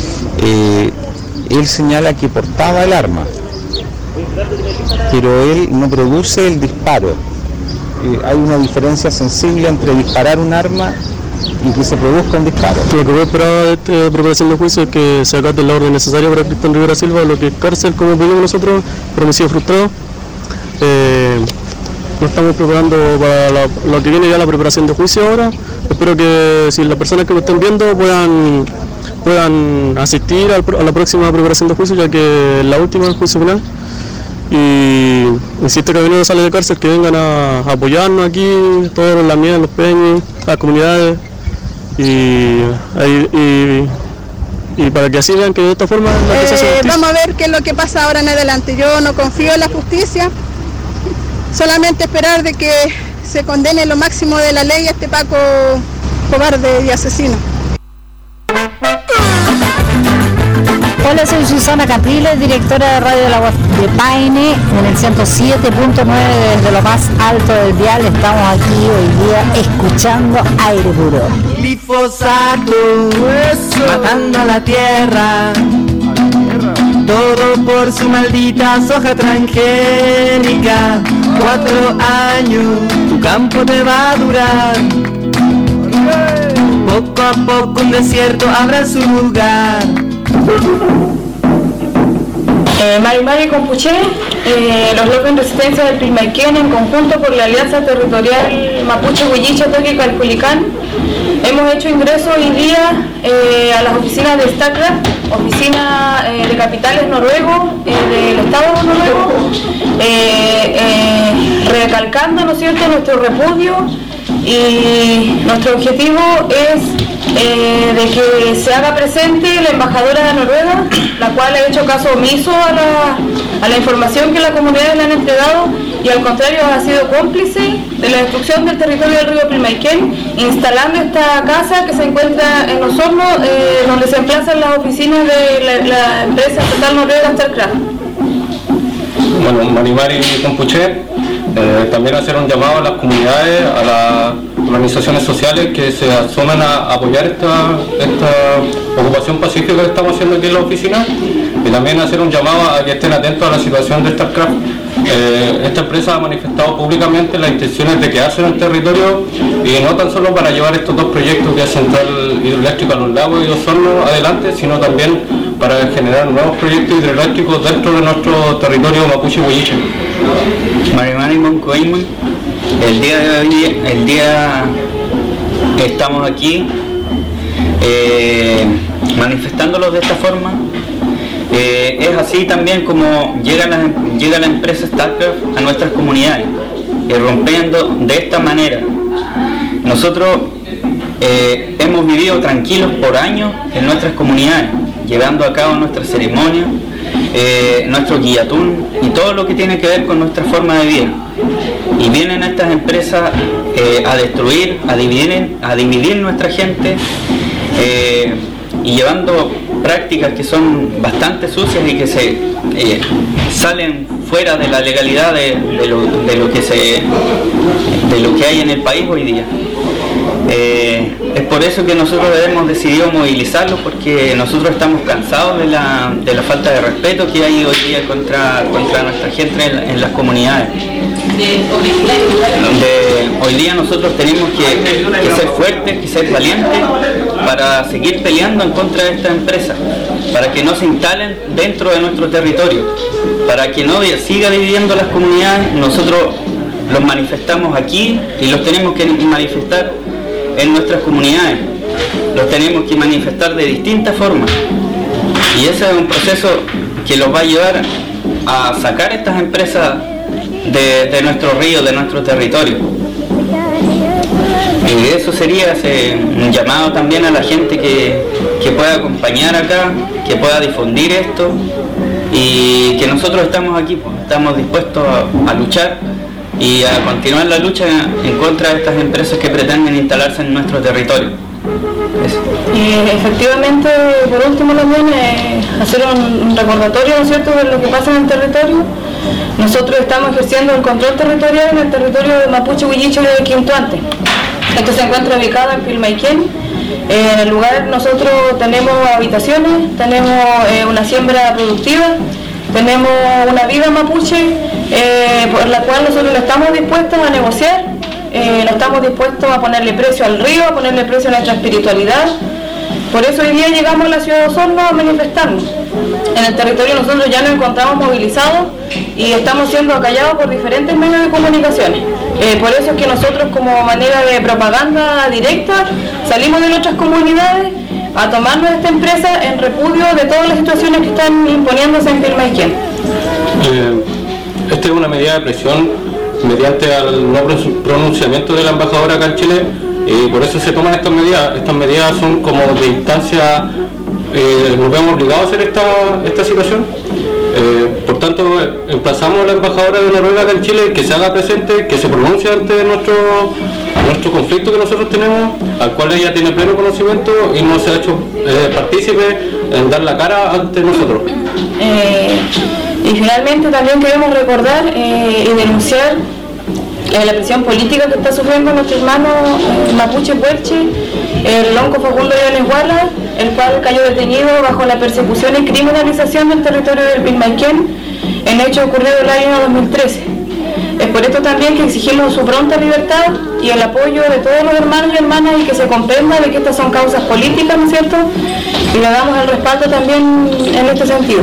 él señala que portaba el arma, pero él no produce el disparo. Hay una diferencia sensible entre disparar un arma y que se produzca un disparo. Lo que voy a esperar de esta preparación de juicio es que se acate la orden necesaria para Cristian Rivera Silva, lo que es cárcel, como pedimos nosotros, por homicidio frustrado. Nos estamos preparando para lo que viene ya, la preparación de juicio ahora. Espero que si las personas que lo estén viendo puedan puedan asistir a la próxima preparación de juicio, ya que es la última del juicio penal. Y insisto que no sale de cárcel, que vengan a apoyarnos aquí, todos los Lamias, los Peñas, las comunidades, y para que así vean que de esta forma la que se hace justicia. Vamos a ver qué es lo que pasa ahora en adelante. Yo no confío en la justicia, solamente esperar de que se condene lo máximo de la ley a este Paco cobarde y asesino. Hola, soy Susana Capriles, directora de Radio de la de Paine, en el 107.9 desde lo más alto del dial. Estamos aquí hoy día escuchando Aire Puro. Glifosato, matando a la tierra, todo por su maldita soja transgénica. 4 años, tu campo te va a durar. Poco a poco un desierto habrá su lugar. Mari Compuché, los locos en resistencia del Pilmaiquén, en conjunto por la Alianza Territorial Mapuche Huilliche Toque Calpulicán, hemos hecho ingreso hoy día a las oficinas de StarCraft, oficina de capitales noruegos, del Estado noruego, recalcando, ¿no es cierto?, nuestro repudio, y nuestro objetivo es de que se haga presente la embajadora de Noruega, la cual ha hecho caso omiso a la información que las comunidades le han entregado, y al contrario ha sido cómplice de la destrucción del territorio del río Pilmaiquén, instalando esta casa que se encuentra en Osorno, donde se emplazan las oficinas de la empresa estatal noruega StarCraft. Bueno, Mari Compuché, también hacer un llamado a las comunidades, a las organizaciones sociales que se asoman a apoyar esta ocupación pacífica que estamos haciendo aquí en la oficina, y también hacer un llamado a que estén atentos a la situación de StarCraft. Esta empresa ha manifestado públicamente las intenciones de quedarse en el territorio, y no tan solo para llevar estos 2 proyectos, que es Central Hidroeléctrica a los Lagos y Osorno, adelante, sino también para generar nuevos proyectos hidroeléctricos dentro de nuestro territorio mapuche huilliche. Marimani Moncoima, el día de hoy, estamos aquí manifestándolos de esta forma. Es así también como llega la empresa StarCraft a nuestras comunidades, rompiendo de esta manera. Nosotros hemos vivido tranquilos por años en nuestras comunidades, llevando a cabo nuestras ceremonias, nuestro guillatún y todo lo que tiene que ver con nuestra forma de vida. Y vienen estas empresas a destruir, a dividir nuestra gente, y llevando prácticas que son bastante sucias y que se salen fuera de la legalidad de lo que hay en el país hoy día. Es por eso que nosotros hemos decidido movilizarlos, porque nosotros estamos cansados de la falta de respeto que hay hoy día contra nuestra gente en las comunidades. Hoy día nosotros tenemos que ser fuertes, que ser valientes para seguir peleando en contra de esta empresa, para que no se instalen dentro de nuestro territorio, para que no siga dividiendo las comunidades. Nosotros los manifestamos aquí y los tenemos que manifestar en nuestras comunidades, los tenemos que manifestar de distintas formas, y ese es un proceso que los va a llevar a sacar estas empresas de nuestro río, de nuestro territorio. Y eso sería un llamado también a la gente que pueda acompañar acá, que pueda difundir esto, y que nosotros estamos aquí, pues, estamos dispuestos a luchar y a continuar la lucha en contra de estas empresas que pretenden instalarse en nuestro territorio. Eso. Y efectivamente, por último también, hacer un recordatorio, ¿no es cierto?, de lo que pasa en el territorio. Nosotros estamos ejerciendo el control territorial en el territorio de Mapuche Huilliche de Quintuante. Esto se encuentra ubicado en Pilmaiquén. En el lugar nosotros tenemos habitaciones, tenemos una siembra productiva, tenemos una vida mapuche, por la cual nosotros no estamos dispuestos a negociar, no estamos dispuestos a ponerle precio al río, a ponerle precio a nuestra espiritualidad. Por eso hoy día llegamos a la ciudad de Osorno a manifestarnos. En el territorio nosotros ya nos encontramos movilizados y estamos siendo acallados por diferentes medios de comunicaciones. Por eso es que nosotros, como manera de propaganda directa, salimos de nuestras comunidades a tomarnos esta empresa en repudio de todas las situaciones que están imponiéndose en Pilmaiquén. Esta es una medida de presión mediante al no pronunciamiento de la embajadora acá en Chile, y por eso se toman estas medidas. Estas medidas son como de instancia, nos vemos obligados a hacer esta situación. Por tanto, emplazamos a la embajadora de Noruega acá en Chile que se haga presente, que se pronuncie ante nuestro conflicto que nosotros tenemos, al cual ella tiene pleno conocimiento y no se ha hecho partícipe en dar la cara ante nosotros. Y finalmente también queremos recordar y denunciar la presión política que está sufriendo nuestro hermano mapuche puelche, el lonco Facundo Llanes Guala, el cual cayó detenido bajo la persecución y criminalización del territorio del Pilmaiquén en hecho ocurrido el año 2013. Es por esto también que exigimos su pronta libertad y el apoyo de todos los hermanos y hermanas, y que se comprenda de que estas son causas políticas, ¿no es cierto? Y le damos el respaldo también en este sentido.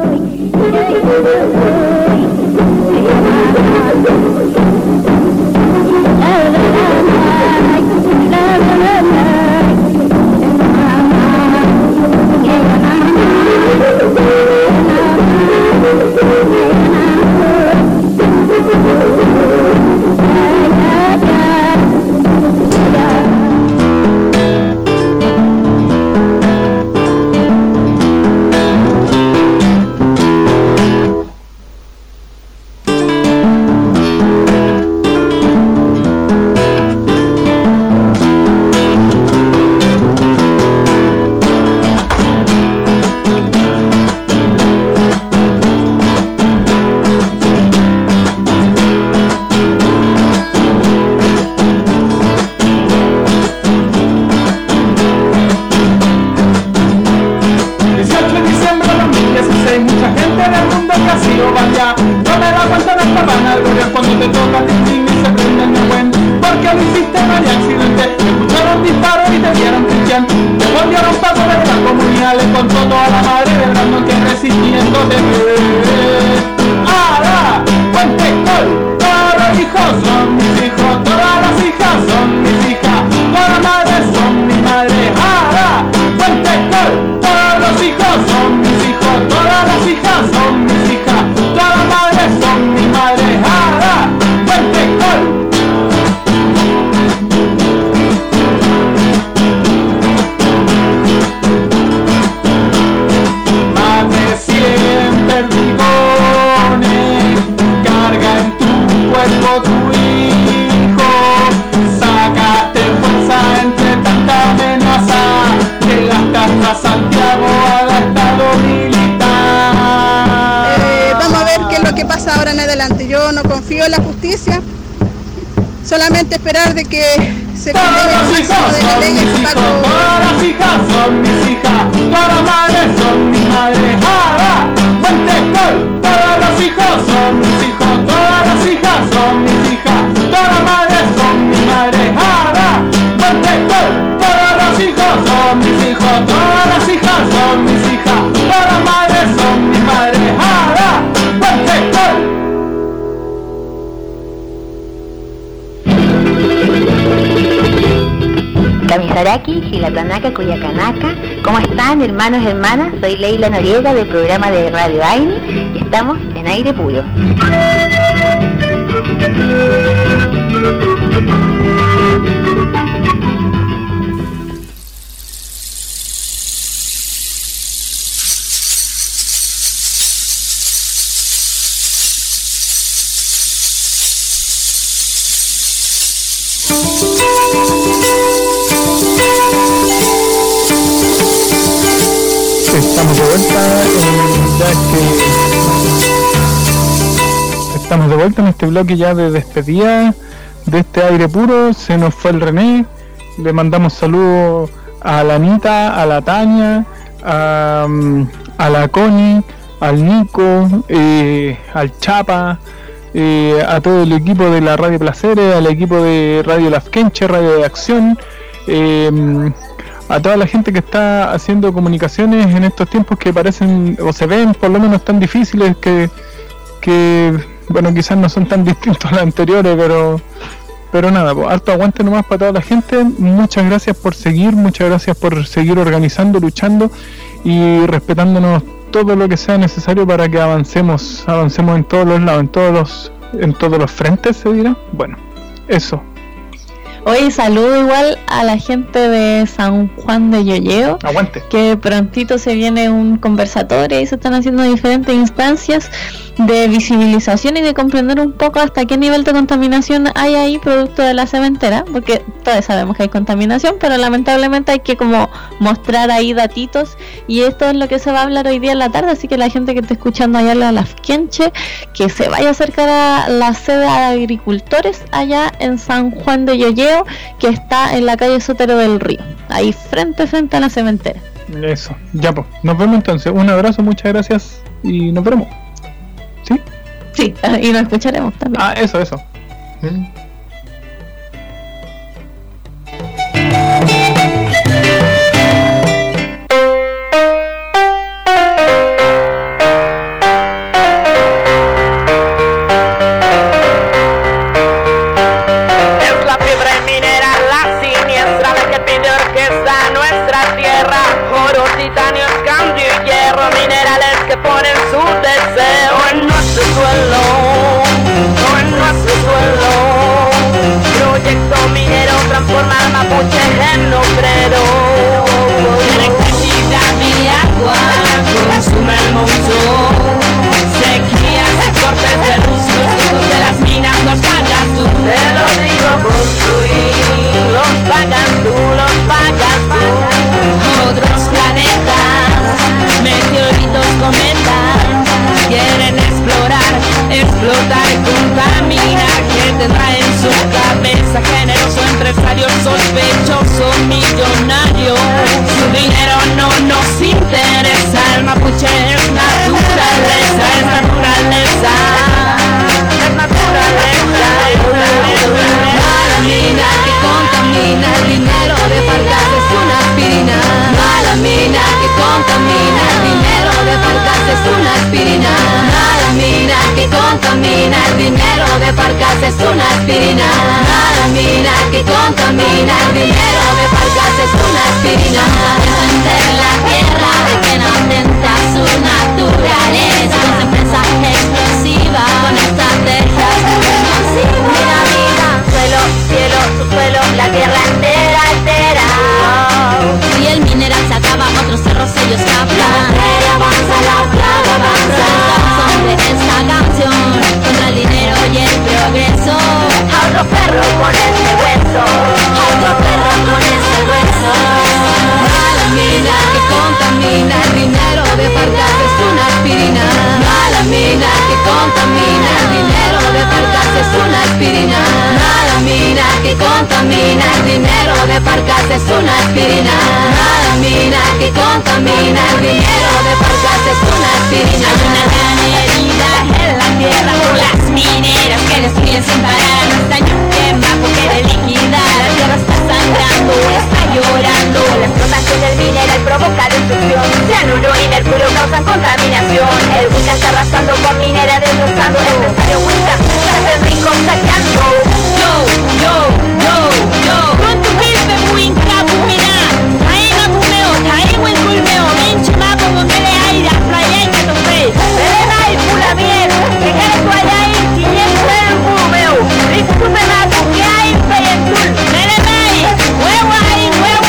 Solamente esperar de que se condene el máximo de la ley y Paco. Todas las hijas son mis hijas, todas las madres son mis madres. ¡Ara! ¡Fuentecol! Todos los hijos son mis hijos, todas las hijas son mis hijas, todas las madres son mis madres. ¡Ara! ¡Fuentecol! Todos los hijos son mis hijos, todas las hijas son mis hijas, todas las madres son mis madres. ¡Ara! ¡Fuentecol! Kamisaraki, Gilatanaka, Cuyacanaka. ¿Cómo están, hermanos y hermanas? Soy Leila Noriega del programa de Radio Aini y estamos en Aire Puro. Estamos de vuelta, estamos de vuelta en este bloque ya de despedida de este Aire Puro. Se nos fue el René, le mandamos saludos a la Anita, a la Tania, a la Connie, al Nico, al Chapa, a todo el equipo de la Radio Placeres, al equipo de Radio Lafkenche, Radio de Acción, a toda la gente que está haciendo comunicaciones en estos tiempos que parecen o se ven por lo menos tan difíciles, que bueno, quizás no son tan distintos a los anteriores, Pero nada, pues, harto aguante nomás para toda la gente. Muchas gracias por seguir, muchas gracias por seguir organizando, luchando y respetándonos todo lo que sea necesario para que avancemos en todos los lados, en todos los frentes, se dirá. Bueno, eso. Hoy saludo igual a la gente de San Juan de Llolleo. Aguante. Que prontito se viene un conversatorio y se están haciendo diferentes instancias de visibilización y de comprender un poco hasta qué nivel de contaminación hay ahí producto de la cementera, porque todos sabemos que hay contaminación, pero lamentablemente hay que como mostrar ahí datitos, y esto es lo que se va a hablar hoy día en la tarde, así que la gente que esté escuchando allá en la Lafkenche, que se vaya a acercar a la sede de agricultores allá en San Juan de Llolleo, que está en la calle Sotero del Río, ahí frente a la cementera. Eso, ya pues, nos vemos entonces, un abrazo, muchas gracias y nos veremos. ¿Sí? Sí, y nos escucharemos también. Ah, eso. Proyecto minero transforma al Mapuche en obrero. Electricidad y agua consume el mundo. Sequías y cortes de luz, los costos de las minas los pagas tú. Te lo digo construir, los pagas tú. Otros planetas, meteoritos, cometas, quieren explotar y contaminar. Que tendrá en su cabeza generoso empresario sospechoso millonario? Su dinero no nos interesa. El mapuche es naturaleza, es naturaleza. Mala mina que contamina, el dinero de Fargas es una aspirina. Mala mina que contamina, el dinero de Fargas es una aspirina. Mala mina que contamina, el dinero de Fargas es una aspirina. Mala mina que contamina, el dinero de Fargas es una aspirina. Defender la tierra de que no aumenta su naturaleza. Las empresas explosivas con estrategias muy nocivas. Mira, suelo, cielo, subsuelo, la tierra entera altera. Y el mineral se acaba, otros cerros ellos captan. La avanza, la plaga avanza. Son de esta canción contra el dinero y el progreso. A otro perro con este hueso, a otro perro con este hueso. Mala mina que contamina, el dinero de Fargas es una aspirina. Mala mina que contamina, el dinero de Fargas es una aspirina. Mala mina que contamina, el dinero de Fargas es una aspirina. Mala mina que contamina, el dinero de Fargas es una aspirina. Hay una gran herida en la tierra por las mineras que destruyen sin parar. No está quema porque de liquidar. La tierra está sangrando, está llorando. La explotación del mineral provoca destrucción. Cianuro y mercurio causan contaminación. El Wicca está arrasando con minera destrozando. El empresario Wicca se hace rico saqueando. Yo con tu pibe Wicca bumina. Ahí no pumeo, ahí buen culmeo. Minche mapo con mele aire, playa y catofre. Verena y pula bien, que cae tu allá y 500 el bumeo. Rico tu penato, que hay fe en tul. Verena y huevo ahí.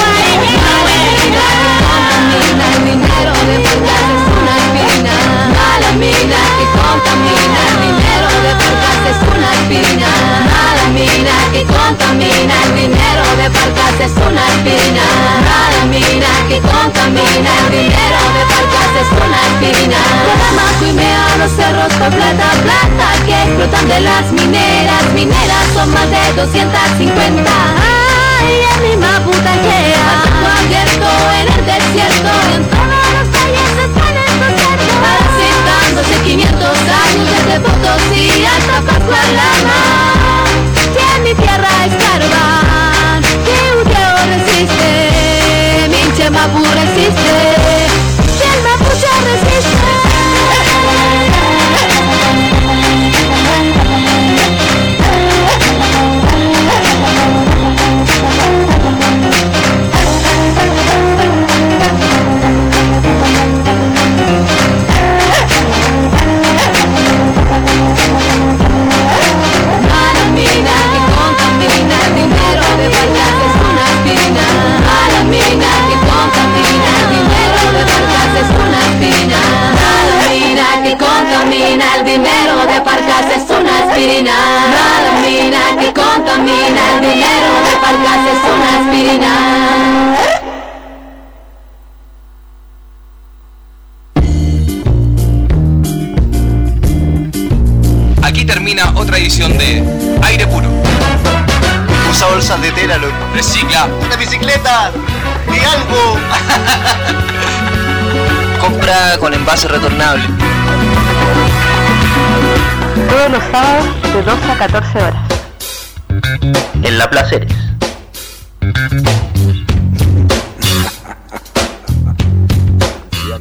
Contamina, el dinero de Fargas es una aspirina. Mala mina que contamina, el dinero de Fargas es una aspirina. Mala mina que contamina, el dinero de Fargas es una aspirina. Mala mina que contamina, el dinero de Fargas es una aspirina. Maco y mea los cerros pa' plata que explotan de las mineras son más de 250. Ay, en mi maputallea, abierto en el desierto y en todos los valles están estos cerros. Parasitándose 500 años desde Potosí hasta Pascualama. Que en mi tierra escarban, que Uteo resiste, Minche Mapu resiste, que el Mapuche resiste. el dinero de Parcas es una aspirina. Nada mina que contamina, el dinero de Parcas es una aspirina. Aquí termina otra edición de Aire Puro. Usa bolsas de tela, loco. Recicla. Una bicicleta. Di algo. Compra con envase retornable. Todos los sábados de 12 a 14 horas. En La Placeres.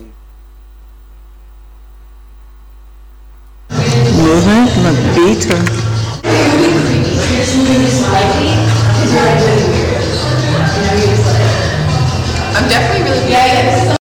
Moving my beat.